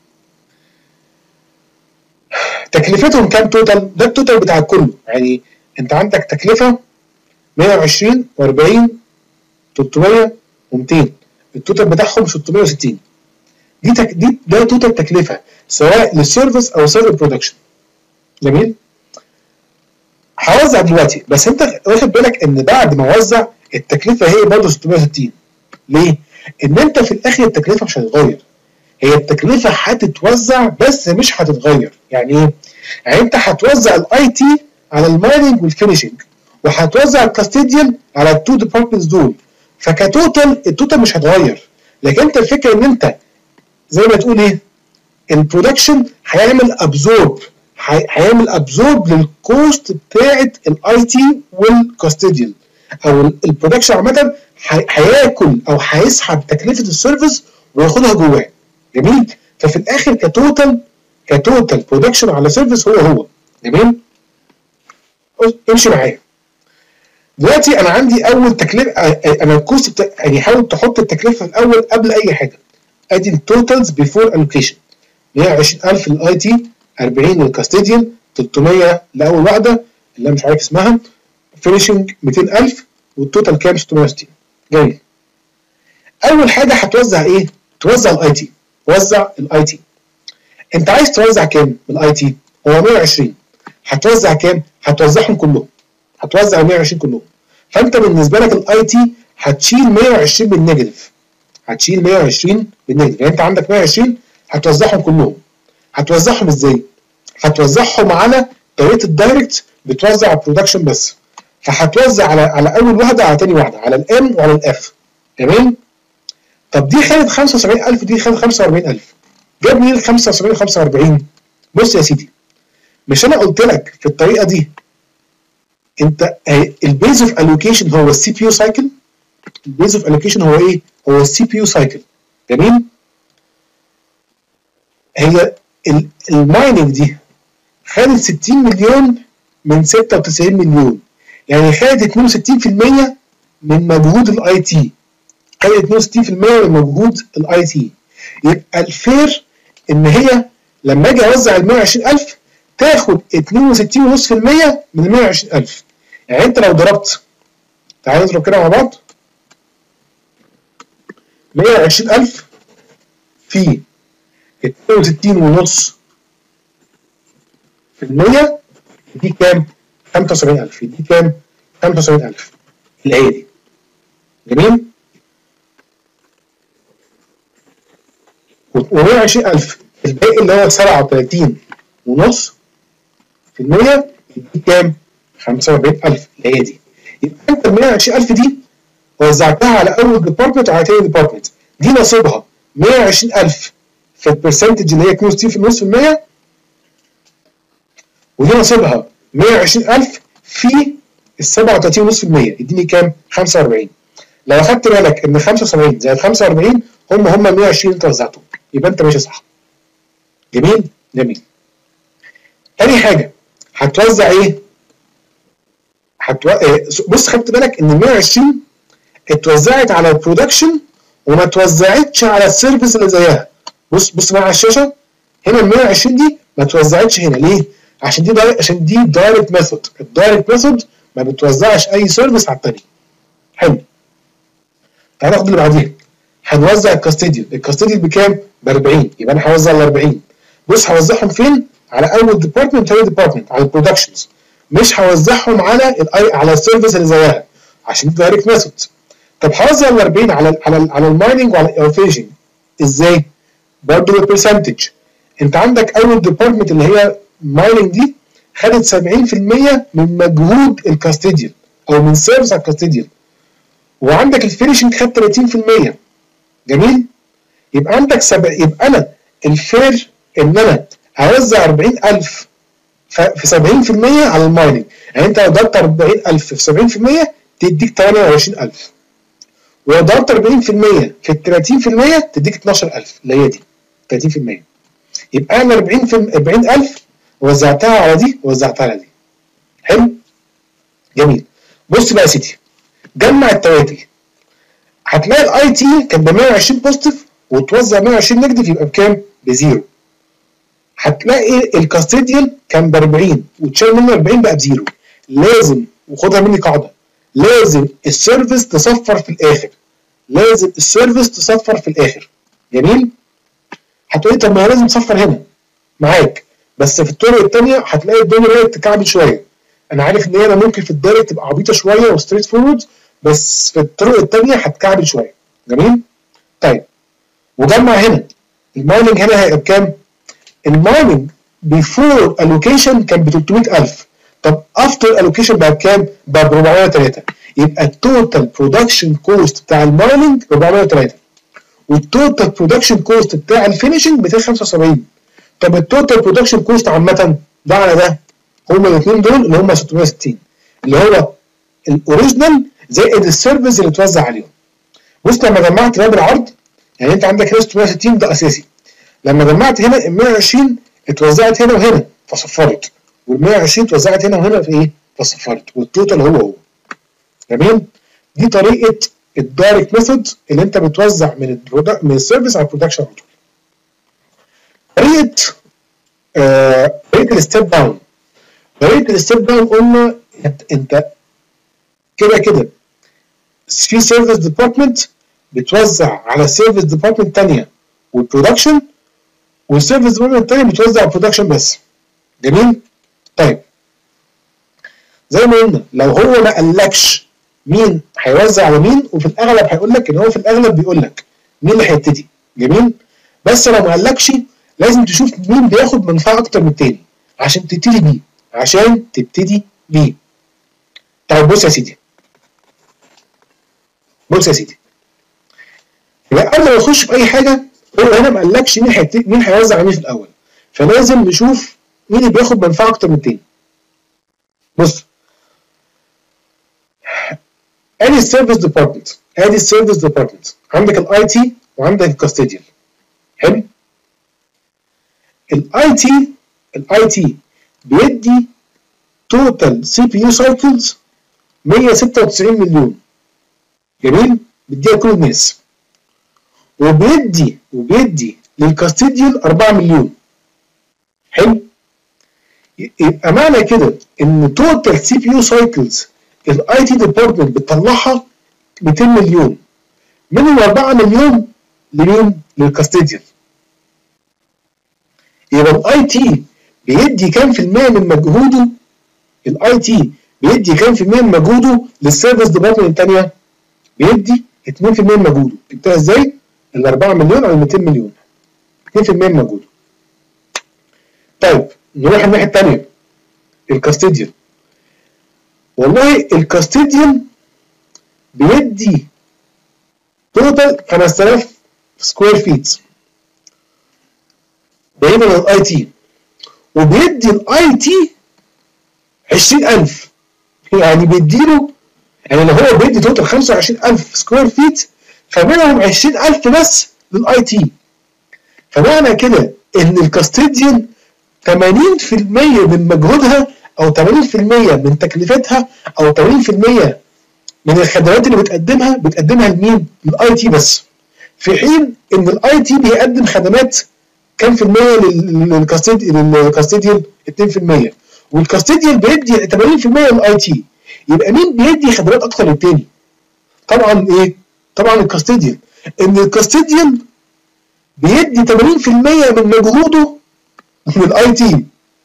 تكلفتهم كام توتال؟ ده التوتال بتاع الكل. يعني انت عندك تكلفه مية وعشرين وأربعين تلتمية ومتين. التوتال بتاعهم ستمية وستين. دي تك... دي ده توتال تكلفه سواء للسيرفيس او سواء للبرودكشن. جميل؟ هوزع دلوقتي، بس انت واخد بالك ان بعد ما اوزع التكلفه هي برضه ستمية وستين. ليه؟ ان انت في الاخر التكلفه مش هتتغير. هي التكلفه هتتوزع بس مش هتتغير. يعني ايه؟ يعني انت هتوزع الاي تي على المايننج والفينشنج، وهتوزع الكاستيديان على التو ديبارتمنتس دول. فكتوتال التوتال مش هتغير. لكن انت الفكره ان انت زي ما تقول ايه؟ البرودكشن هيعمل ابزورب هيعمل ابزورب للكوست بتاعت الاي تي والكاستيديان، او البرودكشن عامه هياكل او هيسحب تكلفه السيرفيس وياخدها جواه. جميل؟ ففي الاخر كتوتال كتوتال برودكشن على سيرفيس هو هو. جميل؟ امشي معايا. دلوقتي انا عندي اول تكلفه، انا الكوست بتا... يعني حاول تحط التكلفه الاول قبل اي حاجه. ادي التوتالز بيفور الوكيشن. مية وعشرين ألف للاي تي، أربعين للكاستيديان، تلتمية لاول واحده اللي انا مش عارف اسمها، فينيشنج ميتين ألف، والتوتال كام؟ ستمية وستين. جميل. اول حاجه هتوزع ايه؟ توزع الاي تي. وزع الاي تي. انت عايز توزع كام بالاي تي؟ هو مية وعشرين. هتوزع كام؟ هتوزعهم كلهم. هتوزع مية وعشرين كلهم. فانت بالنسبه لك الاي تي هتشيل مية وعشرين بالنيجاتيف. هتشيل مية وعشرين بالنيجاتيف. يعني انت عندك مية وعشرين هتوزعهم كلهم. هتوزعهم ازاي؟ هتوزعهم على طريقه الدايركت بتوزع البرودكشن بس. فهتوزع على على اول واحده على ثاني واحده، على الام وعلى الاف. تمام؟ طب دي خدت خمسة وسبعين ألف ودي خدت خمسة وأربعين ألف. جاب منين ال خمسة وسبعين و خمسة وأربعين؟ بص يا سيدي، مش انا قلت لك في الطريقه دي انت البيز اوف الوكيشن هو السي بي يو سايكل. البيز اوف الوكيشن هو ايه؟ هو السي بي يو سايكل. جميل؟ هي المايننج دي خدت ستين مليون من ستة وتسعين مليون، يعني خدت اتنين وستين في المية من مجهود الاي تي. خدت اتنين وستين في المية من مجهود الاي تي. يبقى الفير ان هي لما اجي اوزع ال مية وعشرين ألف تاخد اتنين وستين فاصلة خمسة بالمية من ال مية وعشرين ألف. يعني انت لو ضربت، تعالى نضرب كده مع بعض، مية وعشرين ألف في اتنين وستين ونص في المية دي كام؟ خمسة وسبعين ألف. دي كام؟ خمسة وسبعين ألف اللي هي دي. جميل؟ و مية وعشرين ألف الباقي اللي هو سبعة وتلاتين ونص في المية دي كام؟ خمسة وأربعين ألف اللي هي دي. يبقى انت ال مية وعشرين ألف دي وزعتها على اول ديبارتمنت وعلى تاني ديبارتمنت، دي نصيبها مية وعشرين ألف في البرسنتج اللي هي اتنين وستين فاصلة خمسة بالمية، ودي نصيبها مية وعشرين ألف في ال سبعة وتلاتين فاصلة خمسة بالمية يديني كام؟ خمسة وأربعين. لو اخدت بالك ان خمسة وسبعين زائد خمسة وأربعين هم هم ال مية وعشرين اللي انت وزعتهم، يبقى انت ماشي صح. جميل؟ جميل. تاني حاجه هتوزع ايه؟ هتو... بص خدت بالك ان ال مية وعشرين اتوزعت على البرودكشن وما اتوزعتش على السيرفيس اللي زيها. بص بص معايا على الشاشه هنا ال مية وعشرين دي ما اتوزعتش هنا. ليه؟ عشان دي دايركت، عشان دي دايركت ميثود. الدايركت ميثود ما بتوزعش اي سيرفيس على الثانيه. حلو. تعال ناخد اللي بعديها. هنوزع الكاستيديال. الكاستيديال بكام؟ ب أربعين. يبقى انا هوزع ال أربعين. بص هوزعهم فين؟ على اول ديبارتمنت وثاني ديبارتمنت، على البرودكشنز. مش هوزعهم على الاي على السيرفيس اللي زيها عشان دي دايركت ميثود. طب هوزع ال أربعين على ال على ال على المايننج وعلى الايرفيشن ازاي؟ برضه بالبرسنتج. انت عندك اول ديبارتمنت اللي هي مايننج دي خدت سبعين في المية من مجهود الكاستيديال او من سيرفيس على الكاستيديال، وعندك الفينشنج خد تلاتين في المية. جميل؟ يبقى عندك سبع... يبقى انا الفير ان انا اوزع أربعين ألف في سبعين في المية على المايننج. يعني انت لو ضربت أربعين ألف في سبعين في المية تديك تمنية وعشرين ألف، ولو ضربت أربعين في المية في تلاتين في المية تديك اتناشر ألف اللي هي دي تلاتين في المية. يبقى انا أربعين في أربعين ألف وزعتها على دي ووزعتها على دي. حلو؟ جميل. بص بقى يا سيدي، جمع التواتي. هتلاقي الاي تي كان ب مية وعشرين بوزيتيف وتوزع مية وعشرين نيجاتيف يبقى بكام؟ بزيرو. هتلاقي الكاستيديال كان ب أربعين وتشال منه أربعين بقى بزيرو. لازم، وخدها مني قاعده، لازم السيرفيس تصفر في الاخر. لازم السيرفيس تصفر في الاخر. جميل؟ هتقولي طب ما هي لازم تصفر هنا معاك، بس في الطرق الثانيه هتلاقي الدنيا بدات تكعبل شويه. انا عارف ان هي انا ممكن في الدايركت تبقى عبيطه شويه وستريت فورورد، بس في الطرق الثانيه هتكعبل شويه. جميل؟ طيب وجمع هنا المايننج هنا هيبقى بكام؟ المايننج بيفور الوكيشن كان ب تلتمية ألف. طب افتر الوكيشن بقى بكام؟ بقى ب أربعمية وتلاتة. يبقى التوتال برودكشن كوست بتاع المايننج أربعمية وتلاتة، والتوتال برودكشن كوست بتاع الفينشنج ميتين وخمسة وسبعين. طب التوتال برودكشن كوست عامه ده على ده هما الاثنين دول اللي هما ستمية وستين، اللي هو الاوريجينال زائد السيرفيس اللي اتوزع عليهم. بص لما جمعت ده بالعرض، يعني انت عندك هنا ستمية وستين ده اساسي، لما جمعت هنا ال مية وعشرين اتوزعت هنا وهنا فصفرت، وال مية وعشرين اتوزعت هنا وهنا في ايه؟ فصفرت، والتوتال هو هو. جميل؟ دي طريقه الدايركت ميثود اللي انت بتوزع من البرودكت من السيرفيس على البرودكشن على طول. طريقه آه طريقه الستيب داون. طريقه الستيب داون قلنا انت كده كده في سيرفيس ديبارتمنت بتوزع على سيرفيس ديبارتمنت ثانيه والبرودكشن، والسيرفيس ديبارتمنت الثانيه بتوزع على البرودكشن بس. جميل؟ طيب زي ما قلنا لو هو ما قالكش مين هيوزع على مين، وفي الاغلب هيقول لك ان هو في الاغلب بيقول لك مين اللي هيبتدي. جميل؟ بس لو ما قالكش لازم تشوف مين بياخد منفعه اكتر من التاني عشان تبتدي بيه، عشان تبتدي بيه. طيب بص يا سيدي، بص يا سيدي، يبقى قبل ما نخش في اي حاجه هو هنا ما قالكش مين هيبتدي مين هيوزع على مين في الاول، فلازم نشوف مين اللي بياخد منفعه اكتر من التاني. بص ادي السيرفيس ديبارتمنت، ادي السيرفيس ديبارتمنت، عندك الاي تي وعندك الكاستيديان. حلو. الاي تي الاي تي بيدي توتال سي بي يو سايكلز مية وستة وتسعين مليون. جميل؟ بيديها كل الناس. وبيدي وبيدي للكاستيديان أربعة مليون. حلو؟ يبقى معنى كده ان توتال سي بي يو سايكلز الاي تي ديبارتمنت بتطلعها مئتين مليون، منهم أربعة مليون لمين؟ للكاستيديان. يبقى الاي تي بيدي كام في المية من مجهوده؟ الاي تي بيدي كام في المية من مجهوده للسيرفيس ديبارتمنت الثانيه؟ بيدي اتنين في المية من مجهوده. جبتها ازاي؟ ال أربعة مليون او ال مئتين مليون. اتنين في المية من مجهوده. طيب نروح الناحيه الثانيه، الكاستيديان. والله الكاستيديان بيدي توتال خمسة آلاف سكوير فيت بعيدا عن الاي تي، وبيدي الاي تي عشرين ألف. يعني بيديله، يعني لو هو بيدي توتال خمسة وعشرين ألف سكوير فيت فمنهم عشرين ألف بس للاي تي. فمعنى كده ان الكاستيديان ثمانين في المية من مجهودها او ثمانين في المية من تكلفتها او ثمانين في المية من الخدمات اللي بتقدمها بتقدمها لمين؟ للاي تي بس. في حين ان الاي تي بيقدم خدمات كام في المية للكاستيديان؟ اتنين في المية. والكاستيديان بيدي ثمانين في المية للاي تي. يبقى مين بيدي خدمات اكتر للتاني؟ طبعا ايه؟ طبعا الكاستيديان. ان الكاستيديان بيدي ثمانين في المية من مجهوده للاي تي،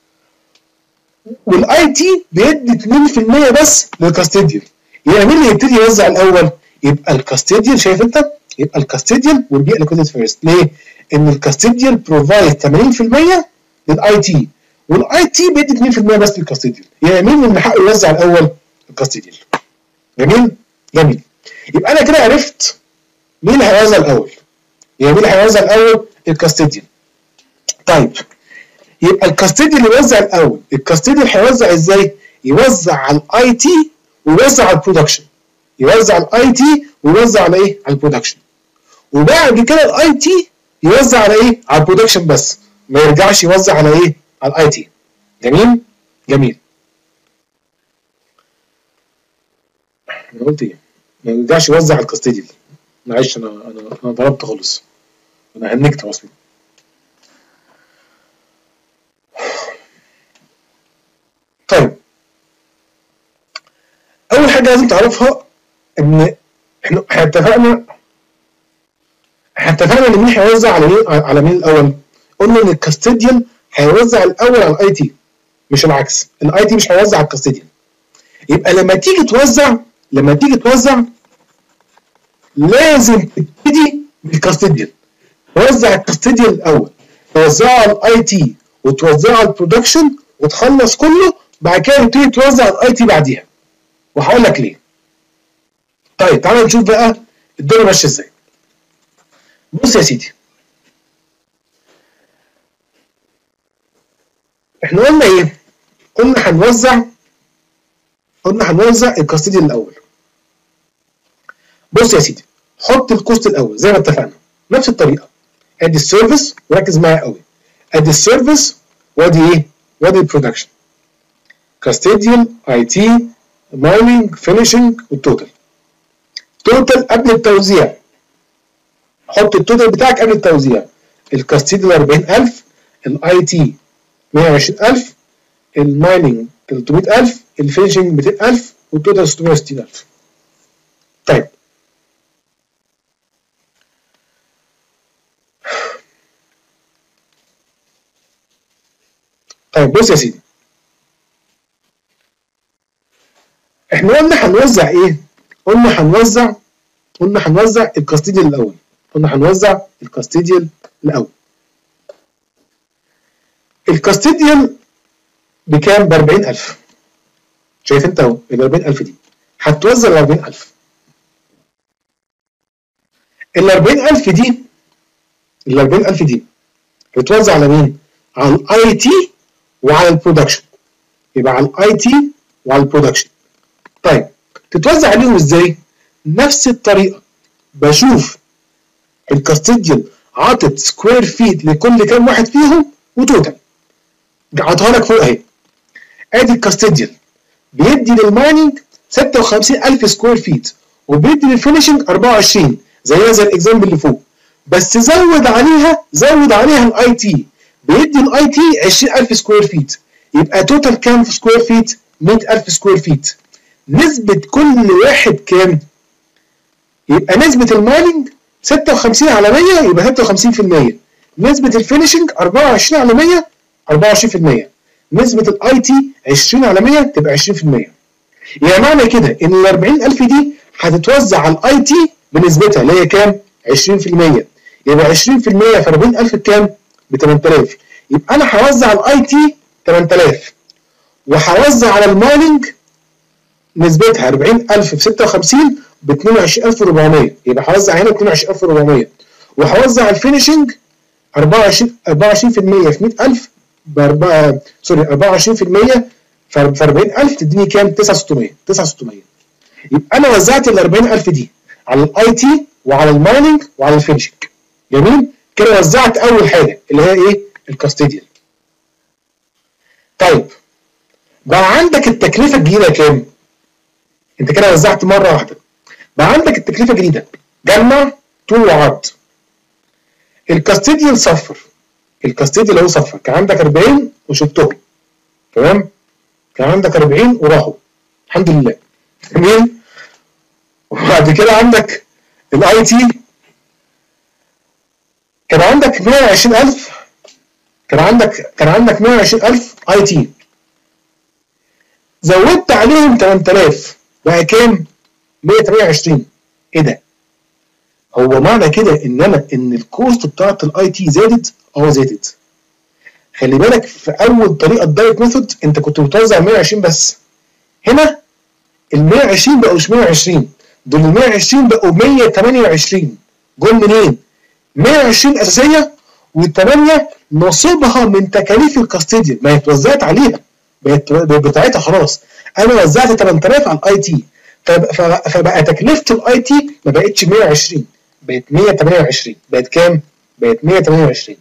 والاي تي بيدي اتنين في المية بس للكاستيديان. يبقى مين اللي يبتدي يوزع الاول؟ يبقى الكاستيديان. شايف انت؟ يبقى الكاستيديان will be allocated first. ليه؟ ان الكاستيديان بروفايد ثمانين في المية للاي تي، والاي تي بيدي اتنين في المية بس للكاستيديان. يبقى مين اللي حقه يوزع الاول؟ الكاستيديان. جميل؟ جميل. يبقى انا كده عرفت مين اللي هيوزع الاول. يبقى مين اللي هيوزع الاول؟ الكاستيديان. طيب يبقى الكاستيديان اللي يوزع الاول. الكاستيديان هيوزع ازاي؟ يوزع على الاي تي ويوزع على البرودكشن. يوزع على الاي تي ويوزع على ايه؟ على البرودكشن. وبعد كده الاي تي يوزع على ايه؟ على البرودكشن بس، ما يرجعش يوزع على ايه؟ على الاي تي. جميل؟ جميل. انا قلت ايه؟ ما يرجعش يوزع على الكاستيديان. معلش انا انا انا ضربت خالص. انا هنكت اصلا. طيب اول حاجه لازم تعرفها ان احنا اتفقنا احنا اتفقنا ان مين هيوزع على مين على مين الاول؟ قلنا ان الكاستيديان هيوزع الاول على الاي تي، مش العكس. الاي تي مش هيوزع على الكاستيديان. يبقى لما تيجي توزع لما تيجي توزع لازم تبتدي بالكاستيديان. توزع الكاستيديان الاول، توزعه على الاي تي وتوزعه على البرودكشن وتخلص كله، بعد كده تبتدي توزع على الاي تي بعديها. وهقول لك ليه. طيب تعالى نشوف بقى الدنيا ماشيه ازاي. بص يا سيدي، احنا قلنا ايه؟ قلنا هنوزع قلنا هنوزع الكاستيديان الاول. بص يا سيدي، حط الكوست الاول زي ما اتفقنا نفس الطريقه. ادي السيرفيس، وركز معايا قوي. ادي السيرفيس وادي ايه؟ وادي البرودكشن. كاستيديان، اي تي، مايننج، فينيشنج، والتوتال. توتال قبل التوزيع. حط التوتال بتاعك قبل التوزيع. الكاستيديان أربعين ألف، الاي تي مية وعشرين ألف، المايننج تلتمية ألف، الفينيشنج مئتين ألف، والتوتال ستمية وستين ألف. طيب طيب بص يا سيدي، احنا قلنا هنوزع ايه؟ قلنا هنوزع قلنا هنوزع الكاستيديان الاول. قلنا هنوزع الكاستيديان الاول. الكاستيديان بكام؟ ب أربعين ألف. شايف انت اهو ال أربعين ألف دي هتوزع ال أربعين ألف. ال أربعين ألف دي ال أربعين ألف دي بتوزع على مين؟ على الاي تي وعلى البرودكشن. يبقى على الاي تي وعلى البرودكشن. طيب تتوزع عليهم ازاي؟ نفس الطريقه، بشوف الكاستيديال عاطت سكوير فيت لكل كام واحد فيهم وتوتال، عطاها لك فوق اهي. ادي الكاستيديال بيدي للمايننج ستة وخمسين ألف سكوير فيت وبيدي للفينشنج أربعة وعشرين زيها زي الاكزامبل اللي فوق، بس زود عليها زود عليها الاي تي، بيدي الاي تي عشرين ألف سكوير فيت، يبقى توتال كام في سكوير فيت؟ مئة ألف سكوير فيت. نسبة كل واحد كام؟ يبقى نسبة المايننج ستة وخمسين على مية يبقى ستة وخمسين في المية، نسبة الفينشنج أربعة وعشرين على مية أربعة وعشرين في المية، نسبة الاي تي عشرين على مية تبقى عشرين في المية. يعني معنى كده ان ال أربعين ألف دي هتتوزع على الاي تي بنسبتها اللي هي كام؟ عشرين في المية، يبقى عشرين في المية في أربعين ألف بكام؟ ب ثمانية آلاف. يبقى انا هوزع الاي تي ثمانية آلاف وهوزع على المايننج نسبتها أربعين ألف في ستة وخمسين ب اثنين وعشرين ألف وأربعمية، يبقى هوزع هنا اثنين وعشرين ألف وأربعمية، وهوزع الفينشنج أربعة وعشرين أربعة وعشرين في المية في مئة ألف ب سوري أربعة وعشرين في المية في أربعين ألف تديني كام؟ تسعة آلاف وستمية تسعة آلاف وستمية. يبقى انا وزعت ال أربعين ألف دي على الاي تي وعلى المايننج وعلى الفينشنج. جميل؟ كده وزعت اول حاجه اللي هي ايه؟ الكاستيديال. طيب بقى عندك التكلفه الجديده كام؟ انت كده وزعت مره واحده. بقى عندك التكلفه الجديده جمع طول وعرض. الكاستيديال صفر، الكاستيديال اهو صفر، كان عندك أربعين وشلتهم، تمام؟ كان عندك أربعين وراحوا الحمد لله. جميل؟ وبعد كده عندك الاي تي كان عندك مئة وعشرين ألف، كان عندك كان عندك مئة وعشرين ألف اي تي، زودت عليهم ثمانية آلاف بقى كام؟ مئة وثمانية وعشرين. ايه ده؟ هو معنى كده ان انا ان الكوست بتاعت الاي تي زادت؟ اه زادت. خلي بالك في اول طريقه الدايركت ميثود انت كنت بتوزع مئة وعشرين بس، هنا ال مئة وعشرين بقوا مش مئة وعشرين، دول ال مئة وعشرين بقوا مئة وثمانية وعشرين. جم منين؟ مئة وعشرين اساسيه والثمانيه نصيبها من تكاليف الكاستيديال، ما هي اتوزعت عليها بقت بتاعتها خلاص. انا وزعت ثمانية آلاف على الاي تي فبقى تكلفه الاي تي ما بقتش مئة وعشرين، بقت مئة وثمانية وعشرين. بقت كام؟ بقت مئة وثمانية وعشرين.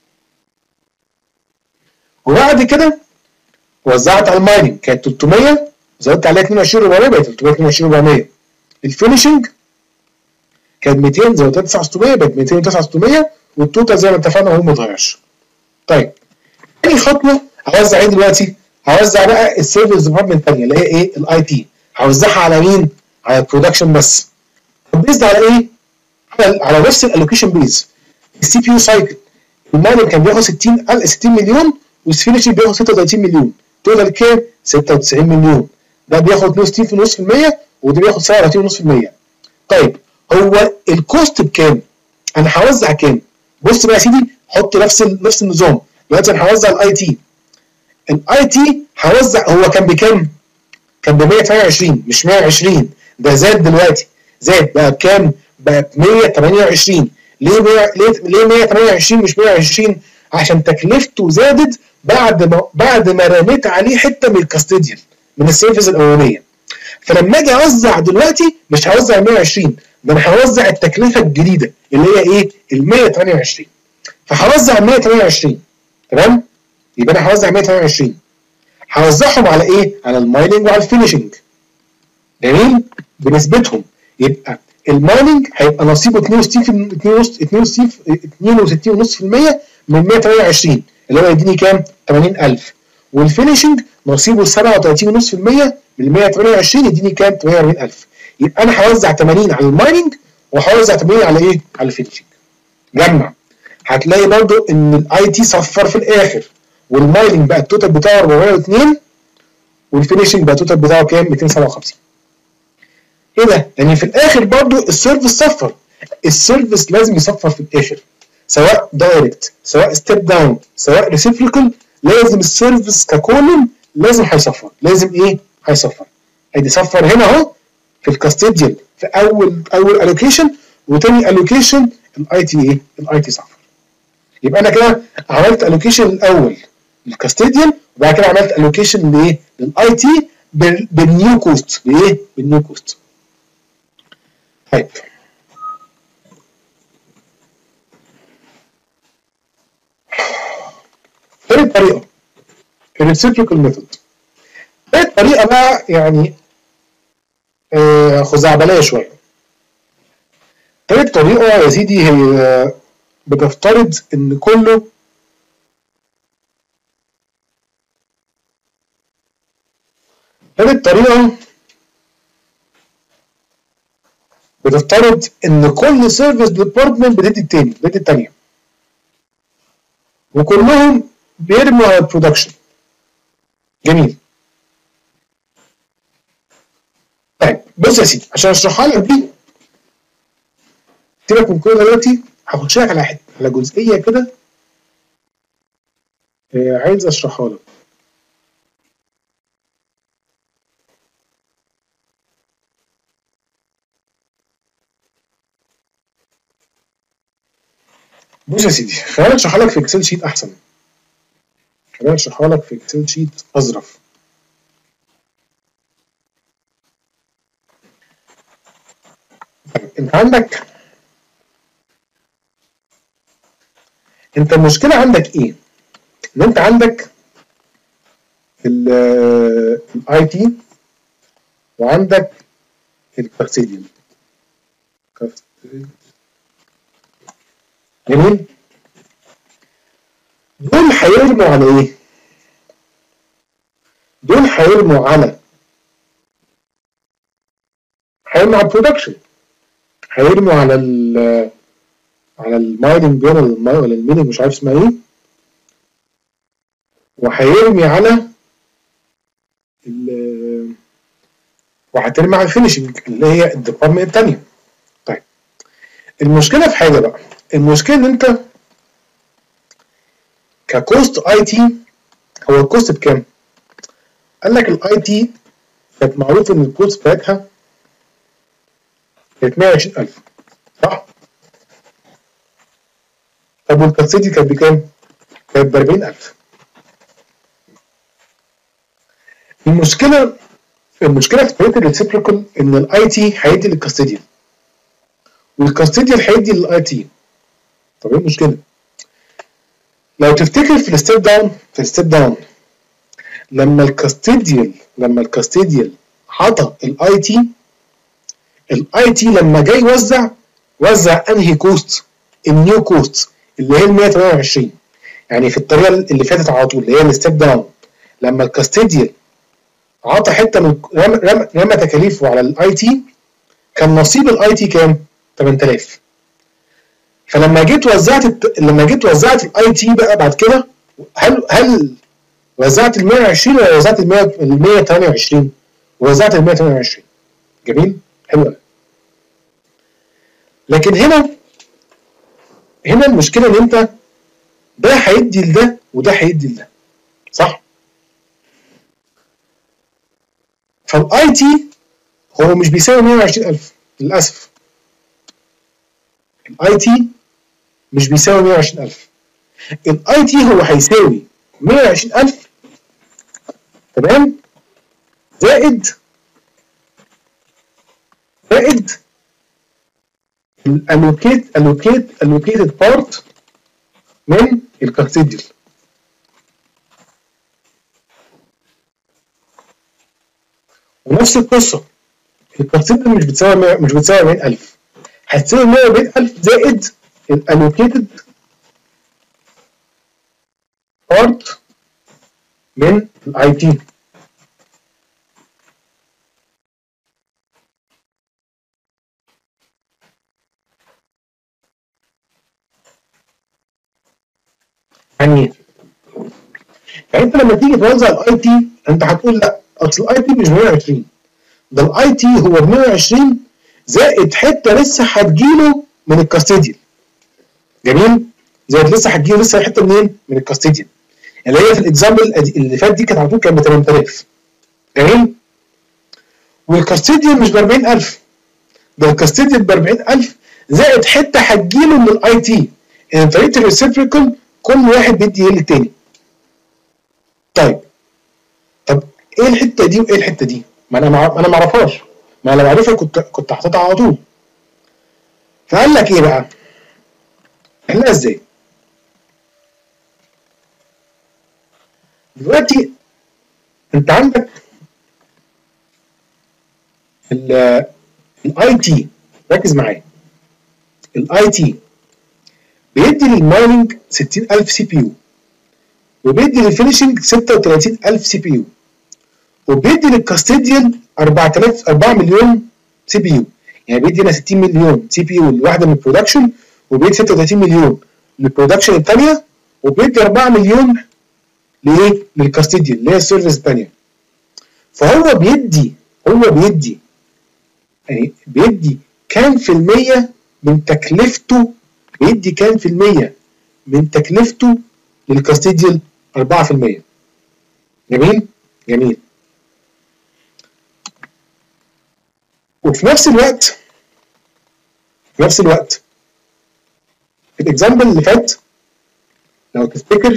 وبعد كده وزعت على المايننج كانت ثلاثمية، زودت عليها اثنين وعشرين أربعمية بقت ثلاثمية واثنين وعشرين أربعمية. الفينشنج كانت مئتين زودتها تسعة آلاف وستمية بقت مئتين وتسعة آلاف وستمية، والتوتال زي ما اتفقنا هو ما اتغيرش. طيب تاني خطوه هوزع ايه دلوقتي؟ هوزع بقى السيرفيس ديبارتمنت الثانيه اللي هي ايه؟ الاي تي. هوزعها على مين؟ على البرودكشن بس. طب بيزد على ايه؟ على على نفس الالوكيشن بيز. السي بي يو سايكل المايننج كان بياخد ستين مليون والفينشنج بياخد ستة وثلاثين مليون، توتال كام؟ ستة وتسعين مليون. ده بياخد اثنين وستين فاصلة خمسة بالمية وده بياخد سبعة وثلاثين فاصلة خمسة بالمية. طيب هو الكوست بكام؟ انا هوزع كام؟ بص بقى يا سيدي، حط نفس نفس النظام. دلوقتي انا هوزع الاي تي. الاي تي هوزع، هو كان بكام؟ كان ب مئة وثمانية وعشرين مش مئة وعشرين، ده زاد دلوقتي، زاد بقى بكام؟ بقى ب مئة وثمانية وعشرين. ليه ليه ليه مئة وثمانية وعشرين مش مئة وعشرين؟ عشان تكلفته زادت بعد ما بعد ما رميت عليه حته من الكاستيديال من السيرفيس الاولانيه. فلما اجي اوزع دلوقتي مش هوزع مئة وعشرين، ده انا هوزع التكلفه الجديده اللي هي ايه؟ ال مئة وثمانية وعشرين. فهوزع مئة وثمانية وعشرين، تمام؟ يبقى انا هوزع مئة وثمانية وعشرين، هوزعهم على ايه؟ على المايننج وعلى الفينشنج. جميل؟ بنسبتهم. يبقى المايننج هيبقى نصيبه اثنين وستين فاصلة خمسة بالمية من مئة وثمانية وعشرين اللي هو يديني كام؟ ثمانين ألف. والفينشنج نصيبه سبعة وثلاثين فاصلة خمسة بالمية من مئة وثمانية وعشرين يديني كام؟ ثمانية وأربعين ألف. يبقى انا هوزع ثمانين على المايننج وهوزع ثمانين على ايه؟ على الفينشنج. جمع. هتلاقي برضو ان الاي تي صفر في الاخر، والمايننج بقى التوتال بتاعه أربعمية واثنين والفينشنج بقى التوتال بتاعه كام؟ مئتين وسبعة وخمسين. ايه ده؟ يعني في الاخر برضو السيرفيس صفر. السيرفيس لازم يصفر في الاخر، سواء دايركت سواء ستيب داون سواء ريسيبريكال، لازم السيرفيس ككولوم لازم هيصفر. لازم ايه؟ هيصفر. ادي صفر هنا اهو في الكاستيديال في اول اول الوكيشن، وتاني الوكيشن الاي تي ايه؟ الاي تي صفر. يبقى انا كده عملت الوكيشن الاول للكاستيديال وبعد كده عملت الوكيشن لايه؟ للاي تي بالنيو كوست. بايه؟ بالنيو كوست. طيب تالت طريقه الريسيبروكال ميثود. تالت طريقه بقى يعني آه خزعبليه شويه. تالت طريقه يا سيدي هي بتفترض ان كله تالت طريقه بتفترض ان كل سيرفيس ديبارتمنت بتدي التاني بتدي التانيه، وكلهم بيرموا على البرودكشن. جميل. طيب بص يا سيدي عشان اشرحها لك دي سيبك من كل دلوقتي، هخش لك على حته على جزئيه كده آه عايز اشرحها لك. بص يا سيدي خليني اشرحها لك في اكسل شيت احسن. خليني اشرحها لك في اكسل شيت اظرف. طيب انت عندك انت المشكله عندك ايه؟ ان انت عندك الاي تي وعندك الكاستيديان. جميل. دول هيرموا على ايه؟ دول هيرموا على هيرموا على البرودكشن، هيرموا على ال على المايننج ولا الميننج مش عارف اسمها ايه، وهيرمي على ال وهترمي على الفينشنج اللي هي الديبارتمنت الثانيه. طيب المشكله في حاجه بقى، المشكله ان انت ككوست اي تي هو الكوست بكام؟ قال لك الاي تي كانت معروف ان الكوست بتاعتها كانت مية وعشرين ألف صح؟ طب والكاستيدي كانت بكام؟ كانت ب أربعين ألف. المشكله المشكله في طريقه الريسيبروكال ان الاي تي هيدي للكاستيديان والكاستيديان هيدي للاي تي. طب ايه المشكله؟ لو تفتكر في الستيب داون في الستيب داون لما الكاستيديان لما الكاستيديان عطى الاي تي، الاي تي لما جاي يوزع وزع انهي كوست؟ النيو كوست اللي هي ال مية وتمنية وعشرين. يعني في الطريقه اللي فاتت على طول اللي هي الستيب داون لما الكاستيديان عطى حته من رمى رمى تكاليفه على الاي تي كان نصيب الاي تي كام؟ تمن تلاف. فلما جيت وزعت الت... لما جيت وزعت الاي تي بقى بعد كده هل هل وزعت ال مية وعشرين ولا وزعت ال مية وتمنية وعشرين؟ وزعت ال مية وتمنية وعشرين. جميل؟ حلو قوي. لكن هنا هنا المشكله ان انت ده هيدي لده وده هيدي لده صح؟ فالاي تي هو مش بيساوي مية وعشرين ألف للاسف. الاي تي مش بيساوي مية وعشرين ألف. الاي تي هو هيساوي مية وعشرين ألف تمام زائد زائد الالوكيت الوكيت الوكيتد بارت من الكاستيديال. ونفس القصه الكاستيديال مش بتساوي مش بتساوي أربعين ألف، هتساوي مية وأربعين ألف زائد الالوكيتد بارت من الاي تي. يعني يعني انت لما تيجي توزع الاي تي انت هتقول لا اصل الاي تي مش مية وعشرين، ده الاي تي هو ب مية وعشرين زائد حته لسه هتجيله من الكاستيديال. جميل؟ زائد لسه هتجيله لسه حته منين؟ من الكاستيديال. اللي هي في الاكزامبل اللي فات دي كانت على طول كانت ب تمن تلاف. جميل؟ والكاستيديال مش ب أربعين ألف، ده الكاستيديال ب أربعين ألف زائد حته هتجيله من الاي تي. يعني طريقه الريسيبريكال كل واحد بيدي ايه للتاني. طيب طب ايه الحته دي وايه الحته دي؟ ما انا مع... انا ما اعرفهاش، ما لو عارفها كنت كنت حاططها على طول. فقال لك ايه بقى؟ احلها ازاي؟ دلوقتي انت عندك الاي تي، ركز معايا. الاي تي بيدي للمايننج ستين ألف سي بي يو، وبيدي للفينشنج ستة وتلاتين ألف سي بي يو، وبيدي للكاستيديان أربعة مليون سي بي يو. يعني بيدي هنا ستين مليون سي بي يو لواحده من البرودكشن، وبيدي ستة وتلاتين مليون للبرودكشن الثانيه، وبيدي أربعة مليون لايه؟ للكاستيديان اللي هي السيرفيس الثانيه. فهو بيدي هو بيدي يعني بيدي كام في المية من تكلفته، بيدي كام في المية من تكلفته للكاستيديان؟ أربعة في المية. جميل؟ جميل. وفي نفس الوقت في نفس الوقت في الاكزامبل اللي فات لو تفتكر،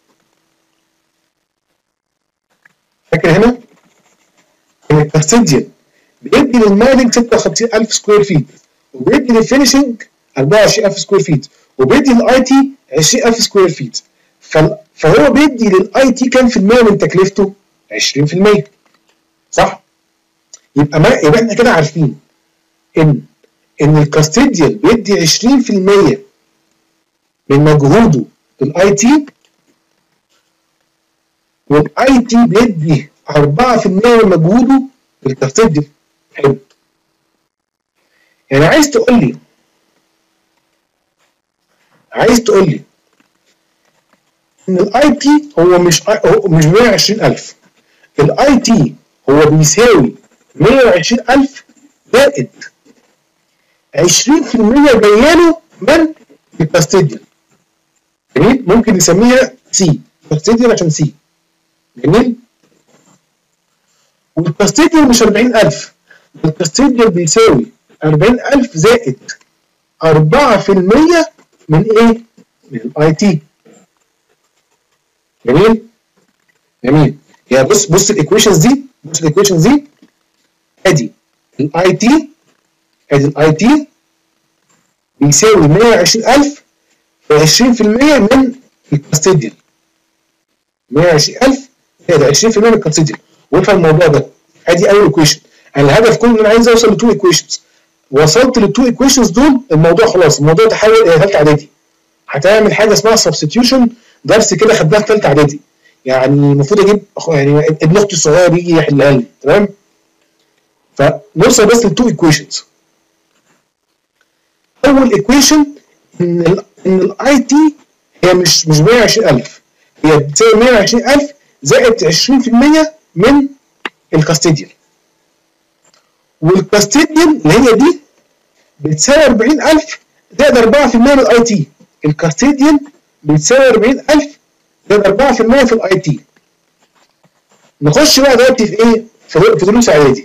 فاكر هنا ان الكاستيديان بيدي للمايننج ستة وخمسين ألف سكوير فيت، وبيدي للفينشنج أربعة وعشرين ألف سكوير فيت، وبيدي للاي تي عشرين ألف سكوير فيت. فهو بيدي للاي تي كام في المية من تكلفته؟ عشرين في المية. صح؟ يبقى ما يبقى احنا كده عارفين ان ان الكاستيديان بيدي عشرين في المية من مجهوده للاي تي، والاي تي بيدي أربعة في المية من مجهوده للكاستيديان. حلو. يعني عايز تقول لي عايز تقول لي ان الاي تي هو مش هو مش مية وعشرين ألف، الاي تي هو بيساوي مية وعشرين ألف زائد عشرين في المية جايه له من الكاستيديان. جميل؟ ممكن نسميها سي، كاستيديان عشان سي. جميل؟ والكاستيديان مش أربعين ألف، الكاستيديان بيساوي أربعين ألف زائد أربعة في المية من ايه؟ من الاي تي. جميل؟ جميل. يا بص بص الايكويشنز دي، بص الايكويشنز دي. ادي الاي تي ادي الاي تي بيساوي مية وعشرين ألف في عشرين في المية من الكاستيديان. مية وعشرين ألف زائد عشرين في المية من الكاستيديان. وافهم الموضوع ده. ادي اول ايكويشن. انا الهدف كله ان انا عايز اوصل لتو ايكويشنز. وصلت للتو ايكويشنز دول، الموضوع خلاص، الموضوع تحول الى ثالثه اعدادي. هتعمل حاجه اسمها سبستيوشن، درس كده خدناه في ثالثه اعدادي. يعني المفروض اجيب يعني ابن اختي الصغير يجي يحلها لي. تمام؟ فنوصل بس للتو ايكويشنز. اول ايكويشن ان ال ان الاي تي هي مش مش مية وعشرين ألف، هي بتساوي مية وعشرين ألف زائد عشرين في المية من الكاستيديان. والكاستيديان اللي هي دي بتساوي أربعين ألف زائد أربعة في المية من الاي تي. الكاستيديان بتساوي أربعين ألف زائد أربعة في المية في الاي تي. نخش بقى دلوقتي في ايه؟ في دروس اعدادي.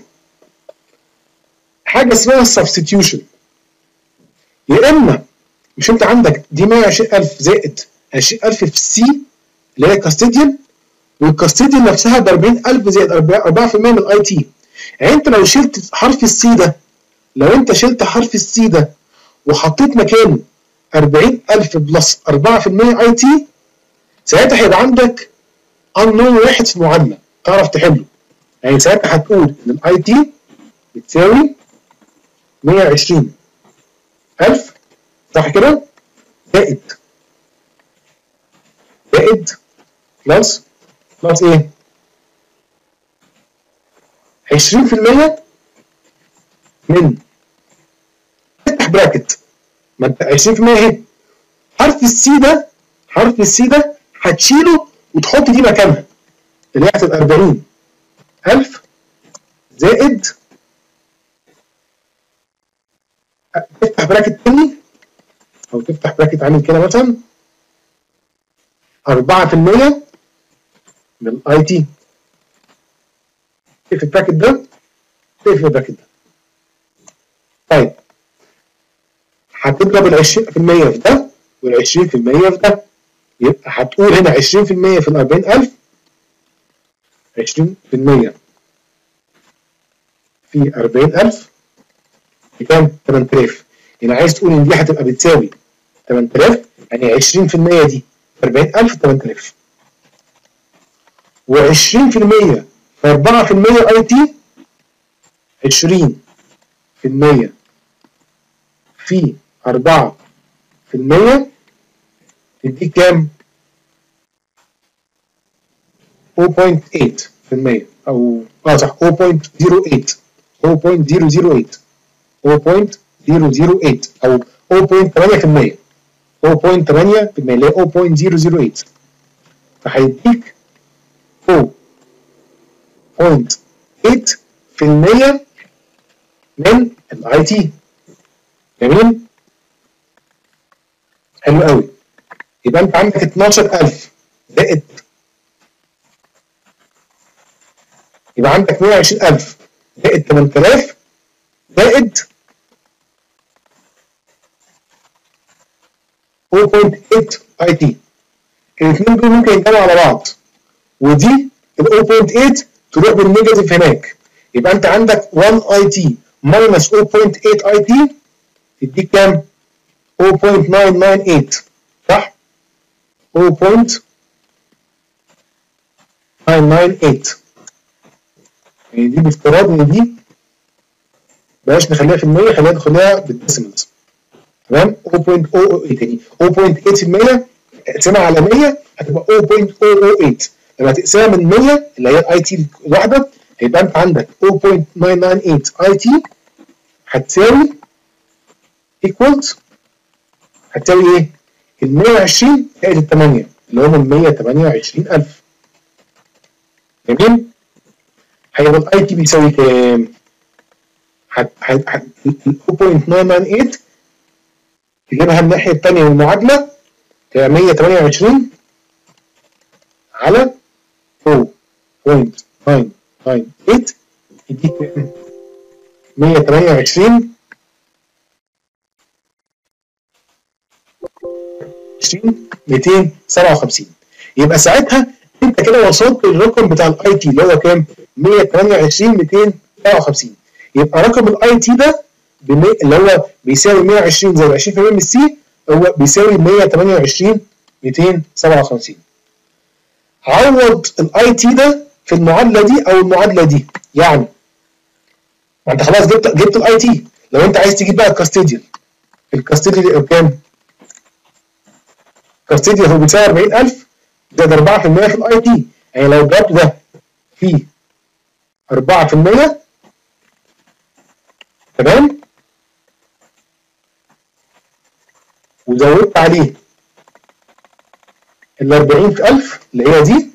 حاجه اسمها السبستيوشن. يا اما مش انت عندك دي مية وعشرين ألف زائد عشرين ألف في السي اللي هي كاستيديان، والكاستيديان نفسها ب أربعين ألف زائد أربعة في المية من الاي تي. يعني انت لو شلت حرف السي ده، لو انت شلت حرف السي ده وحطيت مكانه أربعين ألف بلس أربعة في المية اي تي، ساعتها هيبقى عندك unknown واحد في المعادله تعرف تحله. يعني ساعتها هتقول ان الاي تي بتساوي مية وعشرين ألف، صح كده؟ زائد زائد بلس بلس ايه؟ عشرين في المية من، افتح براكت، ما انت عشرين في المية اهي. حرف السي ده حرف السي ده هتشيله وتحط دي مكانها اللي هي هتبقى أربعين ألف زائد، تفتح براكت تاني او تفتح براكت عامل كده مثلا أربعة في المية من الاي تي. تقفل البراكت ده، تقفل البراكت ده. طيب هتضرب ال عشرين في المية في ده وال عشرين في المية في ده، يبقى هتقول هنا عشرين في المية في ال أربعين ألف عشرين في المية في أربعين ألف بكام؟ تمن آلاف. يعني عايز تقول ان دي هتبقى بتساوي تمن آلاف، يعني عشرين في المية دي في أربعين ألف تمن آلاف، و20% في أربعة في المية اي تي، عشرين في المية في أربعة في المية تديك كام؟ صفر فاصلة تمانية في المية او اه صح صفر فاصلة صفر ثمانية صفر فاصلة صفر صفر ثمانية صفر فاصلة صفر صفر ثمانية او صفر فاصلة ثمانية في المية صفر فاصلة ثمانية في المية اللي هي صفر فاصلة صفر صفر ثمانية، فهيديك صفر فاصلة ثمانية في المية من الاي تي. جميل؟ حلو قوي. يبقى انت عندك اتناشر ألف زائد، يبقى عندك مية وعشرين ألف زائد تمن آلاف زائد صفر فاصلة ثمانية اي تي. الاثنين دول ممكن يتجمعوا على بعض، ودي ال صفر فاصلة ثمانية تروح بالنيجاتيف هناك، يبقى انت عندك واحد اي تي ماينس صفر فاصلة ثمانية اي تي تديك كام؟ صفر فاصلة تسعمية وتمانية صح؟ صفر فاصلة تسعمية وتمانية يعني دي بافتراض ان دي بلاش نخليها في المية، خلينا نخليها بالديسيمالز. تمام؟ صفر فاصلة صفر صفر ثمانية يعني صفر فاصلة ثمانية في المية اقسمها على مية هتبقى صفر فاصلة صفر صفر ثمانية، لما تقسمها من مية اللي هي الاي تي الواحده هيبقى انت عندك صفر فاصلة تسعمية وتمانية اي تي هتساوي ايكوالز هتساوي ايه؟ ال مية وعشرين زائد ال تمانية اللي هم ال مية وتمانية وعشرين ألف. جميل؟ هيبقى الاي تي بيساوي كام؟ هت هت هت صفر فاصلة تسعمية وتمانية تجيبها الناحيه الثانيه من المعادله تبقى مية وتمانية وعشرين على صفر فاصلة تسعمية وتمانية يديك كام؟ مية وتمانية وعشرين ميتين وسبعة وخمسين. يبقى ساعتها انت كده وصلت للرقم بتاع الاي تي اللي هو كام؟ مية وتمانية وعشرين ميتين وسبعة وخمسين. يبقى رقم الاي تي ده اللي هو بيساوي مية وعشرين زائد عشرين في المية من السي هو بيساوي مية وتمانية وعشرين ميتين وسبعة وخمسين. عوض الاي تي ده في المعادله دي او المعادله دي، يعني ما انت خلاص جبت جبت الاي تي، لو انت عايز تجيب بقى الكاستيديال، الكاستيديال كام؟ الكاستيديال هو بيساوي أربعين ألف زائد أربعة في المية في الاي تي، يعني لو ضربت ده في أربعة في المية تمام وزودت عليه ال أربعين ألف اللي هي دي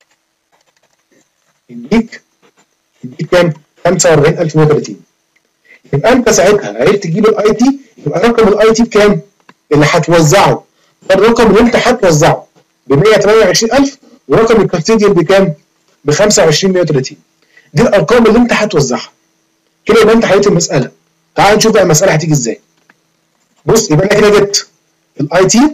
يديك يديك كام؟ خمسة وأربعين ألف ومية وتلاتين. يبقى انت ساعتها عرفت تجيب الاي تي، يبقى رقم الاي تي بكام؟ اللي هتوزعه ده الرقم اللي انت هتوزعه ب مية وتمانية وعشرين ألف، ورقم الكاستيديال بكام؟ ب خمسة وعشرين مية وتلاتين. دي الارقام اللي انت هتوزعها. كده يبقى انت حليت المساله. تعال نشوف بقى المساله هتيجي ازاي. بص يبقى انا كده جبت الاي تي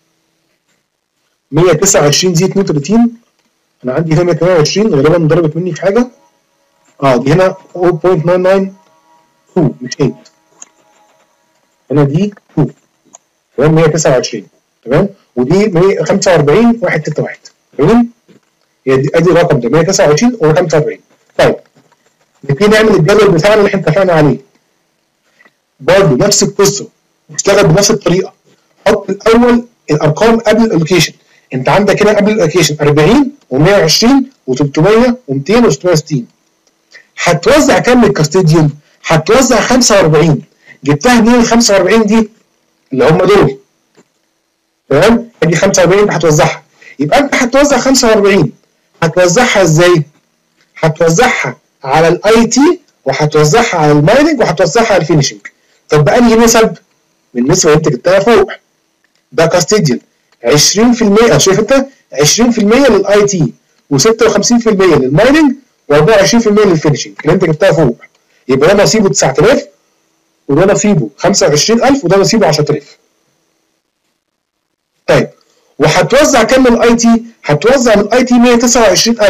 مية وتسعة وعشرين زائد اتنين وتلاتين، انا عندي هنا مية وتمانية وعشرين غالبا ضربت مني في حاجه، اه دي هنا صفر فاصلة تسعمية وتسعة وتسعين مش تمانية، هنا دي اتنين تمام مية وتسعة وعشرين تمام، ودي مية وخمسة وأربعين واحد ستة واحد تمام، هي دي ادي الرقم ده مية وتسعة وعشرين و5 وأربعين. طيب نبتدي نعمل الجدول بتاعنا اللي احنا اتفقنا عليه. برضه نفس القصه، اشتغل بنفس الطريقه. حط الاول الارقام قبل الالوكيشن، انت عندك هنا قبل الالوكيشن أربعين ومية وعشرين وتلتمية وميتين وستمية وستين. هتوزع كام للكاستيديال؟ هتوزع خمسة وأربعين. جبتها منين ال خمسة وأربعين دي؟ اللي هم دول تمام؟ ادي خمسة وأربعين انت هتوزعها، يبقى انت هتوزع خمسة وأربعين. هتوزعها ازاي؟ هتوزعها على الاي تي وهتوزعها على المايننج وهتوزعها على الفينشنج. طب بأنهي نسب؟ من النسبه اللي انت جبتها فوق. ده كاستيديال عشرين في المية، شايف انت؟ عشرين في المية للاي تي وستة وخمسين في المية للمايننج وأربعة وعشرين في المية للفينشنج اللي انت جبتها فوق. يبقى ده نصيبه تسعة آلاف وده نصيبه خمسة وعشرين ألف وده نصيبه عشرة آلاف. طيب وهتوزع كام من الاي تي؟ هتوزع من الاي تي مية وتسعة وعشرين ألف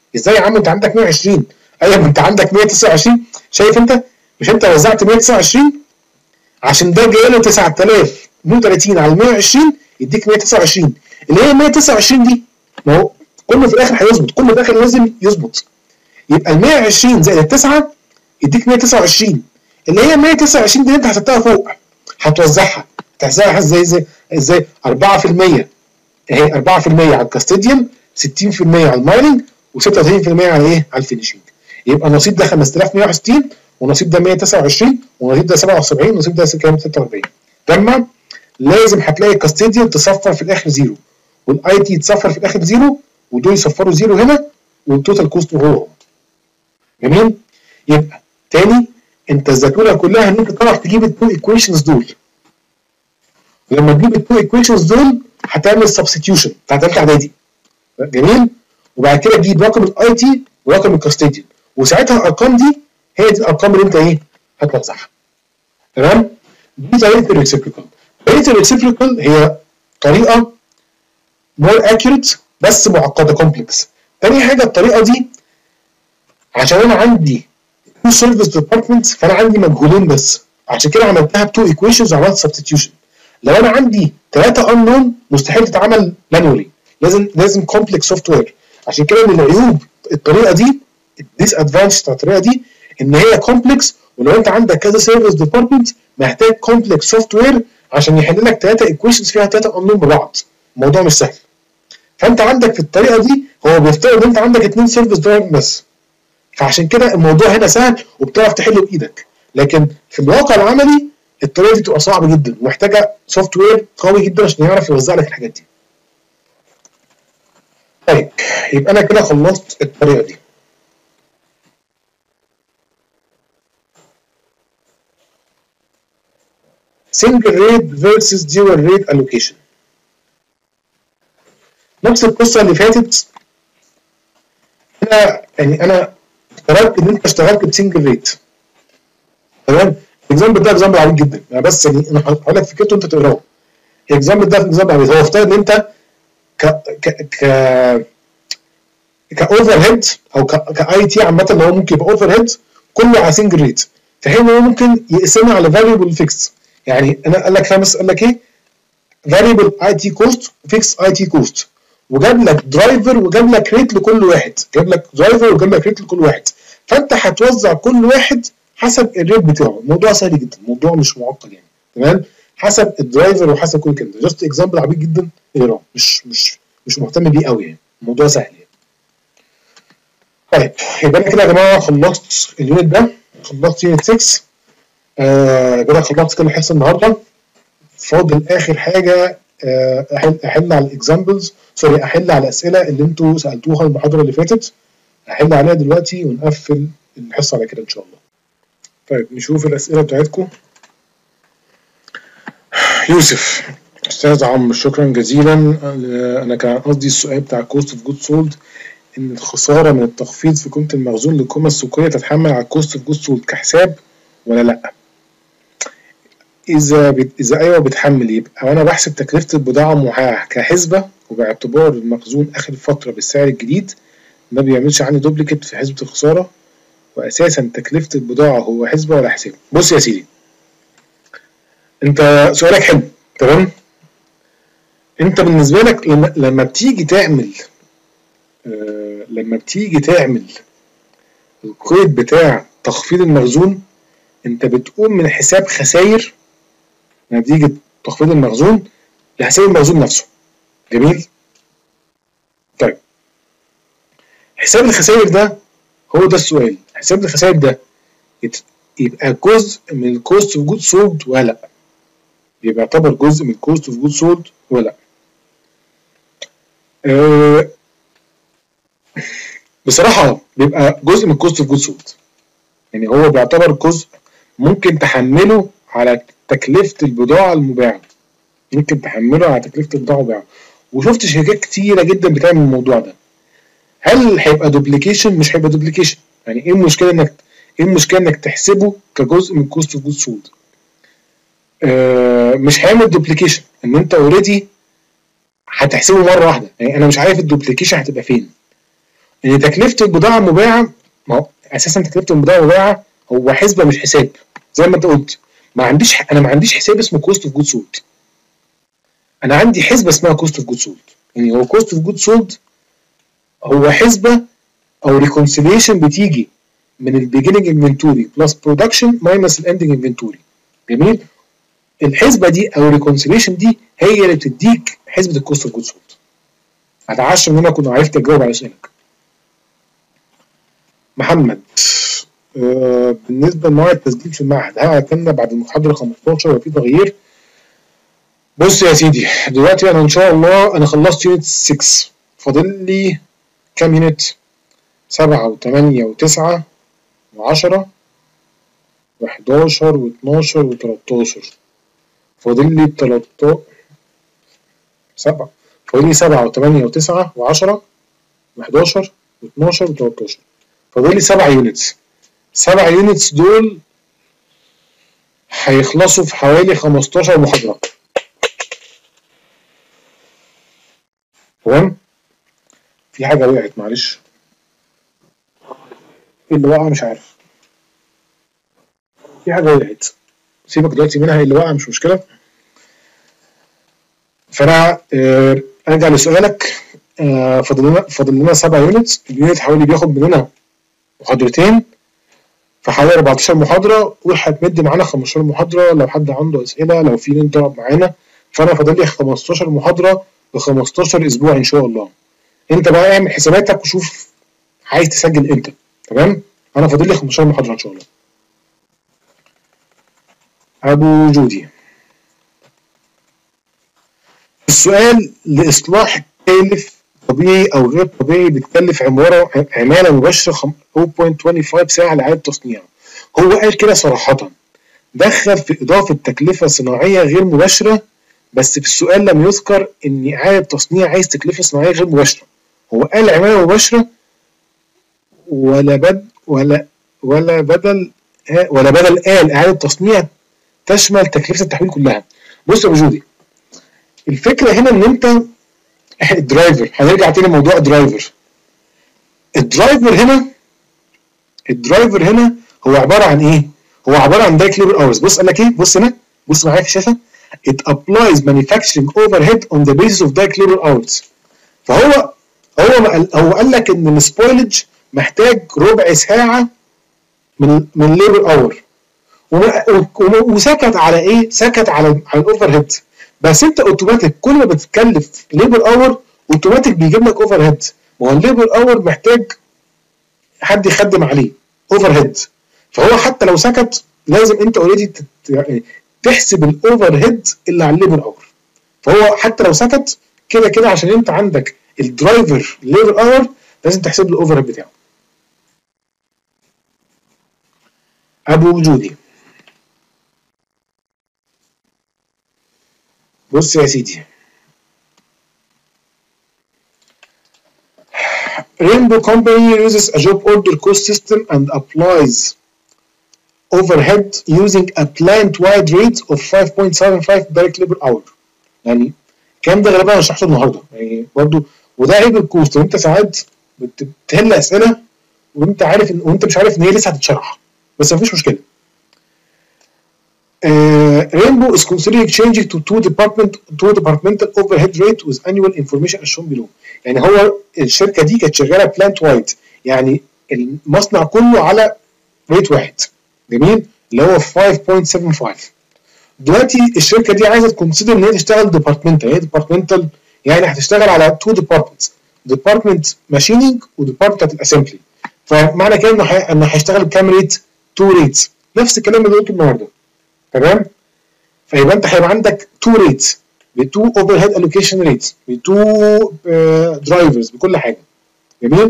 ازاي يا عم انت عندك مية وعشرين؟ ايوه انت عندك مية وتسعة وعشرين. شايف انت؟ مش انت وزعت مية وتسعة وعشرين عشان ده جاي له تسعة آلاف واتنين وتلاتين على مية وعشرين يديك مية وتسعة وعشرين، اللي هي مية وتسعة وعشرين دي ما هو كله في الاخر هيظبط، كله في الاخر لازم يظبط. يبقى ال مية وعشرين زائد التسعة يديك مية وتسعة وعشرين، اللي هي مية وتسعة وعشرين دي انت حسبتها فوق، هتوزعها تحسبها ازاي ازاي ازاي أربعة في المية اهي أربعة في المية على الكاستيديان، ستين في المية على المايننج، وستة وتلاتين في المية على ايه؟ على الفينشنج. يبقى النصيب ده خمسة آلاف ومية وواحد وستين، ونصيب ده مية وتسعة وعشرين، ونصيب ده سبعة وسبعين، ونصيب ده كام؟ ستة وأربعين. جمع لازم هتلاقي الكاستيديان تصفر في الاخر زيرو، والاي تي تصفر في الاخر زيرو، ودول يصفروا زيرو هنا، والتوتال كوست هو. جميل؟ يبقى تاني انت الزتونه كلها ان انت تعرف تجيب التو ايكويشنز دول. لما تجيب التو ايكويشنز دول هتعمل سبستيوشن بتاع ثالثه اعدادي. جميل؟ وبعد كده تجيب رقم الاي تي ورقم الكاستيديان، وساعتها الارقام دي هي دي الارقام اللي انت ايه؟ هتوزعها. تمام؟ دي طريقه الريسيبريكال. طريقه الريسيبريكال هي طريقه مور اكيوريت بس معقده كومبلكس. تاني حاجه الطريقه دي عشان انا عندي تو سيرفيس ديبارتمنتس فانا عندي مجهولين بس، عشان كده عملتها بتو ايكويشنز وعملت سبستيوشن. لو انا عندي ثلاثه انون مستحيل تتعمل مانولي، لازم لازم كومبلكس سوفت وير. عشان كده من العيوب الطريقه دي الديس ادفانتج بتاع الطريقه دي ان هي كومبلكس، ولو انت عندك كذا سيرفيس ديبارتمنت محتاج كومبلكس سوفت وير عشان يحل لك ثلاثه ايكويشنز فيها ثلاثه انون ببعض. الموضوع مش سهل. فانت عندك في الطريقه دي هو بيفترض ان انت عندك اثنين سيرفيس ديبارتمنت بس، فعشان كده الموضوع هنا سهل وبتعرف تحله بايدك. لكن في الواقع العملي الطريقه دي بتبقى صعبه جدا ومحتاجه سوفت وير قوي جدا عشان يعرف يوزع لك الحاجات دي. طيب يبقى انا كده خلصت الطريقه دي. single rate versus dual rate allocation. نفس القصه اللي فاتت. انا يعني انا افترضت ان انت اشتغلت بسنجل ريت. تمام؟ الاكزامبل ده اكزامبل عبيط جدا، انا بس يعني انا هقول لك فكرته وانت تقراه. الاكزامبل ده اكزامبل عبيط، هو افترض ان انت ك ك ك كاوفر هيد او كاي تي عامه اللي هو ممكن يبقى اوفر هيد كله على سنجل ريت، في حين هو ممكن يقسمها على فاريبل فيكس. يعني انا قال لك خمس قال لك ايه؟ فاريبل اي تي كوست وفيكس اي تي كوست، وجاب لك درايفر وجاب لك ريت لكل واحد، جاب لك درايفر وجاب لك ريت لكل واحد، فانت هتوزع كل واحد حسب الريت بتاعه. الموضوع سهل جدا، الموضوع مش معقد يعني. تمام؟ حسب الدرايفر وحسب كل كده. جاست اكزامبل عبيط جدا اقراه، مش مش مش مهتم بيه قوي يعني، الموضوع سهل يعني. طيب يبقى انا كده يا جماعه خلصت اليونت ده، خلصت يونت ستة. آه كده خلصت كل الحصه النهارده. فاضل اخر حاجه آه احل احل على الاكزامبلز، سوري احل على الاسئله اللي انتوا سالتوها المحاضره اللي فاتت، احل عليها دلوقتي ونقفل الحصه على كده ان شاء الله. طيب نشوف الاسئله بتاعتكم. يوسف: استاذ عمرو شكرا جزيلا، انا كان قصدي السؤال بتاع كوست اوف جود سولد ان الخساره من التخفيض في قيمه المخزون للقيمه السوقيه تتحمل على الكوست اوف جود سولد كحساب ولا لا؟ اذا بت... اذا ايوه بتحمل، يبقى وانا بحسب تكلفه البضاعه كحسبه وباعتبار المخزون اخر فتره بالسعر الجديد ما بيعملش عندي دوبليكيت في حسبه الخساره، واساسا تكلفه البضاعه هو حسبه ولا حساب. بص يا سيدي، انت سؤالك حلو. تمام؟ انت بالنسبه لك لما لما بتيجي تعمل آه لما بتيجي تعمل القيد بتاع تخفيض المخزون انت بتقوم من حساب خسائر نتيجه تخفيض المخزون لحساب المخزون نفسه. جميل؟ طيب حساب الخسائر ده هو ده السؤال، حساب الخسائر ده يبقى جزء من الكوست اوف جود سولد ولا لا؟ يبقى يعتبر جزء من الكوست اوف جود سولد ولا لا؟ أه بصراحه بيبقى جزء من الكوست اوف جود سولد، يعني هو بيعتبر جزء ممكن تحمله على تكلفه البضاعه المباعه، ممكن تحمله على تكلفه البضاعه المباعه، وشفت شركات كتيره جدا بتعمل الموضوع ده. هل هيبقى دوبليكيشن؟ مش هيبقى دوبليكيشن. يعني ايه المشكله انك ايه المشكله انك تحسبه كجزء من كوست اوف جود سولد؟ آه مش هيعمل دوبليكيشن، ان انت اوريدي هتحسبه مره واحده. يعني انا مش عارف الدوبليكيشن هتبقى فين. ان تكلفه البضاعه المباعه، ما هو اساسا تكلفه البضاعه المباعه هو حسبه مش حساب زي ما انت قلت. ما عنديش انا ما عنديش حساب اسمه كوست اوف جود سولد، انا عندي حسبه اسمها كوست اوف جود سولد. يعني هو كوست اوف جود سولد هو حسبه او ريكونسيليشن بتيجي من البيجيننج انفنتوري بلس برودكشن ماينس الاندنج انفنتوري. جميل. الحسبه دي او الريكونسيليشن دي هي اللي بتديك حسبه الكوست اوف جود سولد. اتعشى ان انا كنت عرفت اجاوب على سؤالك. محمد، آه بالنسبه لموعد التسجيل في المعهد هل هيتم بعد المحاضره خمستاشر ولا في تغيير؟ بص يا سيدي، دلوقتي انا ان شاء الله انا خلصت يونت ستة، فاضل لي كام يونت؟ سبعة وثمانية وتسعة وعشرة وحداشر واتناشر وتلاتاشر. فاضل لي تلاتاشر سبعة فاضل لي سبعة وثمانية وتسعة وعشرة وحداشر واتناشر وتلاتاشر. فاضل لي سبع يونتس. سبع يونتس دول هيخلصوا في حوالي خمستاشر محاضرة. تمام؟ في حاجة وقعت معلش. ايه اللي وقع مش عارف. في حاجة وقعت. سيبك دلوقتي منها، اللي وقع مش مشكلة. فأنا آه أرجع لسؤالك. آه فاضل لنا فاضل لنا سبع يونتس. اليونت حوالي بياخد مننا محاضرتين، فحوالي أربعتاشر محاضرة، وهتمد معانا خمستاشر محاضرة لو حد عنده أسئلة، لو في لين تقعد معانا. فأنا فاضل لي خمستاشر محاضرة ب خمستاشر أسبوع إن شاء الله. أنت بقى اعمل حساباتك وشوف عايز تسجل إمتى. تمام؟ أنا فاضل لي خمستاشر محاضرة إن شاء الله. أبو جودي، السؤال لإصلاح تكلف طبيعي أو غير طبيعي بتكلف عمارة عمالة مباشرة صفر فاصلة خمسة وعشرين ساعة لإعادة تصنيع. هو قال كده صراحة، دخل في إضافة تكلفة صناعية غير مباشرة، بس في السؤال لم يذكر إن إعادة تصنيع عايز تكلفة صناعية غير مباشرة. هو قال عمالة مباشرة ولا بد ولا ولا بدل ولا بدل قال إعادة تصنيع تشمل تكلفة التحويل كلها. بص يا أبو جودي، الفكرة هنا إن أنت الدرايفر، هنرجع تاني لموضوع الدرايفر. الدرايفر هنا الدرايفر هنا هو عبارة عن إيه؟ هو عبارة عن دايركت ليبر اورز. بص قال لك إيه؟ بص هنا، بص معايا في الشاشة. It applies manufacturing overhead on the basis of direct labor hours. فهو هو هو قال لك إن السبويلج محتاج ربع ساعة من من ليبر اور، وسكت على إيه؟ سكت على على الأوفر هيد. بس انت اوتوماتيك كل ما بتتكلف ليبر اور اوتوماتيك بيجيب لك اوفر هيد. ما هو الليبر اور محتاج حد يخدم عليه اوفر هيد، فهو حتى لو سكت لازم انت اوريدي تحسب الاوفر هيد اللي على الليبر اور. فهو حتى لو سكت كده كده عشان انت عندك الدرايفر ليبر اور لازم تحسب له الاوفر هيد بتاعه. ابو جودي، بص يا سيدي، Rainbow Company uses a job order cost system and applies overhead using a plant-wide rate of five point seven five direct labor hour. يعني الكلام ده غالبا انا شرحته النهارده يعني برضه، وده عيب الكوست. انت ساعات بتحل اسئله وانت عارف ان وانت مش عارف ان هي لسه هتتشرح، بس مفيش مشكله. Uh, Rainbow is considering changing to two department two departmental overhead rate with annual information as shown below. يعني هو الشركه دي كانت شغاله بلانت وايد، يعني المصنع كله على ريت واحد. جميل، اللي هو خمسة فاصلة سبعة خمسة. دلوقتي الشركه دي عايزه تكونسيدر ان هي تشتغل ديبارتمنتال. هي ديبارتمنتال يعني هتشتغل على تو ديبارتمنتس، ديبارتمنت ماشيننج وديبارتمنت الاسمبلي. فمعنى كده انه هيشتغل بكام ريت؟ تو ريتس، نفس الكلام اللي قلته النهارده. تمام؟ فيبقى انت هيبقى عندك تو ريتس بتو اوفر هيد الوكيشن ريتس بتو درايفرز بكل حاجه. جميل؟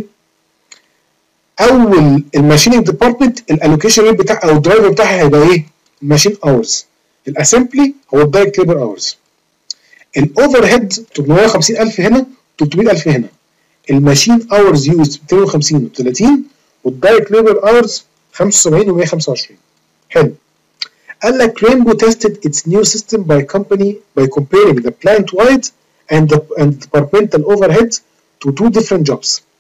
اول الماشيننج ديبارتمنت الالوكيشن ريت بتاع او الدرايفر بتاعها هيبقى ايه؟ الماشين اورز. الاسمبلي هو الدايركت ليبر اورز. الاوفر هيد تمنمية وخمسين ألف هنا، تلتمية ألف هنا. الماشين اورز يوز ميتين وخمسين و تلاتين، والدايركت ليبر اورز خمسة وسبعين و مية وخمسة وعشرين. حلو. قال لك Rainbow tested its new system by company by comparing the plant wide and the and departmental overhead to two different jobs.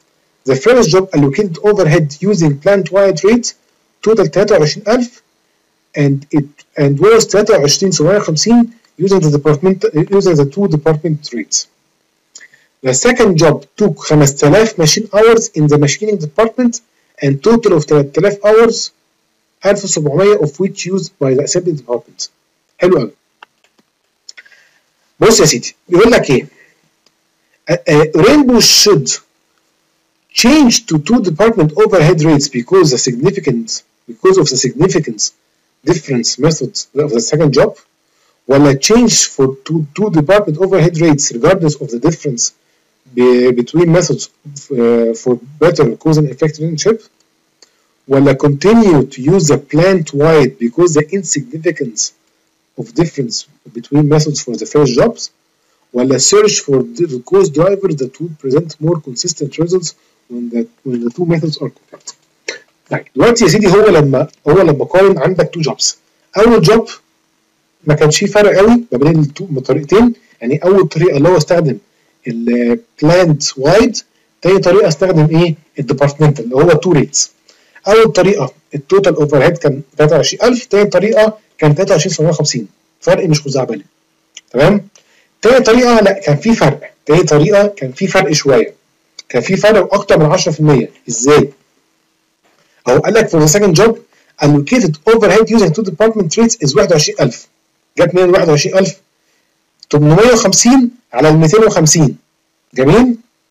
the first job allocated overhead using plant wide rate total تلاتة وعشرين ألف and it and was تلاتة وعشرين سبعمية وخمسين using the department using the two department rates. The second job took خمسة آلاف machine hours in the machining department and total of تلاتة آلاف hours ألف وسبعمية of which used by the assembly department. حلو قوي. بص يا سيدي بيقول لك ايه؟ Rainbow should change to two department overhead rates because the significant because of the significance difference methods of the second job, ولا change for two two department overhead rates regardless of the difference be, between methods uh, for better cause and effect relationship, ولا continue to use the plant wide because the insignificance of difference between methods for the first jobs, ولا search for the cause driver that would present more consistent results when the when the two methods are compared. طيب دلوقتي يا سيدي هو لما هو لما قارن عندك تو جوبز. اول جوب ما كانش فيه فرق قوي ما بين الطريقتين، يعني اول طريقه اللي هو استخدم البلانت وايد، تاني طريقه استخدم ايه؟ الديبارتمنتال اللي هو تو ريتس. اول طريقه التوتال اوفر هيد كان تلاتة وعشرين ألف، تاني طريقه كان تلاتة وعشرين سبعمية وخمسين، فرق مش خزعبلي. تمام؟ تاني طريقه لا كان في فرق، تاني طريقه كان في فرق شويه، كان في فرق اكتر من عشرة في المية. ازاي؟ اهو قال لك for the second job allocated overhead using two department rates is واحد وعشرين ألف. جت منين واحد وعشرين ألف؟ تمنمية وخمسين على ال ميتين وخمسين. جميل؟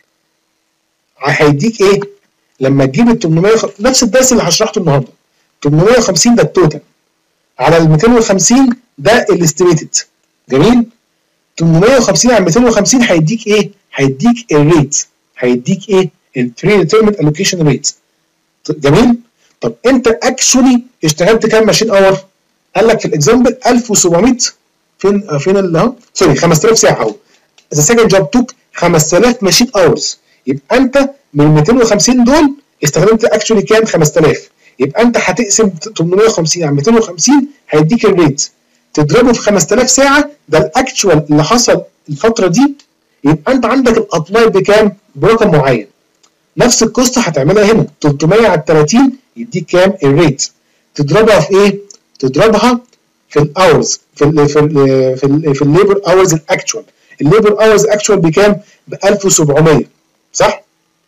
هيديك ايه؟ لما تجيب ال تمنمية نفس الدرس اللي هشرحه النهارده. تمنمية وخمسين ده التوتال على ال ميتين وخمسين ده الاستيميتد. جميل؟ تمنمية وخمسين على ميتين وخمسين هيديك ايه؟ هيديك الريت، هيديك ايه؟ البري ديترميند الوكيشن ريت. جميل؟ طب انت اكشولي اشتغلت كام ماشين اور؟ قال لك في الاكزامبل ألف وسبعمية. فين فين اللي اهو؟ سوري خمسة آلاف ساعه اهو. ذا سكند جوب توك خمسة آلاف ماشين اورز. يبقى انت من ميتين وخمسين دول استخدمت اكشولي كام؟ خمسة آلاف. يبقى انت هتقسم تمنمية وخمسين على ميتين وخمسين هيديك الريت. تضربه في خمسة آلاف ساعه ده الاكشوال اللي حصل الفتره دي، يبقى انت عندك الابلاي بكام؟ برقم معين. نفس القصه هتعملها هنا تلتمية على تلاتين يديك كام؟ الريت. تضربها في ايه؟ تضربها في الاورز، في ال في ال في ال في الليبر اورز الاكشوال. الليبر اورز اكشوال بكام؟ ب ألف وسبعمية. صح؟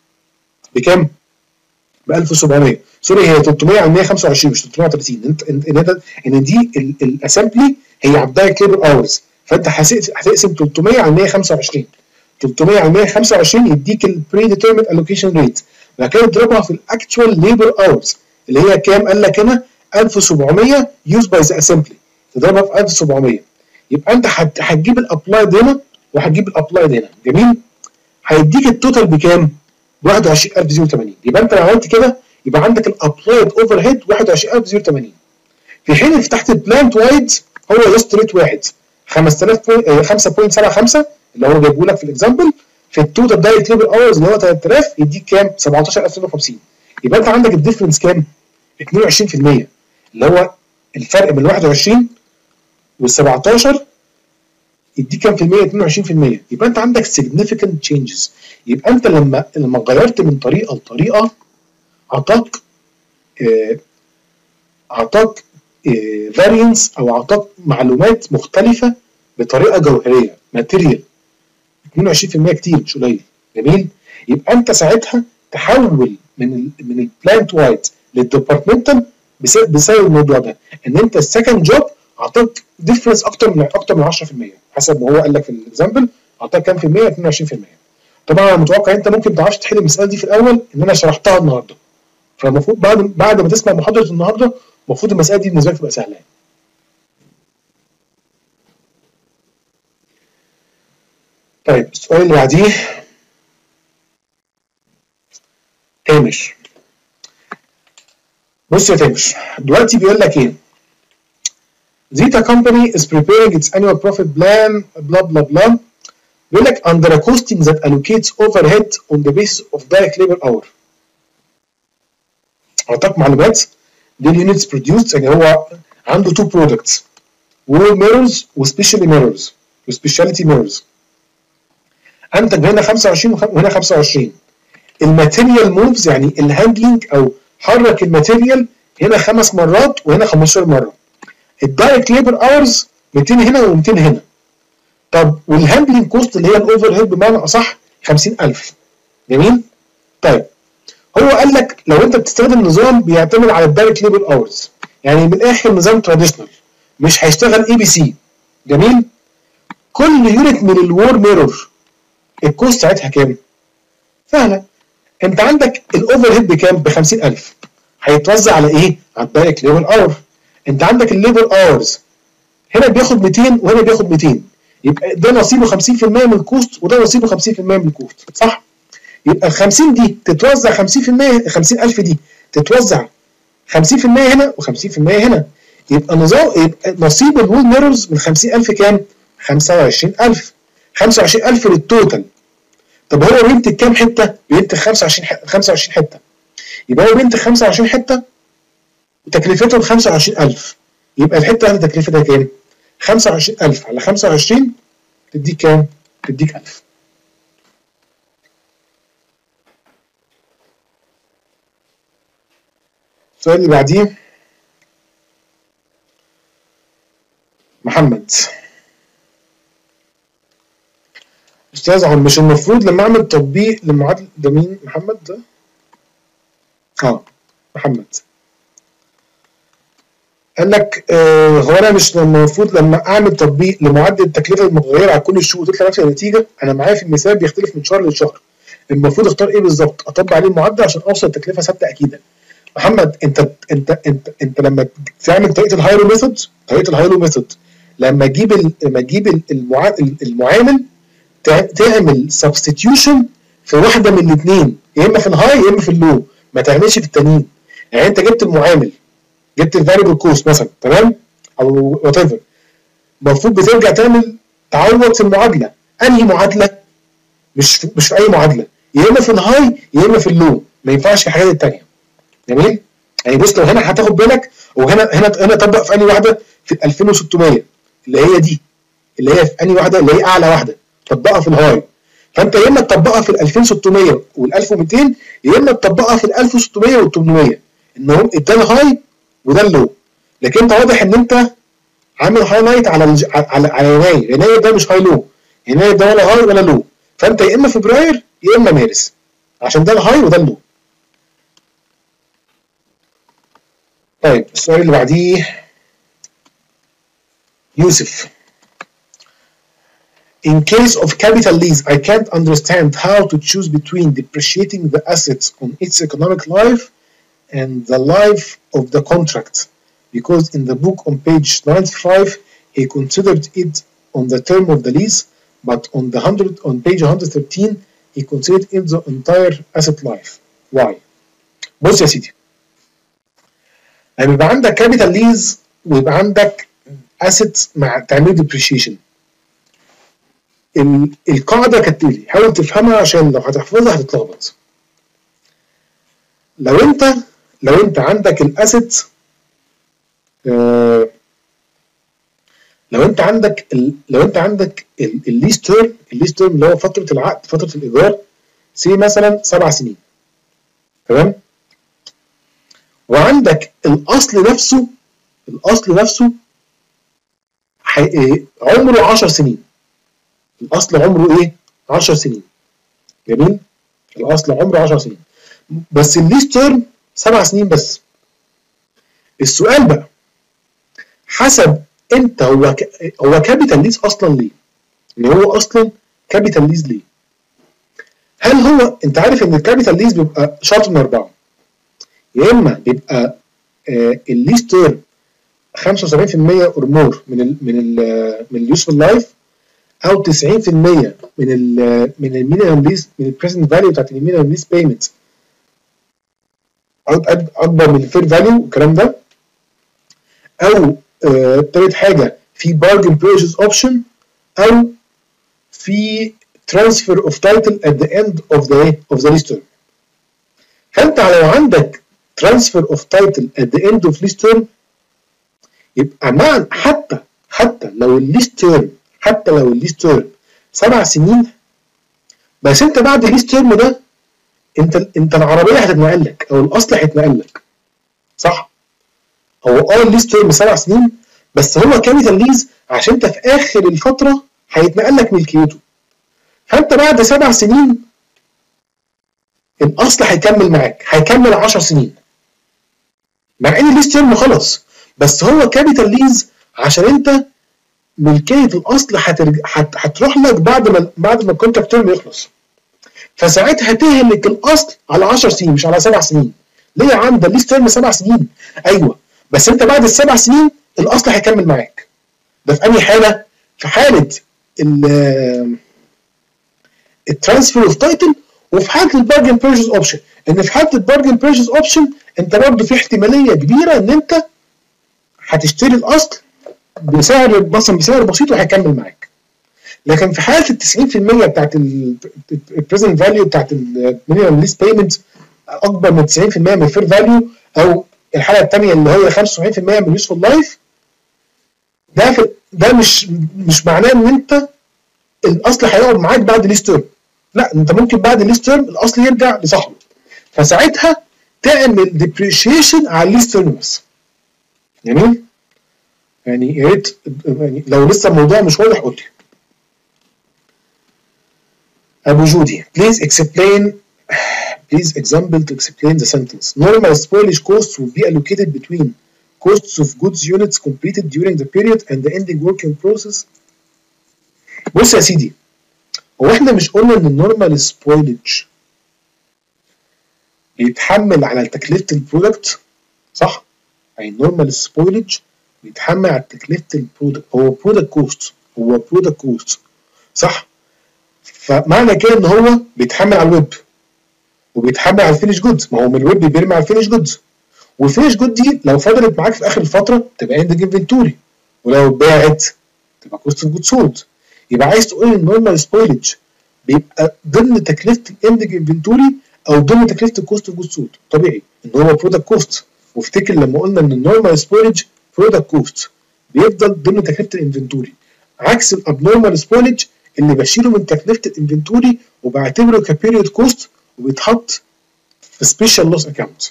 بكام؟ ب ألف وسبعمية. سوري هي تلتمية على مية وخمسة وعشرين مش تلتمية وتلاتين. انت ان انت ان دي الاسامبلي هي على الدايركت ليبر اورز، فانت هتقسم تلتمية على مية وخمسة وعشرين. تلتمية على مية وخمسة وعشرين يديك البري ديترميند الوكيشن ريت، بعد كده تضربها في الاكشوال ليبر اورز اللي هي كام؟ قال لك هنا ألف وسبعمية يوز باي ذا اسامبلي، تضربها في ألف وسبعمية. يبقى انت هتجيب الابلايد هنا وهتجيب الابلايد هنا. جميل؟ هيديك التوتال بكام؟ واحد وعشرين ألف وثمانين وتمانين. يبقى انت لو عملت كده يبقى عندك الابلايد اوفر هيد واحد وعشرين ألف وثمانين وتمانين. في حين فتحت البلانت وايد هو جاست ريت واحد خمسة آلاف خمسة فاصلة سبعة خمسة اللي هو جايبه لك في الاكزامبل، في التوتال دايركت ليبر اورز اللي هو تلات آلاف يديك كام؟ سبعتاشر ألف ومية وخمسين. يبقى انت عندك الديفرنس كام؟ اتنين وعشرين في المية اللي هو الفرق بين واحد وعشرين وال سبعتاشر يديك كام في المية؟ اتنين وعشرين في المية. يبقى انت عندك significant changes. يبقى انت لما لما غيرت من طريقه لطريقه اعطاك اه اعطاك اه variance او اعطاك معلومات مختلفه بطريقه جوهريه ماتيريال. اتنين وعشرين في المية كتير مش قليل. جميل؟ يبقى انت ساعتها تحول من ال من البلانت وايد للديبارتمنتال بسبب الموضوع ده، ان انت السكند جوب اعطاك ديفرنس اكتر من اكتر من عشرة في المية حسب ما هو قال لك في الاكزامبل. اعطاك كام في المية؟ اتنين وعشرين في المية. طبعا انا متوقع انت ممكن ما تعرفش تحل المساله دي في الاول ان انا شرحتها النهارده، فالمفروض بعد بعد ما تسمع محاضره النهارده المفروض المساله دي بالنسبه لك تبقى سهله. طيب السؤال اللي بعديه تامر. بص يا تامر دلوقتي بيقول لك ايه؟ Zeta company is preparing its annual profit plan blah blah blah. بيقول لك under a costing that allocates overhead on the basis of direct labor hour. اعطاك معلومات دي اليونتس produced، يعني هو عنده two products wall mirrors وسبيشالي mirrors وسبيشاليتي mirrors. انتج هنا خمسة وعشرين وهنا خمسة وعشرين. الماتيريال موفز يعني الهاندلنج او حرك الماتيريال هنا خمس مرات وهنا خمستاشر مره. الدايركت ليبر اورز مئتين هنا و200 هنا. طب والهاندلنج كوست اللي هي الاوفر هيد بمعنى اصح خمسين ألف. جميل؟ طيب هو قال لك لو انت بتستخدم نظام بيعتمد على الدايركت ليبر اورز، يعني من الاخر نظام تراديشنال مش هيشتغل اي بي سي. جميل؟ كل يونت من الوور ميرور الكوست ساعتها كام؟ سهله. انت عندك الاوفر هيد بكام؟ ب خمسين ألف. هيتوزع على ايه؟ على الدايركت ليبر اور. انت عندك الليبر اورز هنا بياخد مئتين وهنا بياخد مئتين، يبقى ده نصيبه خمسين في المية من الكوست وده نصيبه خمسين في المية من الكوست، صح؟ يبقى ال خمسين دي تتوزع خمسين في المية، خمسين ألف دي تتوزع خمسين في المية هنا و50% هنا، يبقى نظام يبقى نصيب الوول ميرورز من خمسين ألف كام؟ خمسة وعشرين ألف. خمسة وعشرين ألف للتوتال. طب هو بينتج كام حته؟ بينتج خمسة وعشرين حته. يبقى هو بينتج خمسة وعشرين حته وتكلفتهم خمسة وعشرين ألف. يبقى الحته واحده تكلفتها كام؟ خمسة وعشرين ألف على خمسة وعشرين تديك كام؟ تديك ألف. السؤال اللي بعديه محمد. استاذ عم مش المفروض لما اعمل تطبيق لمعادله ده مين؟ محمد ده؟ اه محمد. قال لك آه هو انا مش المفروض لما اعمل تطبيق لمعدل التكلفه المتغيره على كل الشهور تطلع نفس النتيجه؟ انا معايا في المثال بيختلف من شهر لشهر. المفروض اختار ايه بالظبط؟ اطبق عليه المعدل عشان اوصل لتكلفه ثابته اكيده. محمد انت انت انت انت لما تعمل طريقه الهايرو ميثود، طريقه الهايرو ميثود لما تجيب لما تجيب المعامل تعمل سبستيتيوشن في واحده من الاثنين، يا اما في الهاي يا اما في اللو، ما تعملش في التانيين. يعني انت جبت المعامل، جبت الفاريبل كوست مثلا، تمام؟ او وات ايفر، المفروض بترجع تعمل تعوض في المعادله. انهي معادله؟ مش في مش في اي معادله، يا اما في الهاي يا اما في اللو، ما ينفعش في الحاجات الثانيه. جميل؟ يعني بص لو هنا هتاخد بالك، وهنا هنا هنا طبق في انهي واحده؟ في ال ألفين وستمية اللي هي دي، اللي هي في انهي واحده؟ اللي هي اعلى واحده، طبقها في الهاي. فانت يا اما تطبقها في ال ألفين وستمية وال ألف ومئتين يا اما تطبقها في ال ألف وستمية وال ثمانمية، انهم ده الهاي وده اللو. لكن انت واضح ان انت عامل هايلايت على الج... على على يناير. يناير ده مش هاي لو، يناير ده ولا هاي ولا لو، فانت يا اما فبراير يا اما مارس، عشان ده الهاي وده اللو. طيب السؤال اللي بعديه يوسف. In case of capital lease, I can't understand how to choose between depreciating the assets on its economic life and the life of the contract, because in the book on page ninety-five, he considered it on the term of the lease, but on the hundred on page one hundred thirteen, he considered it the entire asset life. Why? بص يا سيدي، لما يبقى عندك كابيتال ليز ويبقى عندك اسيت مع تعمير ديبريشيشن، القاعده كالتالي، حاول تفهمها عشان لو هتحفظها هتتلخبط. لو انت لو انت عندك الاسيت آه لو انت عندك ال لو انت عندك الليز تيرم، الليز تيرم اللي هو فتره العقد، فتره الايجار، سي مثلا سبع سنين، تمام؟ وعندك الاصل نفسه، الاصل نفسه عمره عشر سنين. الاصل عمره ايه؟ عشر سنين. جميل؟ الاصل عمره عشر سنين، بس الليز تيرم سبع سنين بس. السؤال بقى حسب انت هو ك... هو كابيتال ليز اصلا ليه؟ يعني هو اصلا كابيتال ليز ليه؟ هل هو انت عارف ان الكابيتال ليز بيبقى شرط من اربعه، يا اما بيبقى آه الليز تيرم خمسة وسبعين في المية اور مور من ال من ال من اليوسفول لايف، او تسعين في المية من ال من المينيمم ليز، من البريزنت فاليو بتاعت المينيمم ليز بيمنت اكبر من الفير فاليو والكلام ده، او آه تالت حاجه في بارجن بيرشيز اوبشن، او في ترانسفير اوف تايتل ات ذا اند اوف ذا اوف ذا ليز تيرم. فانت لو عندك ترانسفير اوف تايتل ات ذا اند اوف ليز تيرم، يبقى مع حتى حتى لو الليز تيرم حتى لو الليز تيرم سبع سنين، بس انت بعد الليز تيرم ده انت انت العربيه هتتنقل لك او الاصل هيتنقل لك، صح؟ هو اه الليز تيرم سبع سنين، بس هو كابيتال ليز عشان انت في اخر الفتره هيتنقل لك ملكيته، فانت بعد سبع سنين الاصل هيكمل معاك، هيكمل عشر سنين، مع ان الليز تيرم خلص، بس هو كابيتال ليز عشان انت ملكيه الاصل هترجع هت... هتروح لك بعد ما بعد ما الكونتراكت تيرم يخلص، فساعتها تهلك الاصل على عشر سنين مش على سبع سنين. ليه يا عم ده الليز تيرم سبع سنين؟ ايوه بس انت بعد السبع سنين الاصل هيكمل معاك. ده في انهي حاله؟ في حاله الترانسفير اوف تايتل، وفي حاله البارجن بيرشيز اوبشن. ان في حاله البارجن بيرشيز اوبشن انت برضه في احتماليه كبيره ان انت هتشتري الاصل بسعر مثلا بسعر بسيط وهيكمل معاك. لكن في حاله ال تسعين في المية بتاعت البريزنت فاليو بتاعت المينيمم ليس بيمنت اكبر من تسعين في المية من الفير فاليو، او الحاله الثانيه اللي هي خمسة وسبعين في المية من اليوسفول لايف، ده في ده مش مش معناه ان انت الاصل هيقعد معاك بعد الليس تيرم. لا، انت ممكن بعد الليس تيرم الاصل يرجع لصاحبه، فساعتها تعمل ديبريشيشن على الليس تيرم بس. جميل؟ يعني يا ريت يعني لو لسه الموضوع مش واضح قول لي. ابو جودي please explain please example to explain the sentence. Normal spoilage costs will be allocated between costs of goods units completed during the period and the ending work in process. بص يا سيدي، هو احنا مش قلنا ان النورمال سبويلج بيتحمل على تكلفه البرودكت، صح؟ يعني النورمال سبويلج بيتحمل على تكلفه البرودكت، هو برودكت كوست، هو برودكت كوست، صح؟ فمعنى كده ان هو بيتحمل على الويب وبيتحمل على الفينش جودز، ما هو من الويب بيرمي على الفينش جودز، والفينش جود دي لو فضلت معاك في اخر الفتره تبقى اندنج انفنتوري، ولو اتباعت تبقى كوست اوف جود سولد. يبقى عايز تقول ان النورمال سبويلج بيبقى ضمن تكلفه الاندنج انفنتوري او ضمن تكلفه الكوست اوف جود سولد. طبيعي ان هو برودكت كوست، وافتكر لما قلنا ان النورمال سبويلج برودكت كوست بيفضل ضمن تكلفه الانفنتوري، عكس الابنورمال سبويلج اللي بشيله من تكلفه الانفنتوري وبعتبره كبيريود كوست وبيتحط في سبيشال لوس اكاونت.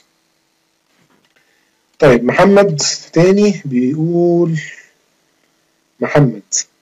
طيب محمد تاني بيقول، محمد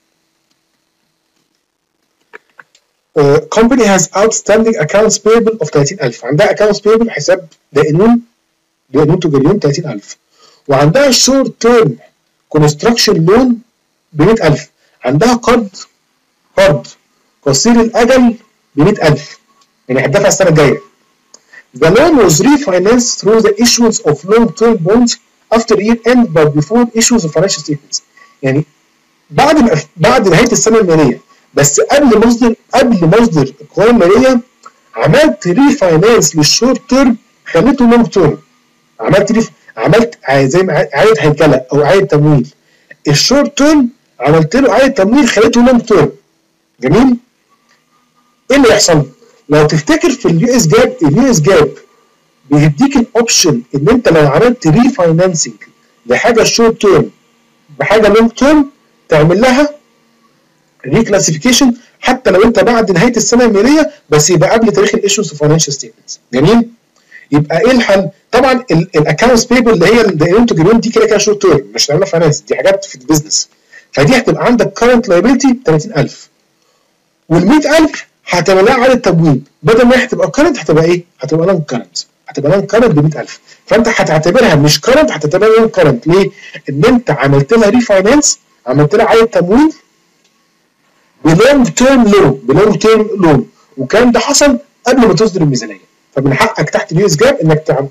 uh, company has outstanding accounts payable of ثلاثين ألف، عندها accounts payable حساب دائنون دائنون تجاريون ثلاثين ألف، وعندها short term construction loan ب مئة ألف، عندها قرض قرض قصير الأجل ب مئة ألف، يعني هتدفع السنة الجاية. The loan was refinanced through the issuance of long-term bonds after year end but before issuance of financial statements. يعني بعد بعد نهاية السنة المالية، بس قبل مصدر قبل مصدر القوائم المالية عملت ريفاينانس للشورت تيرم خليته لونج تيرم. عملت ريف عملت زي ما إعادة هيكلة أو إعادة تمويل. الشورت تيرم عملت له إعادة تمويل خليته لونج تيرم. جميل؟ إيه اللي يحصل؟ لو تفتكر في اليو اس جاب، اليو اس جاب بيديك الاوبشن ان انت لو عملت ريفاينانسنج لحاجه شورت تيرم بحاجه لونج تيرم تعمل لها ريكلاسيفيكيشن حتى لو انت بعد نهايه السنه الماليه، بس يبقى قبل تاريخ الايشوز اوف فاينانشال ستيتمنتس. جميل؟ يبقى ايه الحل؟ طبعا الاكونتس بيبل اللي هي الديون تجاريون دي كده كده شورت تيرم، مش هنعملها فاينانس، دي حاجات في البيزنس، فدي هتبقى عندك كارنت لايبيلتي ثلاثين ألف، وال مئة ألف هتعمل لها اعاده تبويب، بدل ما هي هتبقى كارنت هتبقى ايه؟ هتبقى نون كارنت، هتبقى نون كارنت ب مئة ألف، فانت هتعتبرها مش كارنت، هتعتبرها نون كارنت. ليه؟ ان انت عملت لها ريفاينانس، عملت لها اعاده تمويل بلونج تيرم لون، بلونج تيرم لون، والكلام ده حصل قبل ما تصدر الميزانيه، فمن حقك تحت اليو اس جاب انك تعمل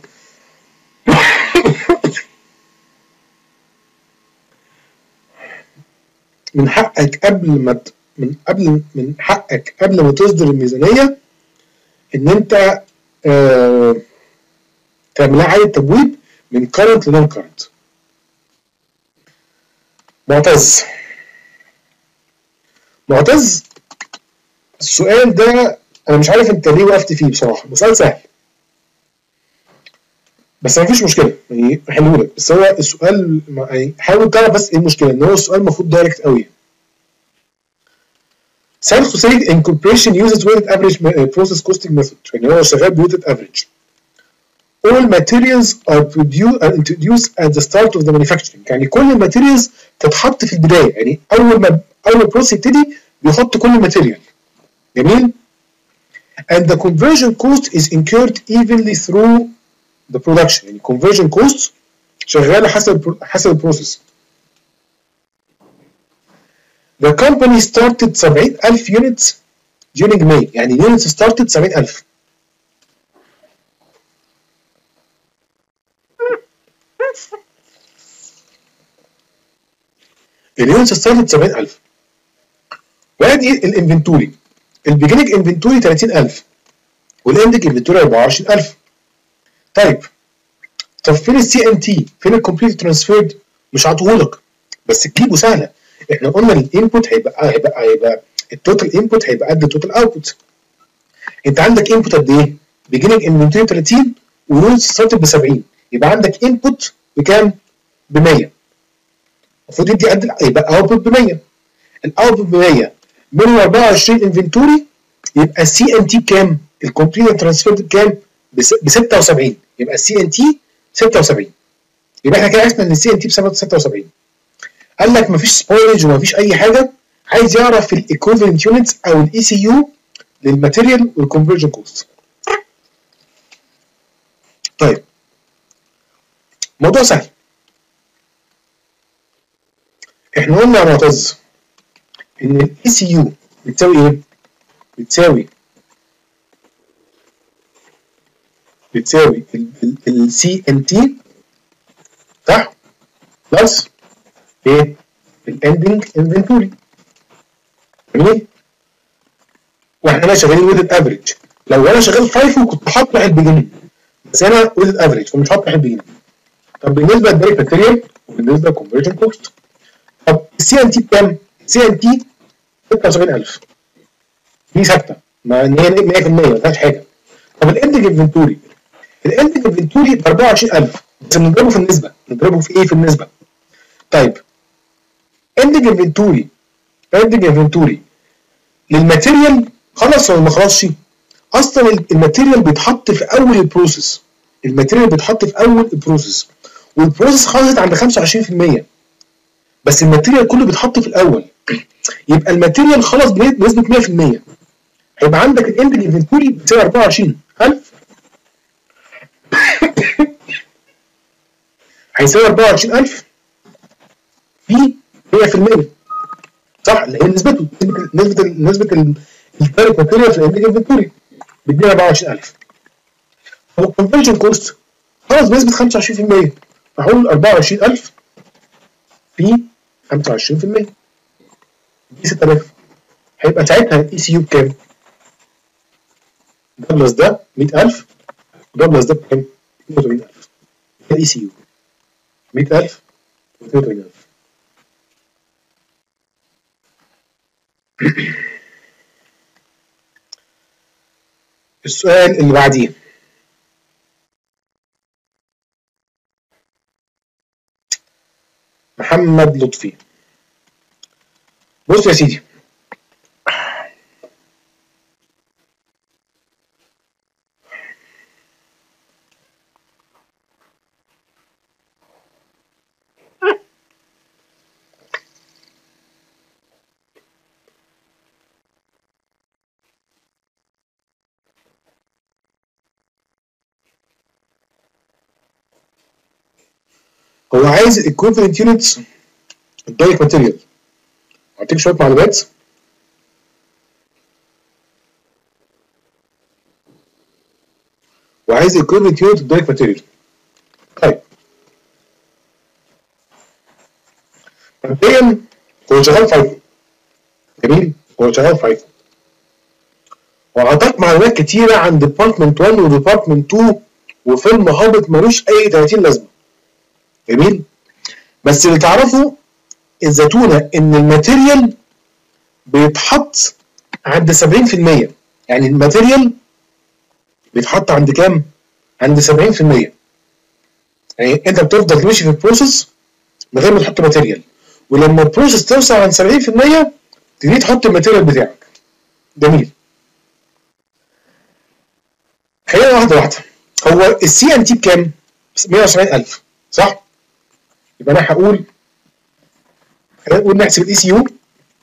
من حقك قبل ما ت... من قبل من حقك قبل ما تصدر الميزانيه ان انت آه تعملها عاية تبويب من كارنت لنون كارنت. معتز معتز السؤال ده انا مش عارف انت ليه وقفت فيه بصراحه، بس سؤال سهل بس مفيش مشكله يعني حلو لك، بس هو السؤال يعني حاول تعرف بس ايه المشكله، ان هو السؤال المفروض دايركت قوي. San Jose Incorporation uses weighted average process costing method يعني هو شغال ب weighted average. All materials are produced are introduced at the start of the manufacturing يعني كل الماتيريالز تتحط في البدايه يعني اول ما اول بروسيس يبتدي بيحط كل الماتيريال. جميل؟ and the conversion cost is incurred evenly through the production يعني conversion cost شغاله حسب حسب البروسيس. The company started سبعين ألف units during May يعني units started سبعين ألف. اليونتس ستارتد سبعين ألف. وادي الانفنتوري البيجنينج انفنتوري ثلاثين ألف والاندنج انفنتوري أربعة وعشرين ألف. طيب طب فين السي ان تي؟ فين الكومبليت ترانسفيرد؟ مش هعطيهولك بس تجيبه سهله. احنا قلنا الانبوت هيبقى هيبقى هيبقى التوتال انبوت هيبقى قد التوتال اوتبوت. انت عندك انبوت قد ايه؟ بيجنينج انفنتوري ثلاثين ويونتس ستارتد ب سبعين يبقى عندك انبوت بكام؟ ب مية. المفروض يدي قد يبقى اوتبوت ب مية. الاوتبوت ب مية منهم أربعة وعشرين انفنتوري يبقى السي ان تي بكام؟ الكومبليت ترانسفيرد بكام؟ ب ستة وسبعين يبقى السي ان تي ستة وسبعين. يبقى احنا كده عرفنا ان السي ان تي ب ستة وسبعين. قال لك مفيش سبويلج ومفيش اي حاجه، عايز يعرف الايكوفالنت يونتس او الاي سي يو للماتيريال والكونفرجن كوست. طيب موضوع سهل. احنا قلنا يا معتز ان الاي سي يو بتساوي ايه؟ بتساوي بتساوي السي ان تي صح؟ بلس ايه؟ الاندنج انفنتوري. جميل؟ واحنا هنا شغالين ويزد افريج. لو انا شغال فايفو كنت حاطط واحد بجنيه بس انا ويزد افريج فمش حاطط واحد بجنيه. طب بالنسبه للدايركت ماتيريال وبالنسبه للكونفرجن كوست طب السي ان تي بكام؟ السي ان تي ستة وسبعين ألف دي ثابته ما هي مية في المية ما فيهاش حاجه. طب الاندنج انفنتوري الاندنج انفنتوري ب أربعة وعشرين ألف بس بنضربه في النسبه نضربه في ايه في النسبه. طيب اندنج انفنتوري اندنج انفنتوري للماتيريال خلص ولا ما خلصش؟ اصلا الماتيريال بيتحط في اول البروسيس الماتيريال بيتحط في اول البروسيس والبروسيس خلصت عند خمسة وعشرين في المية بس الماتيريال كله بيتحط في الاول يبقى الماتيريال خلص بنسبه مية في المية. هيبقى عندك الاندنج انفنتوري بتساوي أربعة وعشرين ألف هيساوي أربعة وعشرين ألف في مية في المية صح اللي هي نسبته نسبه نسبه الدايركت ماتيريال في الاندنج انفنتوري بيدينا أربعة وعشرين ألف. هو الكونفرجن كوست خلاص بنسبه خمسة وعشرين في المية فهقول أربعة وعشرين ألف في خمسة وعشرين في المية دي ستة آلاف. هيبقى ساعتها الاي سي يو بكام؟ ده بلس ده مية ألف وده بلس ده بكام؟ اتنين وتمانين ألف. ده الاي سي يو مية ألف و اتنين وتمانين ألف. السؤال اللي بعديه محمد لطفي. بص يا سيدي هو عايز الايكوفالنت يونتس الدايركت ماتيريال. هعطيك شويه معلومات وعايز الايكوفالنت يونت الدايركت ماتيريال. طيب مبدئيا هو شغال فايفو. جميل؟ هو شغال فايفو وعطاك معلومات كتيره عن ديبارتمنت واحد وديبارتمنت اتنين وفيلم هابط ملوش اي تلاتين لازمه. جميل؟ بس اللي تعرفه الزتونه ان الماتيريال بيتحط عند سبعين في المية يعني الماتيريال بيتحط عند كام؟ عند سبعين في المية. يعني انت بتفضل تمشي في البروسيس من غير ما تحط ماتيريال ولما البروسيس توصل عند سبعين في المية تبتدي تحط الماتيريال بتاعك. جميل. خلينا واحده واحده. هو السي ان تي بكام؟ مية وسبعين ألف صح؟ يبقى انا هقول خلينا نقول نحسب الاي سي يو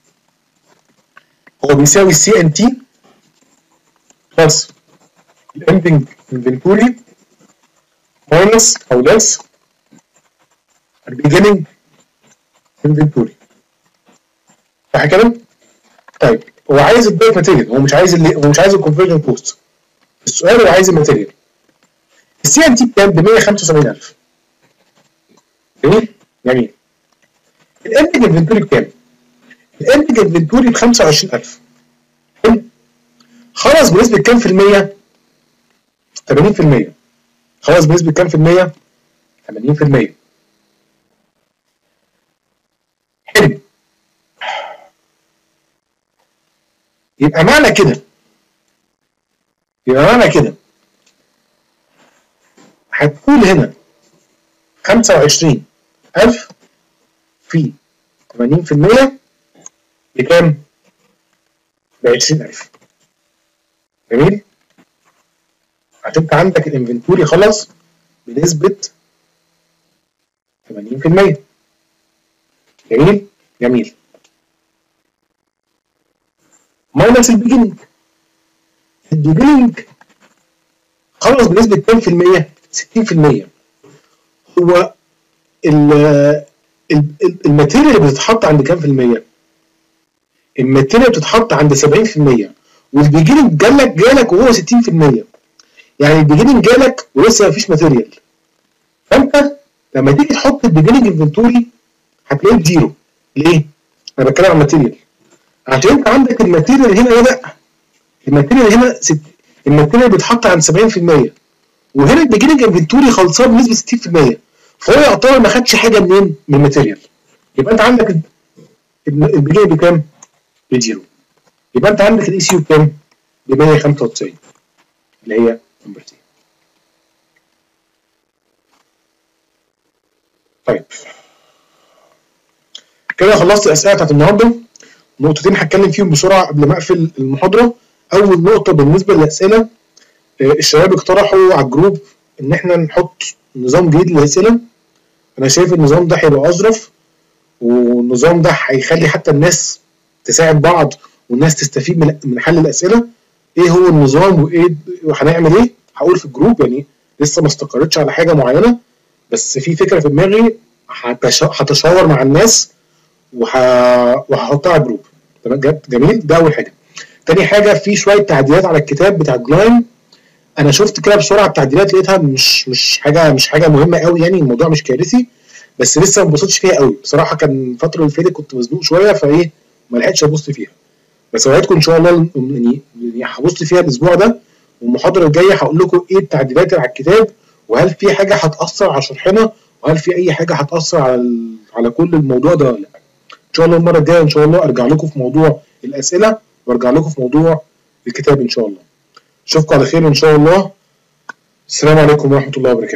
هو بيساوي السي ان تي بلس الاندنج انفنتوري ماينس او ليس البيجننج انفنتوري صح كده؟ طيب هو عايز الدايركت ماتيريال، هو مش عايز اللي هو مش عايز الكونفرجن كوست. السؤال هو عايز الماتيريال. السي ان تي بكام؟ ب مية وخمسة وسبعين ألف. جميل؟ جميل. الاندنج انفنتوري بكام؟ الاندنج انفنتوري ب خمسة وعشرين ألف. حلو؟ خلص بنسبة كام في المية؟ ثمانين في المية. خلص بنسبة كام في المية؟ ثمانين في المية. حلو. يبقى معنى كده يبقى معنى كده هتقول هنا خمسة وعشرين ألف في ثمانين في المية بكام؟ ب عشرين ألف. جميل؟ عشان انت عندك الانفنتوري خلص بنسبة ثمانين في المية. جميل؟ جميل. ماينس البيجننج. البيجننج خلص بنسبة كام في المية؟ ستين في المية. هو الماتيريال اللي بتتحط عند كام في المية؟ الماتيريال بتتحط عند سبعين في المية والبيجننج جالك جالك وهو ستين في المية. يعني البيجننج جالك ولسه مفيش ماتيريال. فانت لما تيجي تحط البيجننج انفنتوري هتلاقيه بزيرو. ليه؟ انا بتكلم عن الماتيريال. عشان انت عندك الماتيريال هنا لا الماتيريال هنا ست... الماتيريال بيتحط عند سبعين في المية وهنا البيجننج انفنتوري خلصان بنسبه ستين في المية. فهو يعتبر ما خدش حاجه منين؟ من الماتيريال. يبقى انت عندك البيجننج بكام؟ بزيرو. يبقى انت عندك الاي سي يو بكام؟ ب مية وخمسة وتسعين اللي هي نمبر سي. طيب كده خلصت الاسئله بتاعت النهارده. نقطتين هتكلم فيهم بسرعه قبل ما اقفل المحاضره. اول نقطه بالنسبه للاسئله، الشباب اقترحوا على الجروب ان احنا نحط نظام جديد للاسئله. انا شايف النظام ده هيبقى اظرف، والنظام ده هيخلي حتى الناس تساعد بعض والناس تستفيد من من حل الاسئله. ايه هو النظام وايه وهنعمل ايه؟ هقول في الجروب، يعني لسه ما استقرتش على حاجه معينه، بس في فكره في دماغي هتشاور مع الناس وهحطها على الجروب. تمام جميل. ده اول حاجه. تاني حاجه، في شويه تعديلات على الكتاب بتاع جلاين. انا شفت كده بسرعه التعديلات لقيتها مش مش حاجه مش حاجه مهمه قوي، يعني الموضوع مش كارثي، بس لسه ما ببصتش فيها قوي بصراحه. كان الفتره اللي فاتت كنت مزنوق شويه فايه ما لحقتش ابص فيها، بس اوعدكم ان شاء الله يعني هبص فيها الاسبوع ده، والمحاضره الجايه هقول لكم ايه التعديلات على الكتاب، وهل في حاجه هتاثر على شرحنا، وهل في اي حاجه هتاثر على على كل الموضوع ده ولا لا. ان شاء الله المره الجايه ان شاء الله ارجع لكم في موضوع الاسئله، وارجع لكم في موضوع الكتاب ان شاء الله. اشوفكم على خير ان شاء الله. السلام عليكم ورحمه الله وبركاته.